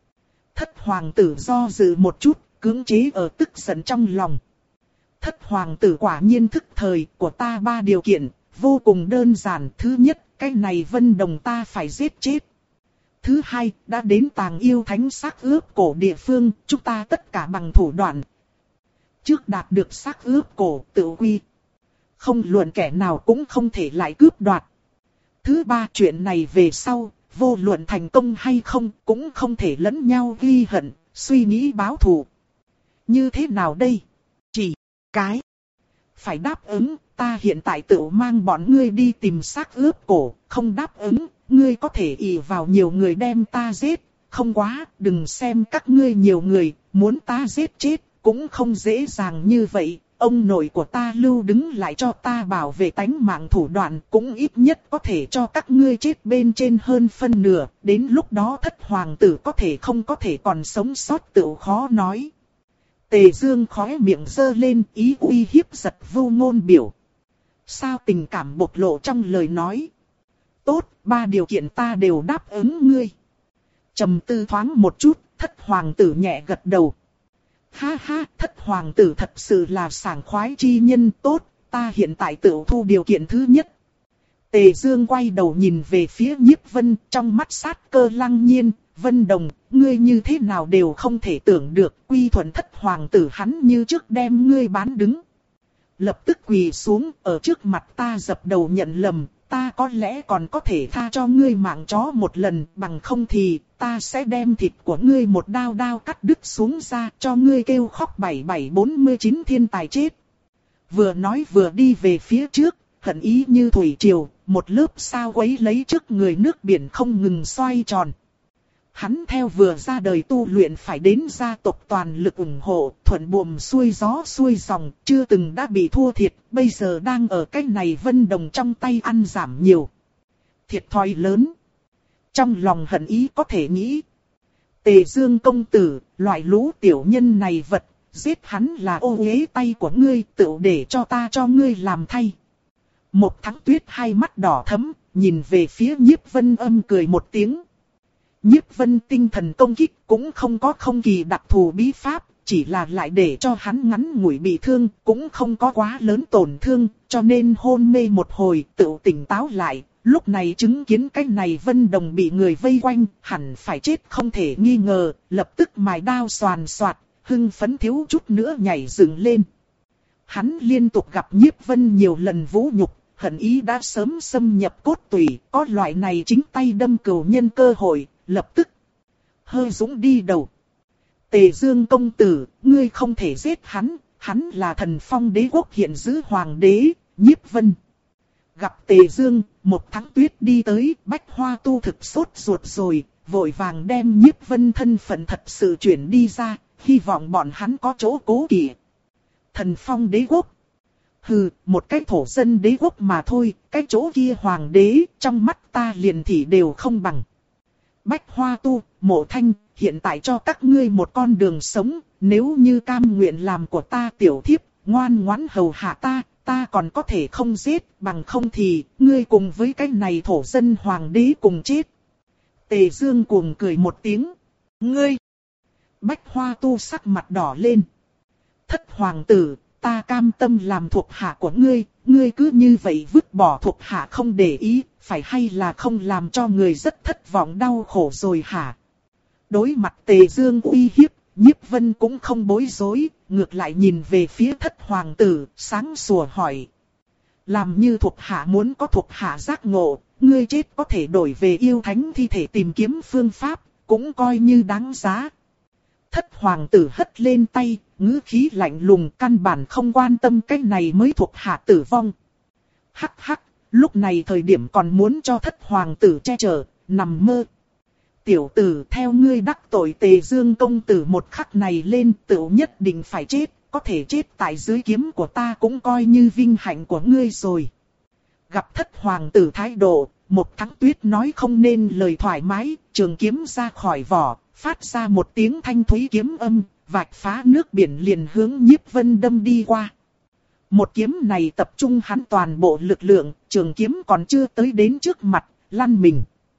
Thất hoàng tử do dự một chút, cưỡng chế ở tức giận trong lòng. Thất hoàng tử quả nhiên thức thời, của ta ba điều kiện, vô cùng đơn giản. Thứ nhất, cái này Vân Đồng ta phải giết chết. Thứ hai, đã đến tàng yêu thánh xác ướp cổ địa phương, chúng ta tất cả bằng thủ đoạn. Trước đạt được xác ướp cổ tự quy. Không luận kẻ nào cũng không thể lại cướp đoạt. Thứ ba, chuyện này về sau, vô luận thành công hay không, cũng không thể lẫn nhau ghi hận, suy nghĩ báo thù. Như thế nào đây? Chỉ cái phải đáp ứng, ta hiện tại tự mang bọn ngươi đi tìm xác ướp cổ, không đáp ứng, ngươi có thể ỷ vào nhiều người đem ta giết, không quá, đừng xem các ngươi nhiều người, muốn ta giết chết, cũng không dễ dàng như vậy. Ông nội của ta lưu đứng lại cho ta bảo vệ tánh mạng thủ đoạn, cũng ít nhất có thể cho các ngươi chết bên trên hơn phân nửa, đến lúc đó thất hoàng tử có thể không có thể còn sống sót tự khó nói. Tề Dương khóe miệng giơ lên, ý uy hiếp giật vô ngôn biểu. Sao tình cảm bộc lộ trong lời nói. Tốt, ba điều kiện ta đều đáp ứng ngươi. Trầm tư thoáng một chút, thất hoàng tử nhẹ gật đầu. Ha ha, thất hoàng tử thật sự là sảng khoái chi nhân tốt, ta hiện tại tự thu điều kiện thứ nhất. Tề Dương quay đầu nhìn về phía Nhiếp Vân, trong mắt sát cơ lăng nhiên. Vân Đồng, ngươi như thế nào đều không thể tưởng được, quy thuận thất hoàng tử hắn như trước đem ngươi bán đứng. Lập tức quỳ xuống, ở trước mặt ta dập đầu nhận lầm, ta có lẽ còn có thể tha cho ngươi mạng chó một lần, bằng không thì ta sẽ đem thịt của ngươi một đao đao cắt đứt xuống ra, cho ngươi kêu khóc bảy bảy bốn mươi chín thiên tài chết. Vừa nói vừa đi về phía trước, hận ý như thủy triều, một lớp sao quấy lấy trước người nước biển không ngừng xoay tròn. Hắn theo vừa ra đời tu luyện phải đến gia tộc toàn lực ủng hộ, thuận buồm xuôi gió xuôi dòng, chưa từng đã bị thua thiệt, bây giờ đang ở cái này Vân Đồng trong tay ăn giảm nhiều. Thiệt thòi lớn. Trong lòng hận ý có thể nghĩ. Tề Dương công tử, loại lũ tiểu nhân này vật, giết hắn là ô uế tay của ngươi, tự để cho ta cho ngươi làm thay. Một Thắng Tuyết hai mắt đỏ thẫm, nhìn về phía Nhiếp Vân âm cười một tiếng. Nhiếp Vân tinh thần công kích cũng không có không kỳ đặc thù bí pháp, chỉ là lại để cho hắn ngắn ngủi bị thương, cũng không có quá lớn tổn thương, cho nên hôn mê một hồi tự tỉnh táo lại. Lúc này chứng kiến cái này Vân Đồng bị người vây quanh, hẳn phải chết không thể nghi ngờ, lập tức mài đao xoàn xoạt, hưng phấn thiếu chút nữa nhảy dựng lên. Hắn liên tục gặp Nhiếp Vân nhiều lần vũ nhục, hận ý đã sớm xâm nhập cốt tủy, có loại này chính tay đâm cừu nhân cơ hội, lập tức hơi dũng đi đầu. Tề Dương công tử, ngươi không thể giết hắn, hắn là Thần Phong đế quốc hiện giữ hoàng đế, Nhiếp Vân. Gặp Tề Dương, Một Thắng Tuyết đi tới, Bách Hoa Tu thực sốt ruột rồi, vội vàng đem Nhiếp Vân thân phận thật sự chuyển đi ra, hy vọng bọn hắn có chỗ cố kỵ. Thần Phong đế quốc. Hừ, một cái thổ dân đế quốc mà thôi, cái chỗ kia hoàng đế, trong mắt ta liền thì đều không bằng. Bách Hoa Tu, Mộ Thanh, hiện tại cho các ngươi một con đường sống, nếu như cam nguyện làm của ta tiểu thiếp, ngoan ngoãn hầu hạ ta, ta còn có thể không giết, bằng không thì, ngươi cùng với cái này thổ dân hoàng đế cùng chết. Tề Dương cuồng cười một tiếng. Ngươi! Bách Hoa Tu sắc mặt đỏ lên. Thất hoàng tử, ta cam tâm làm thuộc hạ của ngươi, ngươi cứ như vậy vứt bỏ thuộc hạ không để ý, phải hay là không làm cho người rất thất vọng đau khổ rồi hả? Đối mặt Tề Dương uy hiếp, Nhiếp Vân cũng không bối rối, ngược lại nhìn về phía thất hoàng tử, sáng sủa hỏi. Làm như thuộc hạ muốn có thuộc hạ giác ngộ, ngươi chết có thể đổi về yêu thánh thi thể tìm kiếm phương pháp, cũng coi như đáng giá. Thất hoàng tử hất lên tay, ngữ khí lạnh lùng, căn bản không quan tâm cái này mới thuộc hạ tử vong. Hắc hắc, lúc này thời điểm còn muốn cho thất hoàng tử che chở, nằm mơ. Tiểu tử, theo ngươi đắc tội Tề Dương công tử một khắc này lên, tự nhất định phải chết, có thể chết tại dưới kiếm của ta cũng coi như vinh hạnh của ngươi rồi. Gặp thất hoàng tử thái độ, Một Thắng Tuyết nói không nên lời thoải mái, trường kiếm ra khỏi vỏ, phát ra một tiếng thanh thúy kiếm âm, vạch phá nước biển liền hướng Nhiếp Vân đâm đi qua. Một kiếm này tập trung hắn toàn bộ lực lượng, trường kiếm còn chưa tới đến trước mặt, lăn mình.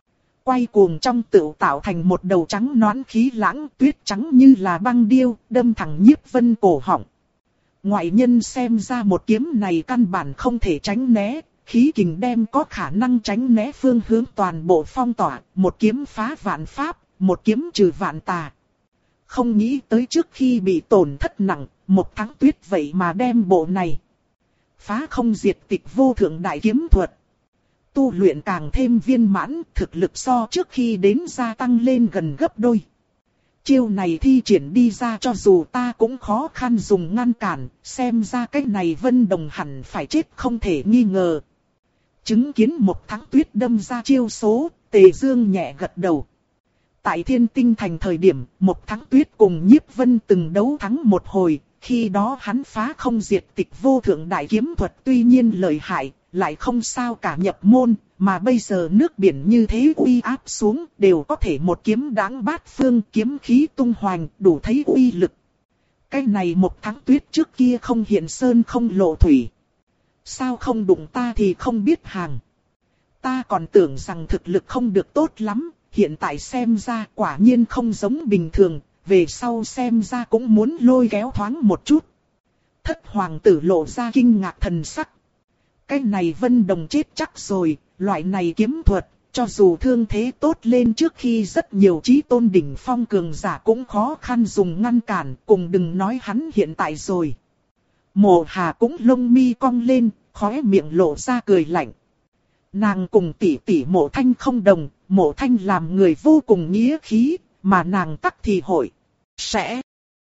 quay cuồng trong tựu tạo thành một đầu trắng nõn khí lãng, tuyết trắng như là băng điêu, đâm thẳng Nhiếp Vân cổ họng. Ngoại nhân xem ra một kiếm này căn bản không thể tránh né, khí kình đem có khả năng tránh né phương hướng toàn bộ phong tỏa, một kiếm phá vạn pháp, một kiếm trừ vạn tà. Không nghĩ tới trước khi bị tổn thất nặng, Một Thắng Tuyết vậy mà đem bộ này phá không diệt tịch vô thượng đại kiếm thuật tu luyện càng thêm viên mãn, thực lực so trước khi đến gia tăng lên gần gấp đôi. Chiêu này thi triển đi ra cho dù ta cũng khó khăn dùng ngăn cản, xem ra cái này Vân Đồng hẳn phải chết không thể nghi ngờ. Chứng kiến Một Thắng Tuyết đâm ra chiêu số, Tề Dương nhẹ gật đầu. Tại Thiên Tinh Thành thời điểm, Một Thắng Tuyết cùng Nhiếp Vân từng đấu thắng một hồi, khi đó hắn phá không diệt tịch vô thượng đại kiếm thuật tuy nhiên lợi hại, lại không sao cả nhập môn, mà bây giờ nước biển như thế uy áp xuống, đều có thể một kiếm đáng bát phương, kiếm khí tung hoành, đủ thấy uy lực. Cái này Một Thắng Tuyết trước kia không hiện sơn không lộ thủy. Sao không đụng ta thì không biết hàng. Ta còn tưởng rằng thực lực không được tốt lắm, hiện tại xem ra quả nhiên không giống bình thường, về sau xem ra cũng muốn lôi kéo thoáng một chút. Thất hoàng tử lộ ra kinh ngạc thần sắc. Cái này Vân Đồng chết chắc rồi, loại này kiếm thuật, cho dù thương thế tốt lên trước khi rất nhiều chí tôn đỉnh phong cường giả cũng khó khăn dùng ngăn cản, cùng đừng nói hắn hiện tại rồi. Mộ Hà cũng lông mi cong lên, khóe miệng lộ ra cười lạnh. Nàng cùng tỷ tỷ Mộ Thanh không đồng, Mộ Thanh làm người vô cùng nghĩa khí, mà nàng tắc thì hội sẽ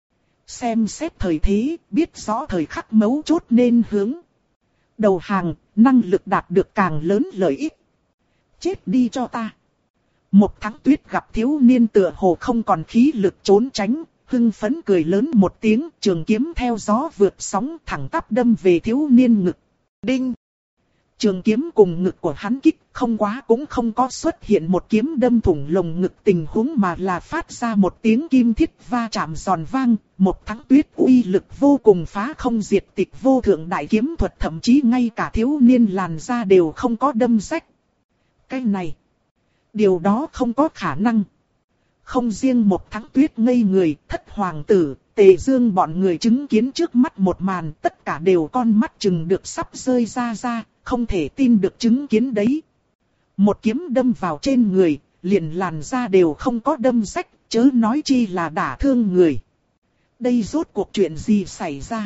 xem xét thời thế, biết rõ thời khắc mấu chốt nên hướng đầu hàng, năng lực đạt được càng lớn lợi ích. Chết đi cho ta. Một Thắng Tuyết gặp thiếu niên tựa hồ không còn khí lực trốn tránh, hưng phấn cười lớn một tiếng, trường kiếm theo gió vượt sóng thẳng tắp đâm về thiếu niên ngực. Đinh! Trường kiếm cùng ngực của hắn kích không quá cũng không có xuất hiện một kiếm đâm thủng lồng ngực tình huống mà là phát ra một tiếng kim thiết va chạm giòn vang. Một Thắng Tuyết uy lực vô cùng phá không diệt tịch vô thượng đại kiếm thuật, thậm chí ngay cả thiếu niên làn da đều không có đâm rách. Cái này, điều đó không có khả năng. Không riêng Một Thắng Tuyết ngây người, Thất hoàng tử, Tề Dương bọn người chứng kiến trước mắt một màn, tất cả đều con mắt chừng được sắp rơi ra ra, không thể tin được chứng kiến đấy. Một kiếm đâm vào trên người, liền làn da đều không có đâm rách, chớ nói chi là đả thương người. Đây rốt cuộc chuyện gì xảy ra?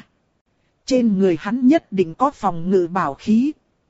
Trên người hắn nhất định có phòng ngự bảo khí.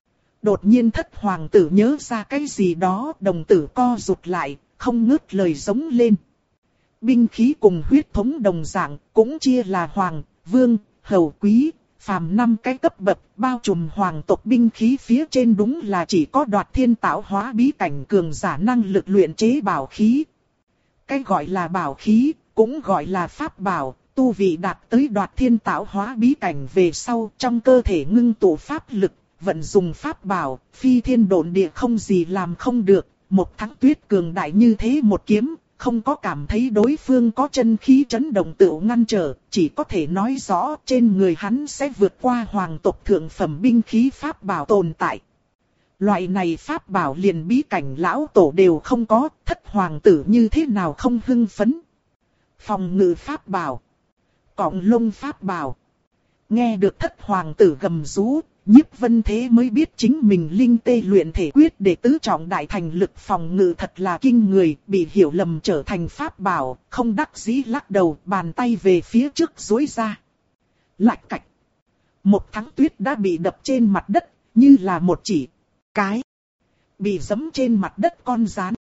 Đột nhiên Thất hoàng tử nhớ ra cái gì đó, đồng tử co rụt lại, không ngớt lời giống lên. Binh khí cùng huyết thống đồng dạng, cũng chia là hoàng, vương, hầu, quý, phàm năm cái cấp bậc, bao trùm hoàng tộc binh khí phía trên đúng là chỉ có Đoạt Thiên tạo hóa bí cảnh cường giả năng lực luyện chế bảo khí. Cái gọi là bảo khí, cũng gọi là pháp bảo, tu vị đạt tới Đoạt Thiên tạo hóa bí cảnh về sau, trong cơ thể ngưng tụ pháp lực, vận dùng pháp bảo, phi thiên độn địa không gì làm không được. Một Thắng Tuyết cường đại như thế một kiếm, không có cảm thấy đối phương có chân khí chấn động tự ngăn trở, chỉ có thể nói rõ trên người hắn sẽ vượt qua hoàng tộc thượng phẩm binh khí pháp bảo tồn tại. Loại này pháp bảo liền bí cảnh lão tổ đều không có, Thất hoàng tử như thế nào không hưng phấn. Phòng ngự pháp bảo, cọng lông pháp bảo. Nghe được Thất hoàng tử gầm rú, Nhiếp Vân thế mới biết chính mình linh tê luyện thể quyết để tứ trọng đại thành lực phòng ngự thật là kinh người, bị hiểu lầm trở thành pháp bảo, không đắc dĩ lắc đầu, bàn tay về phía trước duỗi ra. Lạch cạch. Một Thắng Tuyết đã bị đập trên mặt đất, như là một chỉ cái bị giẫm trên mặt đất con gián.